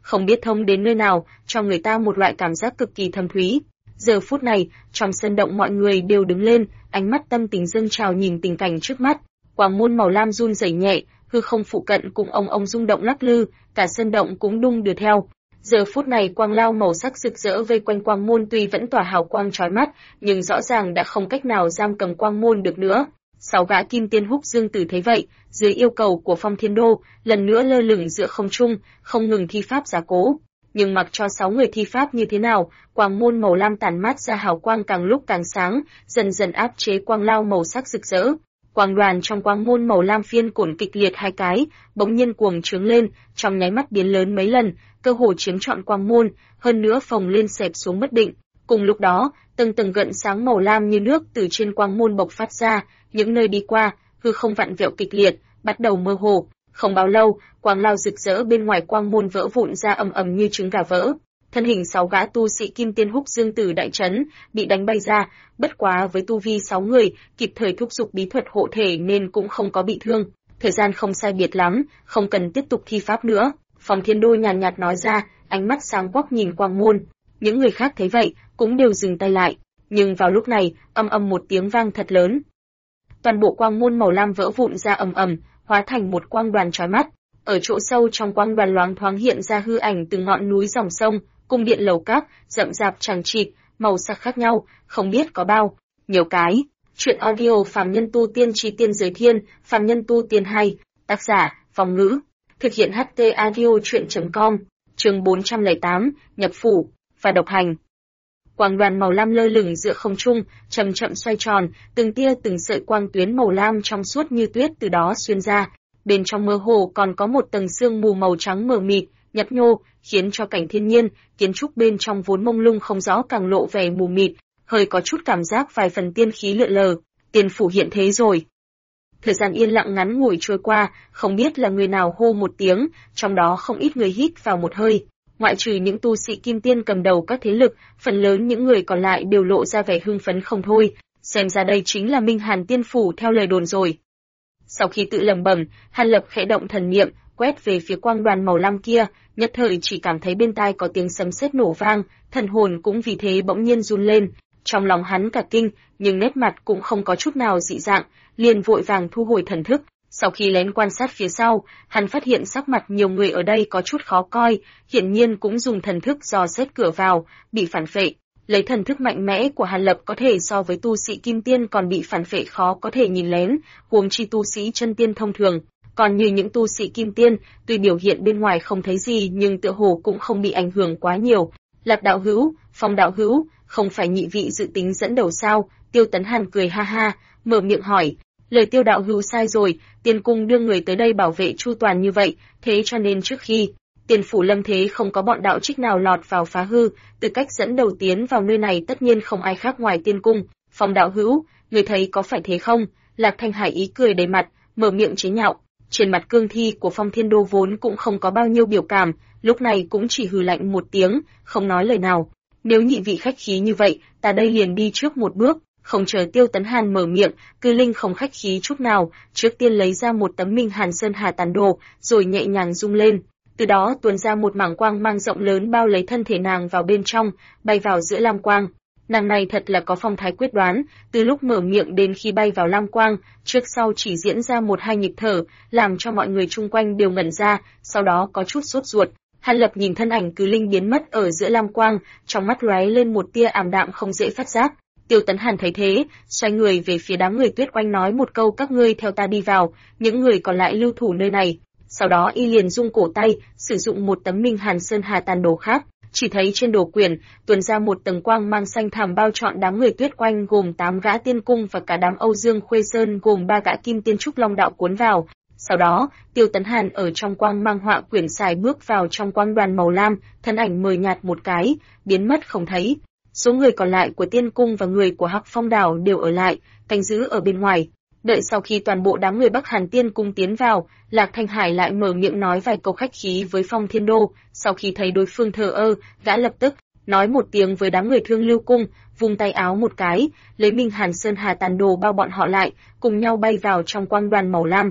không biết thông đến nơi nào, cho người ta một loại cảm giác cực kỳ thâm thúy. Giờ phút này, trong sân động mọi người đều đứng lên, ánh mắt tâm tình dâng trào nhìn tình cảnh trước mắt. Quang môn màu lam run rẩy nhẹ, hư không phụ cận cũng ong rung động lắc lư, cả sân động cũng đung đưa theo. Giờ phút này quang lao màu sắc rực rỡ vây quanh quang môn tuy vẫn tỏa hào quang chói mắt, nhưng rõ ràng đã không cách nào giam cầm quang môn được nữa. 6 gã kim tiên húc dương tử thấy vậy, dưới yêu cầu của Phong Thiên Đô, lần nữa lơ lửng giữa không trung, không ngừng thi pháp giá cố. Nhưng mặc cho 6 người thi pháp như thế nào, quang môn màu lam tản mát ra hào quang càng lúc càng sáng, dần dần áp chế quang lao màu sắc rực rỡ. Quang đoàn trong quang môn màu lam phiên cổn kịch liệt hai cái, bỗng nhiên cuồng trướng lên, trong nháy mắt biến lớn mấy lần, cơ hồ chiếm trọn quang môn, hơn nữa phồng lên xẹp xuống bất định. Cùng lúc đó, từng gợn sáng màu lam như nước từ trên quang môn bộc phát ra, những nơi đi qua, hư không vặn vẹo kịch liệt, bắt đầu mơ hồ. Không bao lâu, quang lao rực rỡ bên ngoài quang môn vỡ vụn ra ầm như trứng gà vỡ. Thân hình 6 gã tu sĩ kim tiên húc dương tử đại trấn bị đánh bay ra, bất quá với tu vi 6 người, kịp thời thúc giục bí thuật hộ thể nên cũng không có bị thương. Thời gian không sai biệt lắm, không cần tiếp tục thi pháp nữa. Phong Thiên Đô nhàn nhạt nói ra, ánh mắt sáng quắc nhìn quang môn. Những người khác thấy vậy, cũng đều dừng tay lại. Nhưng vào lúc này, một tiếng vang thật lớn. Toàn bộ quang môn màu lam vỡ vụn ra hóa thành một quang đoàn chói mắt. Ở chỗ sâu trong quang đoàn loáng thoáng hiện ra hư ảnh từ ngọn núi dòng sông, cung điện lầu các, rậm rạp chằng chịt, màu sắc khác nhau, không biết có bao nhiều cái. Truyện audio Phàm Nhân Tu Tiên Chí Tiên Giới Thiên, Phàm Nhân Tu Tiên 2, tác giả Phong Ngữ, thực hiện HT Audio Truyện.com, chương 408, nhập phủ và độc hành. Quang đoàn màu lam lơ lửng giữa không trung, chậm chậm xoay tròn, từng tia từng sợi quang tuyến màu lam trong suốt như tuyết từ đó xuyên ra. Bên trong mơ hồ còn có một tầng sương mù màu trắng mờ mịt, nhấp nhô, khiến cho cảnh thiên nhiên, kiến trúc bên trong vốn mông lung không rõ càng lộ vẻ mù mịt, hơi có chút cảm giác vài phần tiên khí lượn lờ. Tiên phủ hiện thế rồi. Thời gian yên lặng ngắn ngủi trôi qua, không biết là người nào hô một tiếng, trong đó không ít người hít vào một hơi. Ngoại trừ những tu sĩ kim tiên cầm đầu các thế lực, phần lớn những người còn lại đều lộ ra vẻ hưng phấn không thôi, xem ra đây chính là Minh Hàn Tiên phủ theo lời đồn rồi. Sau khi tự lẩm bẩm, Hàn Lập khẽ động thần niệm, quét về phía quang đoàn màu lam kia, nhất thời chỉ cảm thấy bên tai có tiếng sấm sét nổ vang, thần hồn cũng vì thế bỗng nhiên run lên. Trong lòng hắn cả kinh, nhưng nét mặt cũng không có chút nào dị dạng, liền vội vàng thu hồi thần thức. Sau khi lén quan sát phía sau, hắn phát hiện sắc mặt nhiều người ở đây có chút khó coi, hiển nhiên cũng dùng thần thức dò xét cửa vào, bị phản phệ. Lấy thần thức mạnh mẽ của Hàn Lập có thể so với tu sĩ kim tiên còn bị phản phệ khó có thể nhìn lén, huống chi tu sĩ chân tiên thông thường. Còn như những tu sĩ kim tiên, tuy biểu hiện bên ngoài không thấy gì nhưng tựa hồ cũng không bị ảnh hưởng quá nhiều. Lạc đạo hữu, Phong đạo hữu, không phải nhị vị dự tính dẫn đầu sao? Tiêu Tấn Hàn cười ha ha, mở miệng hỏi. Lời Tiêu đạo hữu sai rồi, Tiên cung đưa người tới đây bảo vệ chu toàn như vậy, thế cho nên trước khi Tiền phủ lâm thế không có bọn đạo trích nào lọt vào phá hư, tư cách dẫn đầu tiến vào nơi này tất nhiên không ai khác ngoài Tiên cung. Phong đạo hữu, người thấy có phải thế không? Lạc Thanh Hải ý cười đầy mặt, mở miệng chế nhạo. Trên mặt cương thi của Phong Thiên Đô vốn cũng không có bao nhiêu biểu cảm, lúc này cũng chỉ hừ lạnh một tiếng, không nói lời nào. Nếu nhị vị khách khí như vậy, ta đây liền đi trước một bước. Không chờ Tiêu Tấn Hàn mở miệng, Cư Linh không khách khí chút nào, trước tiên lấy ra một tấm Minh Hàn Sơn Hà tàn đồ, rồi nhẹ nhàng rung lên. Từ đó tuôn ra một mảng quang mang rộng lớn bao lấy thân thể nàng vào bên trong, bay vào giữa lam quang. Nàng này thật là có phong thái quyết đoán, từ lúc mở miệng đến khi bay vào lam quang, trước sau chỉ diễn ra 1-2 nhịp thở, làm cho mọi người chung quanh đều ngẩn ra, sau đó có chút sốt ruột. Hàn Lập nhìn thân ảnh Cư Linh biến mất ở giữa lam quang, trong mắt lóe lên một tia ảm đạm không dễ phát giác. Tiêu Tấn Hàn thấy thế, xoay người về phía đám người Tuyết Oanh nói một câu, các ngươi theo ta đi vào, những người còn lại lưu thủ nơi này. Sau đó y liền rung cổ tay, sử dụng một tấm Minh Hàn Sơn Hà tàn đồ khác, chỉ thấy trên đồ quyển tuôn ra một tầng quang mang xanh thẳm bao trọn đám người Tuyết Oanh gồm 8 gã tiên cung và cả đám Âu Dương Khuê Sơn gồm 3 gã kim tiên trúc long đạo cuốn vào. Sau đó, Tiêu Tấn Hàn ở trong quang mang họa quyển xài bước vào trong quang đoàn màu lam, thân ảnh mờ nhạt một cái, biến mất không thấy. Số người còn lại của Tiên cung và người của Hắc Phong đảo đều ở lại, canh giữ ở bên ngoài. Đợi sau khi toàn bộ đám người Bắc Hàn Tiên cung tiến vào, Lạc Thanh Hải lại mở miệng nói vài câu khách khí với Phong Thiên Đô, sau khi thấy đối phương thờ ơ, gã lập tức nói một tiếng với đám người Thương Lưu cung, vung tay áo một cái, lấy Minh Hàn Sơn Hà tàn đồ bao bọn họ lại, cùng nhau bay vào trong quang đoàn màu lam.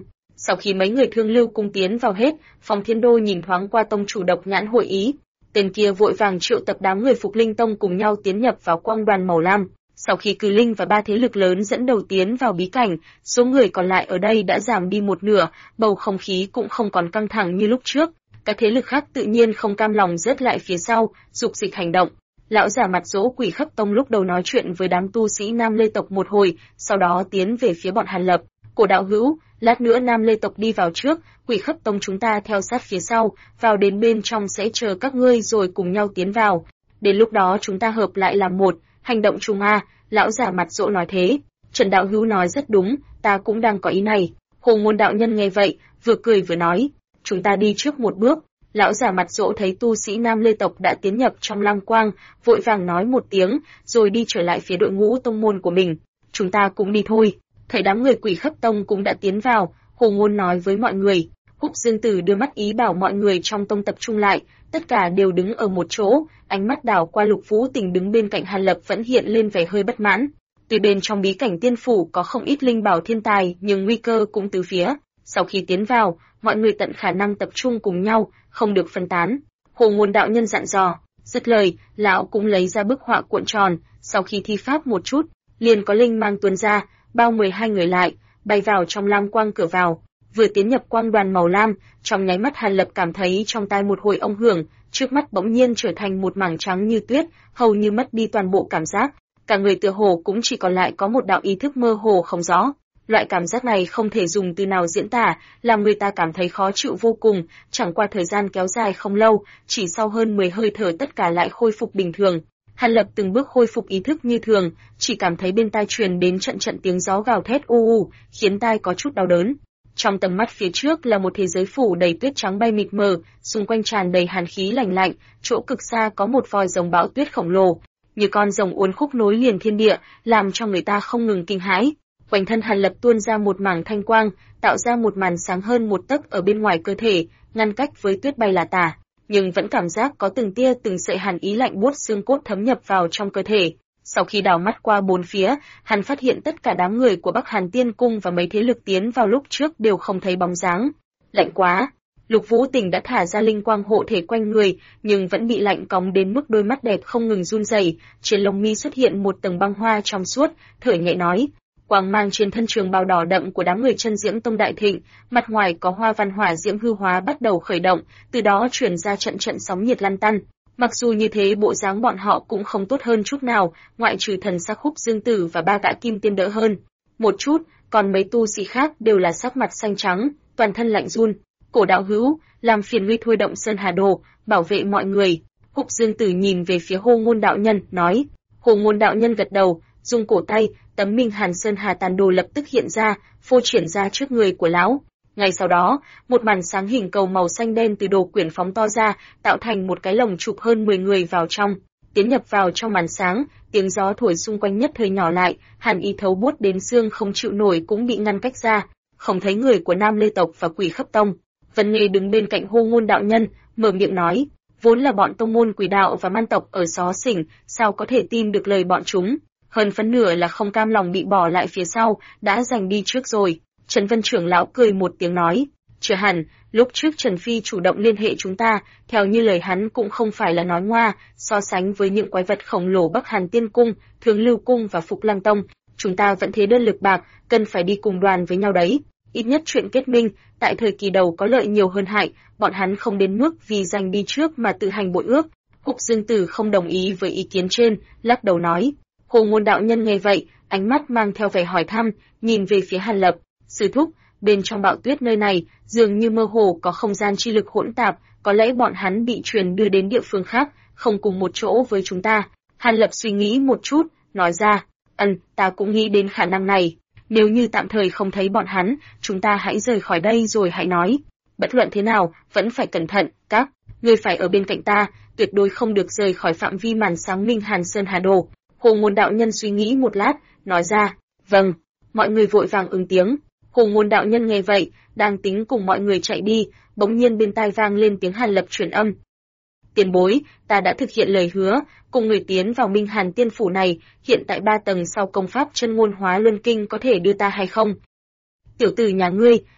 Sau khi mấy người Thương Lưu cung tiến vào hết, Phong Thiên Đô nhìn thoáng qua tông chủ Độc Nhãn hội ý. Tên kia vội vàng triệu tập đám người Phục Linh Tông cùng nhau tiến nhập vào quang đoàn màu lam. Sau khi Cử Linh và 3 thế lực lớn dẫn đầu tiến vào bí cảnh, số người còn lại ở đây đã giảm đi một nửa, bầu không khí cũng không còn căng thẳng như lúc trước. Các thế lực khác tự nhiên không cam lòng rớt lại phía sau, dục dịch hành động. Lão giả mặt dỗ Quỷ Khắp Tông lúc đầu nói chuyện với đám tu sĩ Nam Lê tộc một hồi, sau đó tiến về phía bọn Hàn Lập. Cổ đạo hữu, lát nữa Nam Lê tộc đi vào trước, Quỷ Khắp Tông chúng ta theo sát phía sau, vào đến bên trong sẽ chờ các ngươi rồi cùng nhau tiến vào. Đến lúc đó chúng ta hợp lại làm một, hành động chung a. Lão giả mặt dỗ nói thế. Trần đạo hữu nói rất đúng, ta cũng đang có ý này. Hồ Ngôn đạo nhân nghe vậy, vừa cười vừa nói, chúng ta đi trước một bước. Lão giả mặt dỗ thấy tu sĩ Nam Lê tộc đã tiến nhập trong lam quang, vội vàng nói một tiếng, rồi đi trở lại phía đội ngũ tông môn của mình. Chúng ta cũng đi thôi. Thấy đám người Quỷ Khắp Tông cũng đã tiến vào, Hồ Ngôn nói với mọi người. Húc Dương Tử đưa mắt ý bảo mọi người trong tông tập trung lại, tất cả đều đứng ở một chỗ, ánh mắt đảo qua Lục Vũ Tình đứng bên cạnh Hàn Lập vẫn hiện lên vẻ hơi bất mãn. Tuy bên trong bí cảnh tiên phủ có không ít linh bảo thiên tài, nhưng nguy cơ cũng từ phía. Sau khi tiến vào, mọi người tận khả năng tập trung cùng nhau, không được phân tán. Hồ Ngôn đạo nhân dặn dò. Dứt lời, lão cũng lấy ra bức họa cuộn tròn, sau khi thi pháp một chút, liền có linh mang tuôn ra, bao 12 người lại, bay vào trong lam quang cửa vào. Vừa tiến nhập quang đoàn màu lam, trong nháy mắt Hàn Lập cảm thấy trong tai một hồi ông hưởng, trước mắt bỗng nhiên trở thành một mảng trắng như tuyết, hầu như mất đi toàn bộ cảm giác. Cả người tựa hồ cũng chỉ còn lại có một đạo ý thức mơ hồ không rõ. Loại cảm giác này không thể dùng từ nào diễn tả, làm người ta cảm thấy khó chịu vô cùng, chẳng qua thời gian kéo dài không lâu, chỉ sau hơn 10 hơi thở tất cả lại khôi phục bình thường. Hàn Lập từng bước khôi phục ý thức như thường, chỉ cảm thấy bên tai truyền đến trận trận tiếng gió gào thét u u, khiến tai có chút đau đớn. Trong tầm mắt phía trước là một thế giới phủ đầy tuyết trắng bay mịt mờ, xung quanh tràn đầy hàn khí lạnh lạnh, chỗ cực xa có một vòi rồng bão tuyết khổng lồ, như con rồng uốn khúc nối liền thiên địa, làm cho người ta không ngừng kinh hãi. Quanh thân Hàn Lập tuôn ra một mảng thanh quang, tạo ra một màn sáng hơn một tấc ở bên ngoài cơ thể, ngăn cách với tuyết bay là tả, nhưng vẫn cảm giác có từng tia từng sợi hàn ý lạnh buốt xương cốt thấm nhập vào trong cơ thể. Sau khi đảo mắt qua bốn phía, hắn phát hiện tất cả đám người của Bắc Hàn Tiên Cung và mấy thế lực tiến vào lúc trước đều không thấy bóng dáng. Lạnh quá! Lục Vũ Tình đã thả ra linh quang hộ thể quanh người, nhưng vẫn bị lạnh cóng đến mức đôi mắt đẹp không ngừng run rẩy, trên lông mi xuất hiện một tầng băng hoa trong suốt, thở nhẹ nói. Quang mang trên thân trường bào đỏ đậm của đám người Chân Diễm Tông đại thịnh, mặt ngoài có hoa văn hỏa diễm hư hóa bắt đầu khởi động, từ đó truyền ra trận trận sóng nhiệt lăn tăn. Mặc dù như thế bộ dáng bọn họ cũng không tốt hơn chút nào, ngoại trừ thần sắc Húc Dương Tử và 3 gã kim tiên đỡ hơn một chút, còn mấy tu sĩ khác đều là sắc mặt xanh trắng, toàn thân lạnh run. Cổ đạo hữu, làm phiền ngươi thôi động Sơn Hà Đồ, bảo vệ mọi người. Húc Dương Tử nhìn về phía Hồ Ngôn đạo nhân, nói. Hồ Ngôn đạo nhân gật đầu, dùng cổ tay, tấm Minh Hàn Sơn Hà Tàn Đồ lập tức hiện ra, phô triển ra trước người của lão. Ngay sau đó, một màn sáng hình cầu màu xanh đen từ đồ quyển phóng to ra, tạo thành một cái lồng chụp hơn 10 người vào trong. Tiến nhập vào trong màn sáng, tiếng gió thổi xung quanh nhất thời nhỏ lại, hàn ý thấu buốt đến xương không chịu nổi cũng bị ngăn cách ra, không thấy người của Nam Lê tộc và Quỷ Khắp Tông. Vân Nghê đứng bên cạnh Hồ Ngôn đạo nhân, mở miệng nói, vốn là bọn tông môn Quỷ đạo và Man tộc ở xó xỉnh, sao có thể tin được lời bọn chúng? Hơn phân nửa là không cam lòng bị bỏ lại phía sau, đã giành đi trước rồi. Trần Vân trưởng lão cười một tiếng nói, chưa hẳn, lúc trước Trần Phi chủ động liên hệ chúng ta, theo như lời hắn cũng không phải là nói ngoa, so sánh với những quái vật khổng lồ Bắc Hàn Tiên Cung, Thương Lưu Cung và Phục Lăng Tông, chúng ta vẫn thế đơn lực bạc, cần phải đi cùng đoàn với nhau đấy. Ít nhất chuyện kết minh, tại thời kỳ đầu có lợi nhiều hơn hại, bọn hắn không đến mức vì giành đi trước mà tự hành bội ước. Húc Dương Tử không đồng ý với ý kiến trên, lắc đầu nói. Hồ Ngôn đạo nhân nghe vậy, ánh mắt mang theo vẻ hỏi thăm, nhìn về phía Hàn Lập. Sư thúc, bên trong bão tuyết nơi này, dường như mơ hồ có không gian chi lực hỗn tạp, có lẽ bọn hắn bị truyền đưa đến địa phương khác, không cùng một chỗ với chúng ta. Hàn Lập suy nghĩ một chút, nói ra, ta cũng nghĩ đến khả năng này. Nếu như tạm thời không thấy bọn hắn, chúng ta hãy rời khỏi đây rồi hãy nói. Bất luận thế nào, vẫn phải cẩn thận, các ngươi phải ở bên cạnh ta, tuyệt đối không được rời khỏi phạm vi màn sáng Minh Hàn Sơn Hà Đồ. Hồ Ngôn đạo nhân suy nghĩ một lát, nói ra, vâng. Mọi người vội vàng ứng tiếng. Hồ Ngôn đạo nhân nghe vậy, đang tính cùng mọi người chạy đi, bỗng nhiên bên tai vang lên tiếng Hàn Lập truyền âm. Tiền bối, ta đã thực hiện lời hứa, cùng người tiến vào Minh Hàn Tiên Phủ này, hiện tại 3 tầng sau công pháp chân ngôn hóa luân kinh có thể đưa ta hay không? Tiểu tử nhà ngươi,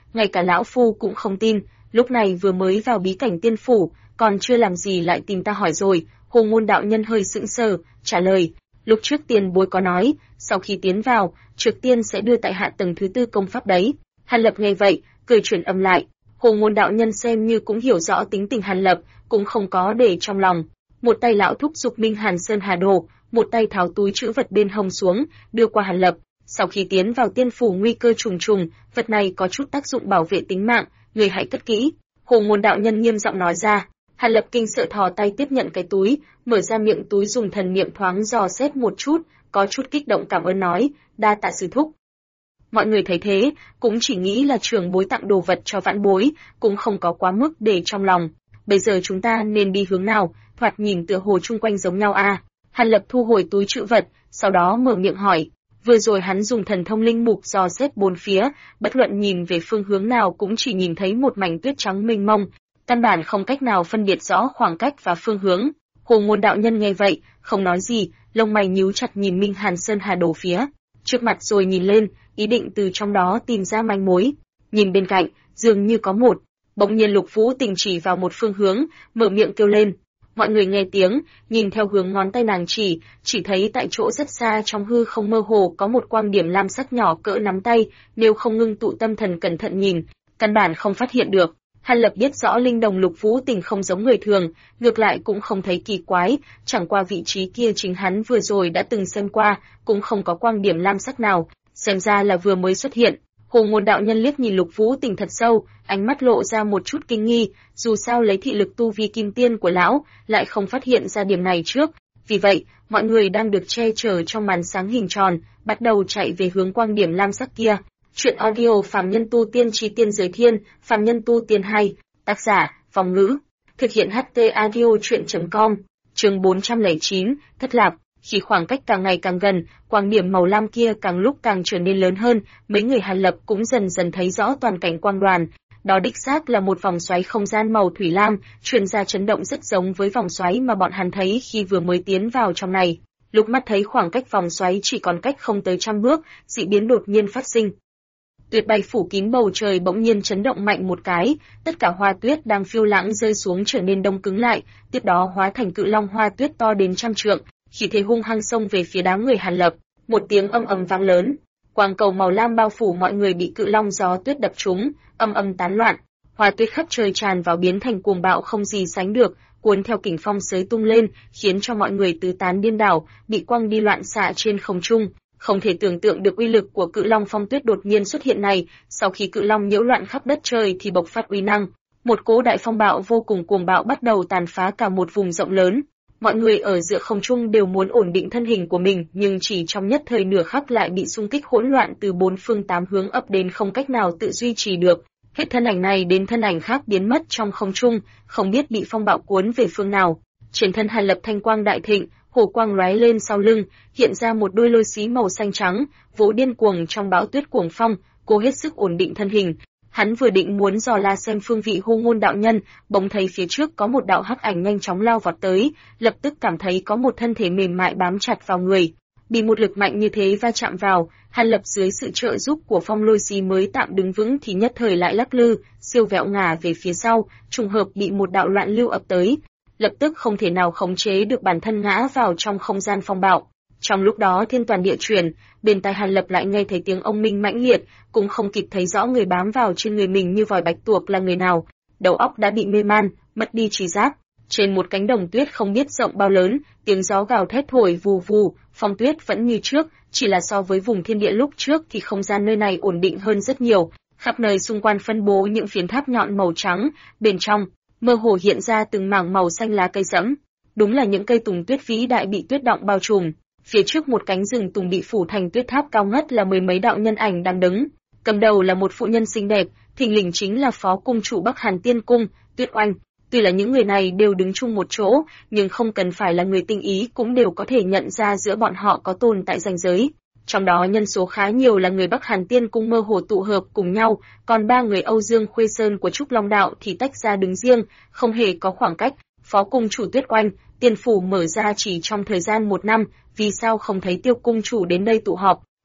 ngay cả lão phu cũng không tin, lúc này vừa mới vào bí cảnh tiên phủ, còn chưa làm gì lại tìm ta hỏi rồi. Hồ Ngôn đạo nhân hơi sững sờ, trả lời, lúc trước tiền bối có nói, sau khi tiến vào, trước tiên sẽ đưa tại hạ tầng thứ 4 công pháp đấy. Hàn Lập nghe vậy, cười chuyển âm lại. Hồ Ngôn đạo nhân xem như cũng hiểu rõ tính tình Hàn Lập, cũng không có để trong lòng. Một tay lão thúc giục Minh Hàn Sơn Hà Đồ, một tay tháo túi trữ vật bên hông xuống, đưa qua Hàn Lập. Sau khi tiến vào tiên phủ nguy cơ trùng trùng, vật này có chút tác dụng bảo vệ tính mạng, người hãy cất kỹ. Hồ Ngôn đạo nhân nghiêm giọng nói ra. Hàn Lập kinh sợ thò tay tiếp nhận cái túi, mở ra miệng túi dùng thần niệm thoáng dò xét một chút, có chút kích động cảm ơn nói, đa tạ sư thúc. Mọi người thấy thế, cũng chỉ nghĩ là trưởng bối tặng đồ vật cho vãn bối, cũng không có quá mức để trong lòng. Bây giờ chúng ta nên đi hướng nào, thoạt nhìn tựa hồ chung quanh giống nhau à. Hàn Lập thu hồi túi trữ vật, sau đó mở miệng hỏi. Vừa rồi hắn dùng thần thông linh mục dò xét bốn phía, bất luận nhìn về phương hướng nào cũng chỉ nhìn thấy một mảnh tuyết trắng mênh mông, căn bản không cách nào phân biệt rõ khoảng cách và phương hướng. Hồ Ngôn đạo nhân nghe vậy, không nói gì, lông mày nhíu chặt nhìn Minh Hàn Sơn Hà Đồ phía trước mặt rồi nhìn lên, ý định từ trong đó tìm ra manh mối. Nhìn bên cạnh, dường như có một. Bỗng nhiên Lục Vũ Tình chỉ vào một phương hướng, mở miệng kêu lên. Mọi người nghe tiếng, nhìn theo hướng ngón tay nàng chỉ thấy tại chỗ rất xa trong hư không mơ hồ có một quang điểm lam sắc nhỏ cỡ nắm tay, nếu không ngưng tụ tâm thần cẩn thận nhìn, căn bản không phát hiện được. Hàn Lập biết rõ linh đồng Lục Vũ Tình không giống người thường, ngược lại cũng không thấy kỳ quái, chẳng qua vị trí kia chính hắn vừa rồi đã từng xem qua, cũng không có quang điểm lam sắc nào, xem ra là vừa mới xuất hiện. Hồ Ngôn đạo nhân liếc nhìn Lục Vũ Tình thật sâu, ánh mắt lộ ra một chút kinh nghi, dù sao lấy thị lực tu vi kim tiên của lão, lại không phát hiện ra điểm này trước. Vì vậy, mọi người đang được che chở trong màn sáng hình tròn, bắt đầu chạy về hướng quang điểm lam sắc kia. Chuyện audio Phàm Nhân Tu Tiên Chi Tiên Giới Thiên, Phàm Nhân Tu Tiên 2, tác giả, Vong Ngữ, thực hiện HT audio chuyện.com, chương 409, thất lạc. Khi khoảng cách càng ngày càng gần, quang điểm màu lam kia càng lúc càng trở nên lớn hơn, mấy người Hàn Lập cũng dần dần thấy rõ toàn cảnh quang đoàn. Đó đích xác là một vòng xoáy không gian màu thủy lam, truyền ra chấn động rất giống với vòng xoáy mà bọn hắn thấy khi vừa mới tiến vào trong này. Lúc mắt thấy khoảng cách vòng xoáy chỉ còn cách không tới 100 bước, dị biến đột nhiên phát sinh. Tuyết bay phủ kín bầu trời bỗng nhiên chấn động mạnh một cái, tất cả hoa tuyết đang phiêu lãng rơi xuống trở nên đông cứng lại, tiếp đó hóa thành cự long hoa tuyết to đến 100 trượng, khí thế hung hăng xông về phía đám người Hàn Lập. Một tiếng âm ầm vang lớn, quang cầu màu lam bao phủ mọi người bị cự long gió tuyết đập trúng, âm âm tán loạn, hoa tuyết khắp trời tràn vào biến thành cuồng bạo không gì sánh được, cuốn theo kình phong xới tung lên, khiến cho mọi người tứ tán điên đảo, bị quăng đi loạn xạ trên không trung. Không thể tưởng tượng được uy lực của cự long phong tuyết đột nhiên xuất hiện này, sau khi cự long nhiễu loạn khắp đất trời thì bộc phát uy năng. Một cỗ đại phong bạo vô cùng cuồng bạo bắt đầu tàn phá cả một vùng rộng lớn. Mọi người ở giữa không trung đều muốn ổn định thân hình của mình, nhưng chỉ trong nhất thời nửa khắc lại bị xung kích hỗn loạn từ bốn phương tám hướng ập đến không cách nào tự duy trì được. Hết thân ảnh này đến thân ảnh khác biến mất trong không trung, không biết bị phong bạo cuốn về phương nào. Trên thân Hàn Lập thanh quang đại thịnh, hồ quang lóe lên sau lưng, hiện ra một đôi lôi xí màu xanh trắng, vỗ điên cuồng trong bão tuyết cuồng phong, cố hết sức ổn định thân hình. Hắn vừa định muốn dò la xem phương vị Hồ Ngôn đạo nhân, bỗng thấy phía trước có một đạo hắc ảnh nhanh chóng lao vọt tới, lập tức cảm thấy có một thân thể mềm mại bám chặt vào người. Bị một lực mạnh như thế va chạm vào, Hàn Lập dưới sự trợ giúp của phong lôi xí mới tạm đứng vững thì nhất thời lại lắc lư, siêu vẹo ngả về phía sau, trùng hợp bị một đạo loạn lưu ập tới. Lập tức không thể nào khống chế được bản thân ngã vào trong không gian phong bạo. Trong lúc đó thiên toàn địa chuyển, bên tai Hàn Lập lại nghe thấy tiếng ông minh mãnh liệt, cũng không kịp thấy rõ người bám vào trên người mình như vòi bạch tuộc là người nào, đầu óc đã bị mê man, mất đi trí giác. Trên một cánh đồng tuyết không biết rộng bao lớn, tiếng gió gào thét thổi vù vù, phong tuyết vẫn như trước, chỉ là so với vùng thiên địa lúc trước thì không gian nơi này ổn định hơn rất nhiều, khắp nơi xung quanh phân bố những phiến tháp nhọn màu trắng, bên trong mơ hồ hiện ra từng mảng màu xanh lá cây rẫm, đúng là những cây tùng tuyết vĩ đại bị tuyết động bao trùm. Phía trước một cánh rừng tùng bị phủ thành tuyết tháp cao ngất là mười mấy đạo nhân ảnh đang đứng, cầm đầu là một phụ nhân xinh đẹp, thình lình chính là phó cung chủ Bắc Hàn Tiên Cung, Tuyết Oanh. Tuy là những người này đều đứng chung một chỗ, nhưng không cần phải là người tinh ý cũng đều có thể nhận ra giữa bọn họ có tồn tại ranh giới. Trong đó nhân số khá nhiều là người Bắc Hàn Tiên Cung mơ hồ tụ hợp cùng nhau, còn ba người Âu Dương Khuê Sơn của Trúc Long Đạo thì tách ra đứng riêng, không hề có khoảng cách. Phó cung chủ Tuyết Oanh, tiền phủ mở ra chỉ trong thời gian 1 năm, vì sao không thấy Tiêu cung chủ đến đây tụ họp?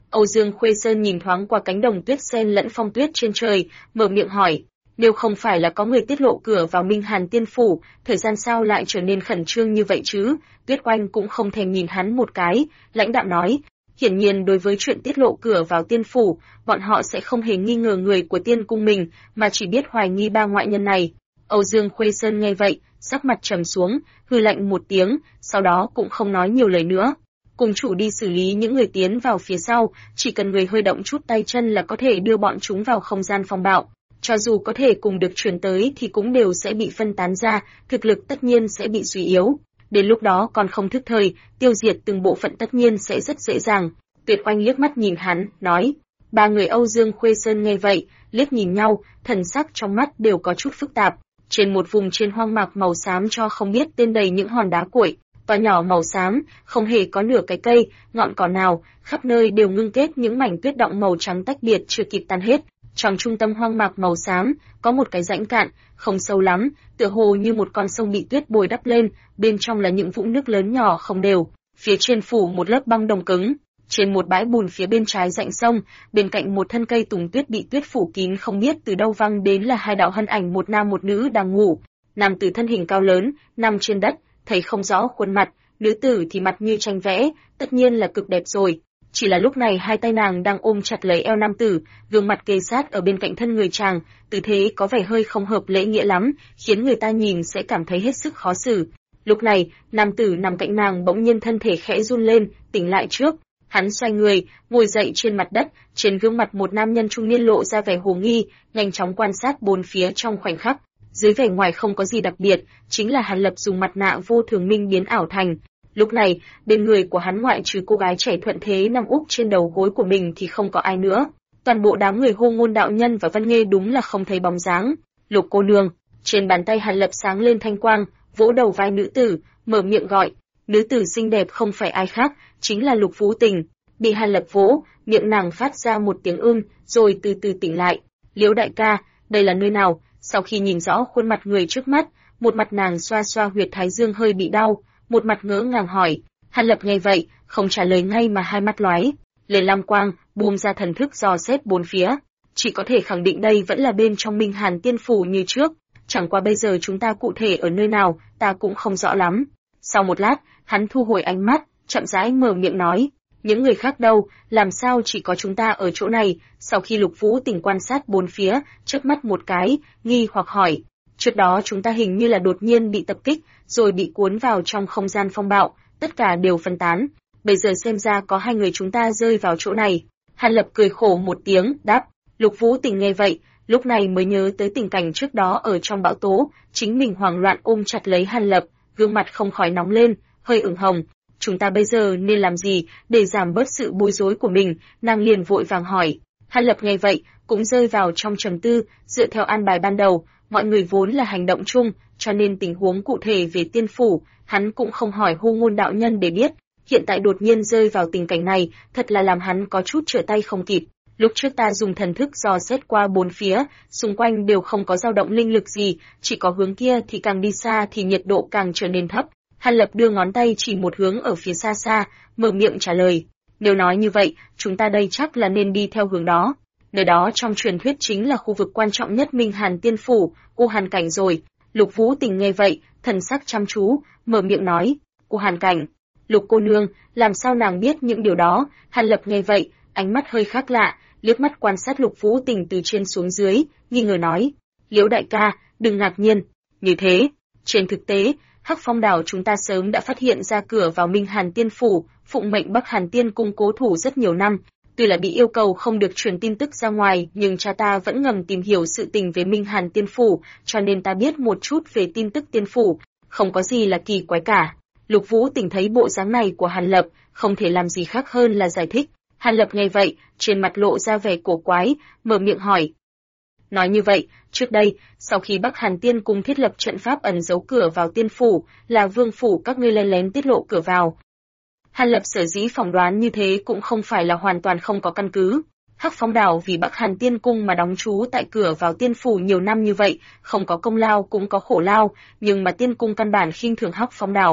Âu Dương Khuê Sơn nhìn thoáng qua cánh đồng tuyết sen lẫn phong tuyết trên trời, mở miệng hỏi, nếu không phải là có người tiết lộ cửa vào Minh Hàn Tiên Phủ, thời gian sao lại trở nên khẩn trương như vậy chứ? Tuyết Oanh cũng không thèm nhìn hắn một cái, lãnh đạm nói, hiển nhiên đối với chuyện tiết lộ cửa vào Tiên Phủ, bọn họ sẽ không hề nghi ngờ người của Tiên Cung mình, mà chỉ biết hoài nghi ba ngoại nhân này. Âu Dương Khuê Sơn nghe vậy, sắc mặt trầm xuống, hừ lạnh một tiếng, sau đó cũng không nói nhiều lời nữa. Cùng chủ đi xử lý những người tiến vào phía sau, chỉ cần người hơi động chút tay chân là có thể đưa bọn chúng vào không gian phong bạo. Cho dù có thể cùng được truyền tới thì cũng đều sẽ bị phân tán ra, thực lực tất nhiên sẽ bị suy yếu. Đến lúc đó còn không thức thời, tiêu diệt từng bộ phận tất nhiên sẽ rất dễ dàng. Tuyệt Oanh liếc mắt nhìn hắn, nói. Ba người Âu Dương Khuê Sơn nghe vậy, liếc nhìn nhau, thần sắc trong mắt đều có chút phức tạp. Trên một vùng trên hoang mạc màu xám cho không biết tên đầy những hòn đá cuội, to nhỏ màu xám, không hề có nửa cái cây, ngọn cỏ nào, khắp nơi đều ngưng kết những mảnh tuyết động màu trắng tách biệt chưa kịp tan hết. Trong trung tâm hoang mạc màu xám, có một cái rãnh cạn, không sâu lắm, tựa hồ như một con sông bị tuyết bồi đắp lên, bên trong là những vũng nước lớn nhỏ không đều, phía trên phủ một lớp băng đồng cứng. Trên một bãi bùn phía bên trái rãnh sông, bên cạnh một thân cây tùng tuyết bị tuyết phủ kín không biết từ đâu văng đến là hai đạo thân ảnh một nam một nữ đang ngủ. Nam tử thân hình cao lớn, nằm trên đất, thấy không rõ khuôn mặt, nữ tử thì mặt như tranh vẽ, tất nhiên là cực đẹp rồi. Chỉ là lúc này hai tay nàng đang ôm chặt lấy eo nam tử, gương mặt kề sát ở bên cạnh thân người chàng, tư thế có vẻ hơi không hợp lễ nghĩa lắm, khiến người ta nhìn sẽ cảm thấy hết sức khó xử. Lúc này, nam tử nằm cạnh nàng bỗng nhiên thân thể khẽ run lên, tỉnh lại trước. Hắn xoay người, ngồi dậy trên mặt đất, trên gương mặt một nam nhân trung niên lộ ra vẻ hồ nghi, nhanh chóng quan sát bốn phía trong khoảnh khắc. Dưới vẻ ngoài không có gì đặc biệt, chính là Hàn Lập dùng mặt nạ vô thường minh biến ảo thành. Lúc này, bên người của hắn ngoại trừ cô gái trẻ thuận thế nằm úp trên đầu gối của mình thì không có ai nữa. Toàn bộ đám người Hô Ngôn đạo nhân và Văn Nghê đúng là không thấy bóng dáng. Lục cô nương, trên bàn tay Hàn Lập sáng lên thanh quang, vỗ đầu vai nữ tử, mở miệng gọi. Nữ tử xinh đẹp không phải ai khác, chính là Lục Vũ Tình. Bị Hàn Lập vỗ, miệng nàng phát ra một tiếng rồi từ từ tỉnh lại. Liễu đại ca, đây là nơi nào? Sau khi nhìn rõ khuôn mặt người trước mắt, một mặt nàng xoa xoa huyệt thái dương hơi bị đau, một mặt ngỡ ngàng hỏi. Hàn Lập nghe vậy, không trả lời ngay mà hai mắt lóe lên lam quang, buông ra thần thức dò xét bốn phía. Chỉ có thể khẳng định đây vẫn là bên trong Minh Hàn Tiên Phủ như trước, chẳng qua bây giờ chúng ta cụ thể ở nơi nào, ta cũng không rõ lắm. Sau một lát, hắn thu hồi ánh mắt, chậm rãi mở miệng nói. Những người khác đâu, làm sao chỉ có chúng ta ở chỗ này? Sau khi Lục Vũ Tình quan sát bốn phía, chớp mắt một cái, nghi hoặc hỏi. Trước đó chúng ta hình như là đột nhiên bị tập kích, rồi bị cuốn vào trong không gian phong bạo, tất cả đều phân tán. Bây giờ xem ra có hai người chúng ta rơi vào chỗ này. Hàn Lập cười khổ một tiếng, đáp. Lục Vũ Tình nghe vậy, lúc này mới nhớ tới tình cảnh trước đó ở trong bão tố, chính mình hoảng loạn ôm chặt lấy Hàn Lập, gương mặt không khỏi nóng lên, hơi ửng hồng. Chúng ta bây giờ nên làm gì để giảm bớt sự bối rối của mình? Nàng liền vội vàng hỏi. Hàn Lập nghe vậy, cũng rơi vào trong trầm tư, dựa theo an bài ban đầu, mọi người vốn là hành động chung, cho nên tình huống cụ thể về Tiên Phủ, hắn cũng không hỏi Hô Ngôn đạo nhân để biết. Hiện tại đột nhiên rơi vào tình cảnh này, thật là làm hắn có chút trở tay không kịp. Lúc trước ta dùng thần thức dò xét qua bốn phía, xung quanh đều không có dao động linh lực gì, chỉ có hướng kia thì càng đi xa thì nhiệt độ càng trở nên thấp. Hàn Lập đưa ngón tay chỉ một hướng ở phía xa xa, mở miệng trả lời. Nếu nói như vậy, chúng ta đây chắc là nên đi theo hướng đó. Nơi đó trong truyền thuyết chính là khu vực quan trọng nhất Minh Hàn Tiên Phủ, U Hàn Cảnh rồi. Lục Vũ Tình nghe vậy, thần sắc chăm chú, mở miệng nói. U Hàn Cảnh. Lục cô nương, làm sao nàng biết những điều đó? Hàn Lập nghe vậy, ánh mắt hơi khác lạ, liếc mắt quan sát Lục Vũ Tình từ trên xuống dưới, nghi ngờ nói. Liễu đại ca, đừng ngạc nhiên. Như thế, trên thực tế, Hắc Phong đảo chúng ta sớm đã phát hiện ra cửa vào Minh Hàn Tiên Phủ, phụng mệnh Bắc Hàn Tiên cung cố thủ rất nhiều năm. Tuy là bị yêu cầu không được truyền tin tức ra ngoài, nhưng cha ta vẫn ngầm tìm hiểu sự tình về Minh Hàn Tiên Phủ, cho nên ta biết một chút về tin tức Tiên Phủ, không có gì là kỳ quái cả. Lục Vũ Tình thấy bộ dáng này của Hàn Lập, không thể làm gì khác hơn là giải thích. Hàn Lập nghe vậy, trên mặt lộ ra vẻ cổ quái, mở miệng hỏi. Nói như vậy, trước đây, sau khi Bắc Hàn Tiên cung thiết lập trận pháp ẩn giấu cửa vào Tiên Phủ, là Vương Phủ các ngươi lén lén tiết lộ cửa vào. Hàn Lập sở dĩ phỏng đoán như thế cũng không phải là hoàn toàn không có căn cứ. Hắc Phong đảo vì Bắc Hàn Tiên cung mà đóng trú tại cửa vào Tiên Phủ nhiều năm như vậy, không có công lao cũng có khổ lao, nhưng mà Tiên cung căn bản khinh thường Hắc Phong đảo.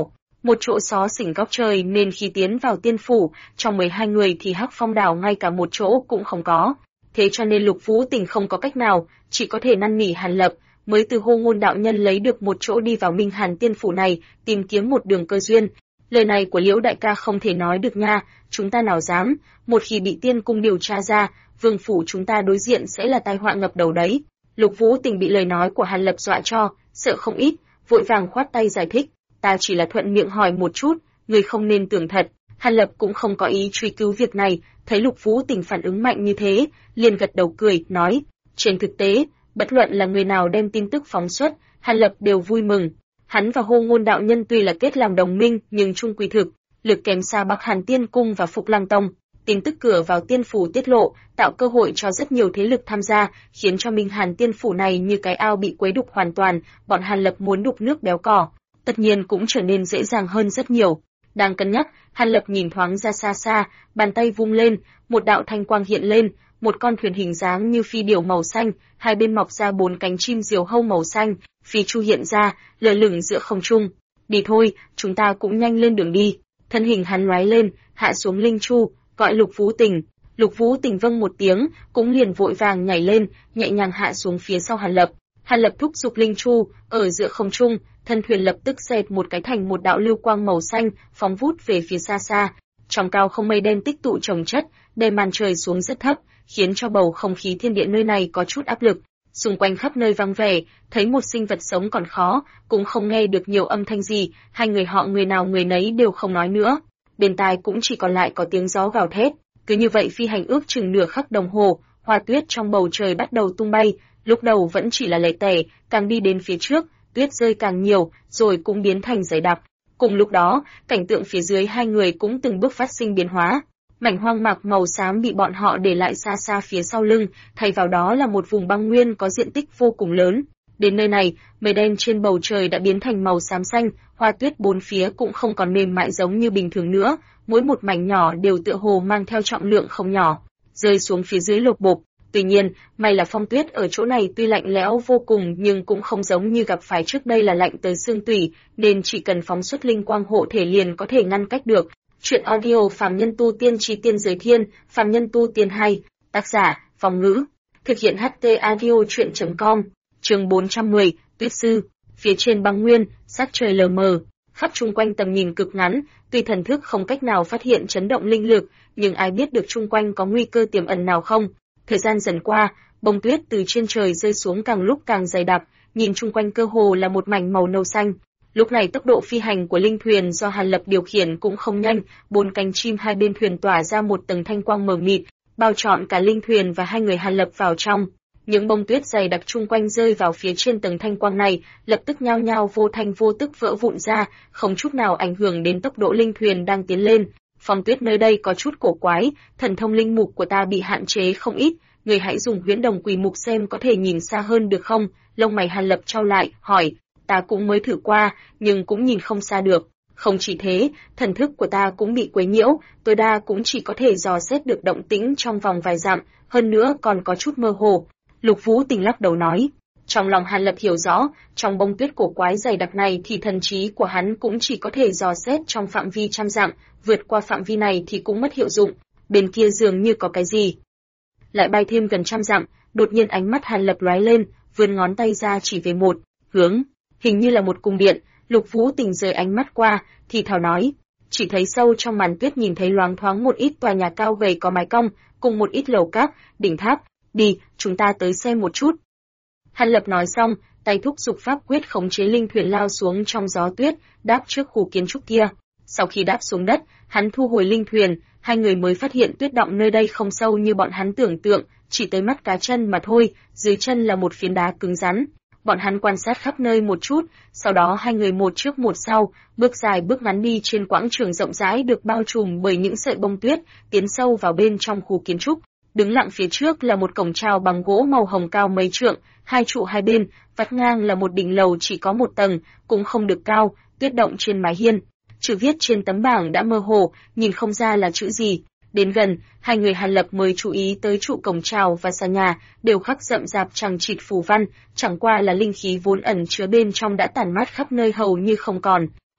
một chỗ xó xỉnh góc trời nên khi tiến vào tiên phủ, trong 12 người thì Hắc Phong đảo ngay cả một chỗ cũng không có. Thế cho nên Lục Vũ Tình không có cách nào, chỉ có thể năn nỉ Hàn Lập, mới từ Hô Ngôn đạo nhân lấy được một chỗ đi vào Minh Hàn tiên phủ này, tìm kiếm một đường cơ duyên. Lời này của Liễu đại ca không thể nói được nha, chúng ta nào dám, một khi bị tiên cung điều tra ra, vương phủ chúng ta đối diện sẽ là tai họa ngập đầu đấy. Lục Vũ Tình bị lời nói của Hàn Lập dọa cho, sợ không ít, vội vàng khoát tay giải thích, ta chỉ là thuận miệng hỏi một chút, người không nên tưởng thật. Hàn Lập cũng không có ý truy cứu việc này, thấy Lục Vũ Tình phản ứng mạnh như thế, liền gật đầu cười, nói, trên thực tế, bất luận là người nào đem tin tức phóng xuất, Hàn Lập đều vui mừng. Hắn và Hô Ngôn đạo nhân tuy là kết làm đồng minh, nhưng chung quy thực, lực kém xa Bắc Hàn Tiên Cung và Phục Lăng Tông. Tin tức cửa vào tiên phủ tiết lộ, tạo cơ hội cho rất nhiều thế lực tham gia, khiến cho Minh Hàn tiên phủ này như cái ao bị quấy đục hoàn toàn, bọn Hàn Lập muốn đục nước béo cỏ, tất nhiên cũng trở nên dễ dàng hơn rất nhiều. Đang cân nhắc, Hàn Lập nhìn thoáng ra xa xa, bàn tay vung lên, một đạo thanh quang hiện lên, một con thuyền hình dáng như phi điểu màu xanh, hai bên mọc ra 4 cánh chim diều hâu màu xanh, phi chu hiện ra, lơ lửng giữa không trung. Đi thôi, chúng ta cũng nhanh lên đường đi. Thân hình hắn lóe lên, hạ xuống linh chu, gọi Lục Vũ Tình. Lục Vũ Tình vâng một tiếng, cũng liền vội vàng nhảy lên, nhẹ nhàng hạ xuống phía sau Hàn Lập. Hàn Lập thúc giục linh chu, ở giữa không trung, thân thuyền lập tức xẹt một cái thành một đạo lưu quang màu xanh, phóng vút về phía xa xa. Trong cao không mây đen tích tụ chồng chất, đè màn trời xuống rất thấp, khiến cho bầu không khí thiên địa nơi này có chút áp lực. Xung quanh khắp nơi vắng vẻ, thấy một sinh vật sống còn khó, cũng không nghe được nhiều âm thanh gì, hai người họ người nào người nấy đều không nói nữa. Bên tai cũng chỉ còn lại có tiếng gió gào thét. Cứ như vậy phi hành ước chừng nửa khắc đồng hồ, hoa tuyết trong bầu trời bắt đầu tung bay, lúc đầu vẫn chỉ là lẻ tẻ, càng đi đến phía trước, tuyết rơi càng nhiều, rồi cũng biến thành dày đặc. Cùng lúc đó, cảnh tượng phía dưới hai người cũng từng bước phát sinh biến hóa. Mảnh hoang mạc màu xám bị bọn họ để lại xa xa phía sau lưng, thay vào đó là một vùng băng nguyên có diện tích vô cùng lớn. Đến nơi này, mây đen trên bầu trời đã biến thành màu xám xanh, hoa tuyết bốn phía cũng không còn mềm mại giống như bình thường nữa, mỗi một mảnh nhỏ đều tựa hồ mang theo trọng lượng không nhỏ, rơi xuống phía dưới lột bộp. Tuy nhiên, may là phong tuyết ở chỗ này tuy lạnh lẽo vô cùng nhưng cũng không giống như gặp phải trước đây là lạnh tới xương tủy, nên chỉ cần phóng xuất linh quang hộ thể liền có thể ngăn cách được. Chuyện audio Phàm Nhân Tu Tiên Chí Tiên Giới Thiên, Phàm Nhân Tu Tiên 2, tác giả, Phong Ngữ, thực hiện HT audio chuyện.com, chương 410, Tuyết Sư, phía trên băng nguyên, sắc trời lờ mờ, khắp chung quanh tầm nhìn cực ngắn, tuy thần thức không cách nào phát hiện chấn động linh lực, nhưng ai biết được chung quanh có nguy cơ tiềm ẩn nào không. Thời gian dần qua, bông tuyết từ trên trời rơi xuống càng lúc càng dày đặc, nhìn chung quanh cơ hồ là một mảnh màu nâu xanh. Lúc này tốc độ phi hành của linh thuyền do Hàn Lập điều khiển cũng không nhanh, 4 cánh chim hai bên thuyền tỏa ra một tầng thanh quang mờ mịt, bao trọn cả linh thuyền và hai người Hàn Lập vào trong. Những bông tuyết dày đặc chung quanh rơi vào phía trên tầng thanh quang này, lập tức nhao nhao vô thanh vô tức vỡ vụn ra, không chút nào ảnh hưởng đến tốc độ linh thuyền đang tiến lên. Phong tuyết nơi đây có chút cổ quái, thần thông linh mục của ta bị hạn chế không ít, người hãy dùng huyễn đồng quỷ mục xem có thể nhìn xa hơn được không? Lông mày Hàn Lập chau lại, hỏi. Ta cũng mới thử qua, nhưng cũng nhìn không xa được. Không chỉ thế, thần thức của ta cũng bị quấy nhiễu, tối đa cũng chỉ có thể dò xét được động tĩnh trong vòng vài dặm, hơn nữa còn có chút mơ hồ. Lục Vũ Tình lắc đầu nói. Trong lòng Hàn Lập hiểu rõ, trong bông tuyết cổ quái dày đặc này thì thần trí của hắn cũng chỉ có thể dò xét trong phạm vi trăm dặm, vượt qua phạm vi này thì cũng mất hiệu dụng. Bên kia dường như có cái gì. Lại bay thêm gần trăm dặm, đột nhiên ánh mắt Hàn Lập lóe lên, vươn ngón tay ra chỉ về một hướng. Hình như là một cung điện. Lục Vũ Tình rời ánh mắt qua, thì thào nói, chỉ thấy sâu trong màn tuyết nhìn thấy loáng thoáng một ít tòa nhà cao gầy có mái cong, cùng một ít lầu các, đỉnh tháp. Đi, chúng ta tới xem một chút. Hàn Lập nói xong, tay thúc giục pháp quyết khống chế linh thuyền lao xuống trong gió tuyết, đáp trước khu kiến trúc kia. Sau khi đáp xuống đất, hắn thu hồi linh thuyền, hai người mới phát hiện tuyết động nơi đây không sâu như bọn hắn tưởng tượng, chỉ tới mắt cá chân mà thôi, dưới chân là một phiến đá cứng rắn. Bọn hắn quan sát khắp nơi một chút, sau đó hai người một trước một sau, bước dài bước ngắn đi trên quãng trường rộng rãi được bao trùm bởi những sợi bông tuyết, tiến sâu vào bên trong khu kiến trúc. Đứng lặng phía trước là một cổng chào bằng gỗ màu hồng cao mấy trượng, hai trụ hai bên, vắt ngang là một đỉnh lầu chỉ có một tầng, cũng không được cao, tuyết động trên mái hiên. Chữ viết trên tấm bảng đã mơ hồ, nhìn không ra là chữ gì. Đến gần, hai người Hàn Lập mới chú ý tới trụ cổng chào và xà nhà, đều khắc rậm rạp chằng chịt phù văn, chẳng qua là linh khí vốn ẩn chứa bên trong đã tản mát khắp nơi hầu như không còn.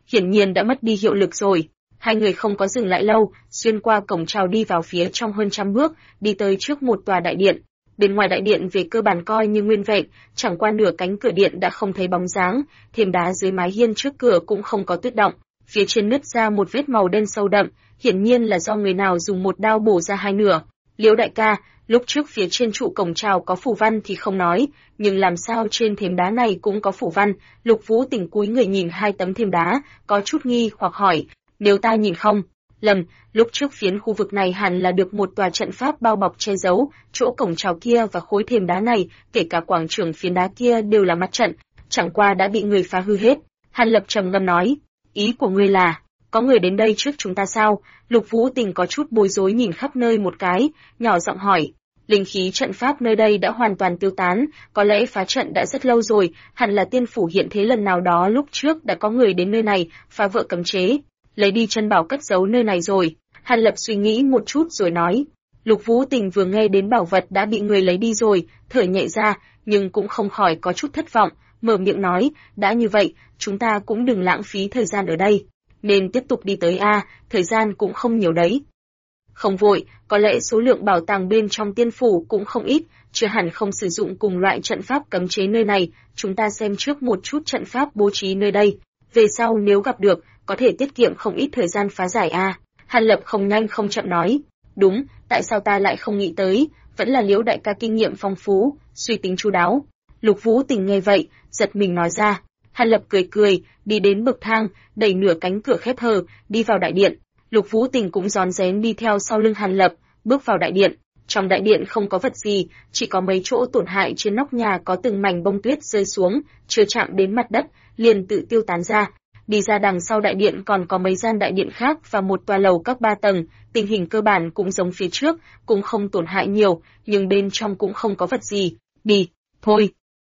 hiển nhiên đã mất đi hiệu lực rồi. Hai người không có dừng lại lâu, xuyên qua cổng chào đi vào phía trong hơn 100 bước, đi tới trước một tòa đại điện. Bên ngoài đại điện về cơ bản coi như nguyên vẹn, chẳng qua nửa cánh cửa điện đã không thấy bóng dáng, thềm đá dưới mái hiên trước cửa cũng không có tuyết động. Phía trên nứt ra một vết màu đen sâu đậm, hiển nhiên là do người nào dùng một đao bổ ra hai nửa. Liễu đại ca, lúc trước phía trên trụ cổng chào có phù văn thì không nói, nhưng làm sao trên thềm đá này cũng có phù văn? Lục Vũ Tỉnh cúi người nhìn hai tấm thềm đá, có chút nghi hoặc hỏi, nếu ta nhìn không lầm, lúc trước phiến khu vực này hẳn là được một tòa trận pháp bao bọc che giấu, chỗ cổng chào kia và khối thềm đá này, kể cả quảng trường phiến đá kia đều là mặt trận, chẳng qua đã bị người phá hư hết. Hàn Lập trầm ngâm nói, ý của ngươi là, có người đến đây trước chúng ta sao? Lục Vũ Tình có chút bối rối nhìn khắp nơi một cái, nhỏ giọng hỏi. Linh khí trận pháp nơi đây đã hoàn toàn tiêu tán, có lẽ phá trận đã rất lâu rồi, hẳn là tiên phủ hiện thế lần nào đó lúc trước đã có người đến nơi này, phá vỡ cấm chế, lấy đi chân bảo cất giấu nơi này rồi. Hàn Lập suy nghĩ một chút rồi nói. Lục Vũ Tình vừa nghe đến bảo vật đã bị người lấy đi rồi, thở nhẹ ra, nhưng cũng không khỏi có chút thất vọng, mở miệng nói, đã như vậy, chúng ta cũng đừng lãng phí thời gian ở đây, nên tiếp tục đi tới a, thời gian cũng không nhiều đấy. Không vội, có lẽ số lượng bảo tàng bên trong tiên phủ cũng không ít, chưa hẳn không sử dụng cùng loại trận pháp cấm chế nơi này, chúng ta xem trước một chút trận pháp bố trí nơi đây, về sau nếu gặp được, có thể tiết kiệm không ít thời gian phá giải a. Hàn Lập không nhanh không chậm nói, đúng, tại sao ta lại không nghĩ tới, vẫn là Liễu đại ca kinh nghiệm phong phú, suy tính chu đáo. Lục Vũ Tình nghe vậy, giật mình nói ra. Hàn Lập cười cười, đi đến bậc thang, đẩy nửa cánh cửa khép hờ, đi vào đại điện. Lục Vũ Tình cũng rón rén đi theo sau lưng Hàn Lập, bước vào đại điện. Trong đại điện không có vật gì, chỉ có mấy chỗ tổn hại trên nóc nhà có từng mảnh bông tuyết rơi xuống, chưa chạm đến mặt đất, liền tự tiêu tán ra. Đi ra đằng sau đại điện còn có mấy gian đại điện khác và một tòa lầu các 3 tầng, tình hình cơ bản cũng giống phía trước, cũng không tổn hại nhiều, nhưng bên trong cũng không có vật gì. Đi, thôi.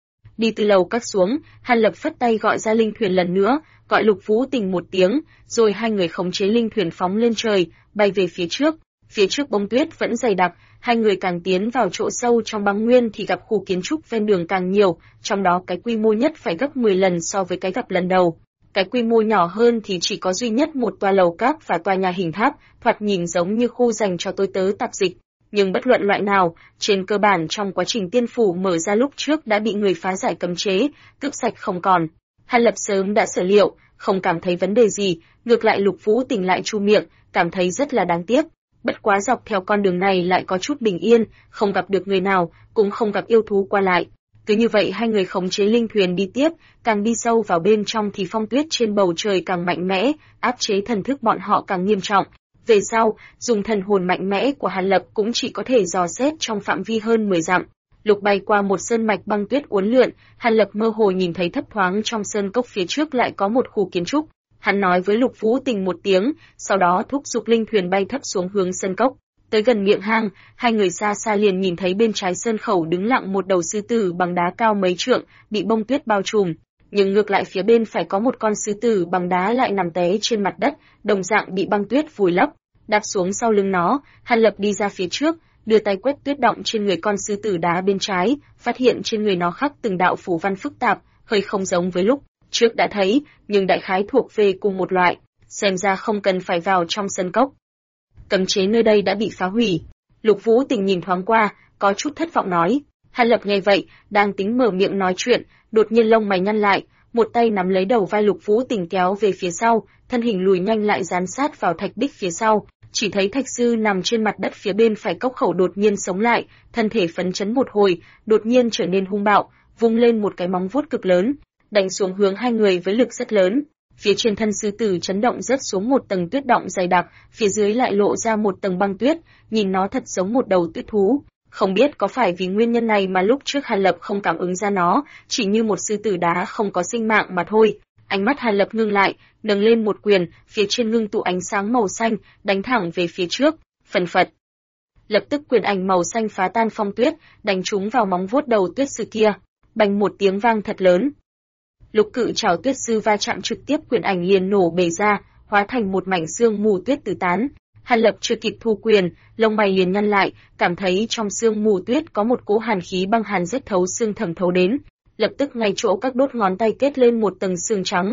Đi từ lầu các xuống, Hàn Lập phất tay gọi ra linh thuyền lần nữa, gọi Lục Vũ Tình một tiếng, rồi hai người khống chế linh thuyền phóng lên trời, bay về phía trước. Phía trước bông tuyết vẫn dày đặc, hai người càng tiến vào chỗ sâu trong băng nguyên thì gặp khu kiến trúc ven đường càng nhiều, trong đó cái quy mô nhất phải gấp 10 lần so với cái gặp lần đầu. Cái quy mô nhỏ hơn thì chỉ có duy nhất một tòa lầu các và tòa nhà hình tháp, thoạt nhìn giống như khu dành cho tôi tớ tạp dịch. Nhưng bất luận loại nào, trên cơ bản trong quá trình tiên phủ mở ra lúc trước đã bị người phá giải cấm chế, cướp sạch không còn. Hàn Lập sớm đã sở liệu, không cảm thấy vấn đề gì, ngược lại Lục Vũ Tình lại chu miệng, cảm thấy rất là đáng tiếc. Bất quá dọc theo con đường này lại có chút bình yên, không gặp được người nào, cũng không gặp yêu thú qua lại. Cứ như vậy hai người khống chế linh thuyền đi tiếp, càng đi sâu vào bên trong thì phong tuyết trên bầu trời càng mạnh mẽ, áp chế thần thức bọn họ càng nghiêm trọng. Về sau, dùng thần hồn mạnh mẽ của Hàn Lập cũng chỉ có thể dò xét trong phạm vi hơn 10 dặm. Lục bay qua một sơn mạch băng tuyết uốn lượn, Hàn Lập mơ hồ nhìn thấy thấp thoáng trong sơn cốc phía trước lại có một khu kiến trúc. Hắn nói với Lục Vũ Tình một tiếng, sau đó thúc giục linh thuyền bay thấp xuống hướng sơn cốc. Tới gần miệng hang, hai người xa xa liền nhìn thấy bên trái sơn khẩu đứng lặng một đầu sư tử bằng đá cao mấy trượng, bị bông tuyết bao trùm. Nhưng ngược lại phía bên phải có một con sư tử bằng đá lại nằm té trên mặt đất, đồng dạng bị băng tuyết vùi lấp. Đạp xuống sau lưng nó, Hàn Lập đi ra phía trước, đưa tay quét tuyết động trên người con sư tử đá bên trái, phát hiện trên người nó khắc từng đạo phù văn phức tạp, hơi không giống với lúc trước đã thấy, nhưng đại khái thuộc về cùng một loại, xem ra không cần phải vào trong sân cốc. Cấm chế nơi đây đã bị phá hủy. Lục Vũ Tình nhìn thoáng qua, có chút thất vọng nói. Hàn Lập nghe vậy, đang tính mở miệng nói chuyện, đột nhiên lông mày nhăn lại, một tay nắm lấy đầu vai Lục Vũ Tình kéo về phía sau, thân hình lùi nhanh lại dán sát vào thạch bích phía sau. Chỉ thấy thạch sư nằm trên mặt đất phía bên phải cốc khẩu đột nhiên sống lại, thân thể phấn chấn một hồi, đột nhiên trở nên hung bạo, vung lên một cái móng vuốt cực lớn, đánh xuống hướng hai người với lực rất lớn. Phía trên thân sư tử chấn động rớt xuống một tầng tuyết động dày đặc, phía dưới lại lộ ra một tầng băng tuyết, nhìn nó thật giống một đầu tuyết thú. Không biết có phải vì nguyên nhân này mà lúc trước Hàn Lập không cảm ứng ra nó, chỉ như một sư tử đá không có sinh mạng mà thôi. Ánh mắt Hàn Lập ngưng lại, nâng lên một quyền, phía trên ngưng tụ ánh sáng màu xanh, đánh thẳng về phía trước, phần phật. Lập tức quyền ảnh màu xanh phá tan phong tuyết, đánh trúng vào móng vuốt đầu tuyết sư kia, bành một tiếng vang thật lớn. Lục cự trảo tuyết sư va chạm trực tiếp quyền ảnh liền nổ bể ra, hóa thành một mảnh sương mù tuyết tứ tán. Hàn Lập chưa kịp thu quyền, lông mày liền nhăn lại, cảm thấy trong sương mù tuyết có một cỗ hàn khí băng hàn rét thấu xương thẩm thấu đến. Lập tức ngay chỗ các đốt ngón tay kết lên một tầng xương trắng.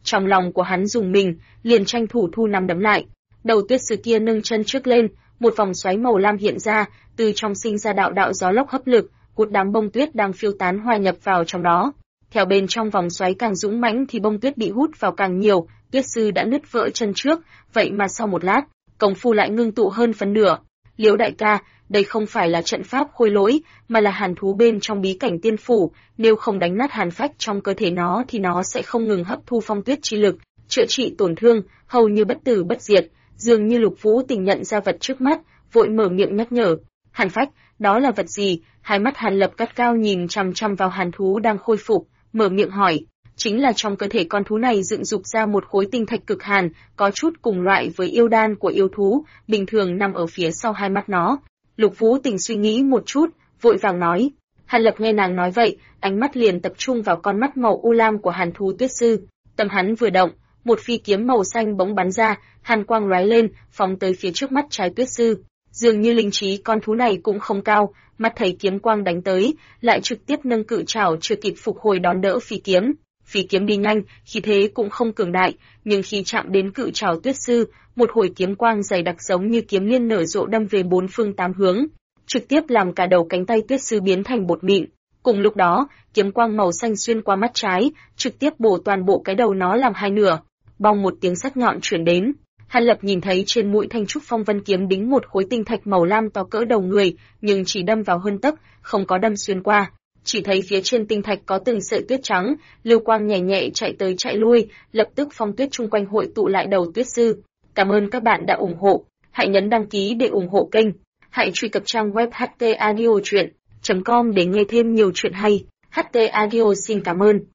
Trong lòng của hắn rùng mình, liền tranh thủ thu nắm đấm lại. Đầu tuyết sư kia nâng chân trước lên, một vòng xoáy màu lam hiện ra, từ trong sinh ra đạo đạo gió lốc hấp lực, hút đám bông tuyết đang phiêu tán hòa nhập vào trong đó. Theo bên trong vòng xoáy càng dũng mãnh thì bông tuyết bị hút vào càng nhiều, tuyết sư đã nứt vỡ chân trước, vậy mà sau một lát, công phu lại ngưng tụ hơn phân nửa. Liễu đại ca, đây không phải là trận pháp khôi lỗi, mà là hàn thú bên trong bí cảnh tiên phủ, nếu không đánh nát hàn phách trong cơ thể nó thì nó sẽ không ngừng hấp thu phong tuyết chi lực, chữa trị tổn thương, hầu như bất tử bất diệt. Dường như Lục Vũ Tình nhận ra vật trước mắt, vội mở miệng nhắc nhở. Hàn phách, đó là vật gì? Hai mắt Hàn Lập gắt gao nhìn chằm chằm vào hàn thú đang khôi phục, mở miệng hỏi. Chính là trong cơ thể con thú này dựng dục ra một khối tinh thạch cực hàn, có chút cùng loại với yêu đan của yêu thú, bình thường nằm ở phía sau hai mắt nó. Lục Vũ Tình suy nghĩ một chút, vội vàng nói. Hàn Lập nghe nàng nói vậy, ánh mắt liền tập trung vào con mắt màu u lam của hàn thú tuyết sư. Tâm hắn vừa động, một phi kiếm màu xanh bỗng bắn ra, hàn quang lóe lên, phóng tới phía trước mắt trái tuyết sư. Dường như linh trí con thú này cũng không cao, mắt thấy kiếm quang đánh tới, lại trực tiếp nâng cự trảo chưa kịp phục hồi đón đỡ phi kiếm. Phi kiếm đi nhanh, khí thế cũng không cường đại, nhưng khi chạm đến cự trảo tuyết sư, một hồi kiếm quang dày đặc giống như kiếm liên nở rộ đâm về bốn phương tám hướng, trực tiếp làm cả đầu cánh tay tuyết sư biến thành bột mịn. Cùng lúc đó, kiếm quang màu xanh xuyên qua mắt trái, trực tiếp bổ toàn bộ cái đầu nó làm hai nửa. Bong một tiếng sắc nhọn truyền đến. Hàn Lập nhìn thấy trên mũi thanh trúc phong vân kiếm đính một khối tinh thạch màu lam to cỡ đầu người, nhưng chỉ đâm vào hơn tấc, không có đâm xuyên qua. Chỉ thấy phía trên tinh thạch có từng sợi tuyết trắng, lưu quang nhẹ nhẹ chạy tới chạy lui, lập tức phong tuyết chung quanh hội tụ lại đầu tuyết sư. Cảm ơn các bạn đã ủng hộ, hãy nhấn đăng ký để ủng hộ kênh, hãy truy cập trang web htaudio.com để nghe thêm nhiều chuyện hay. HT Audio xin cảm ơn.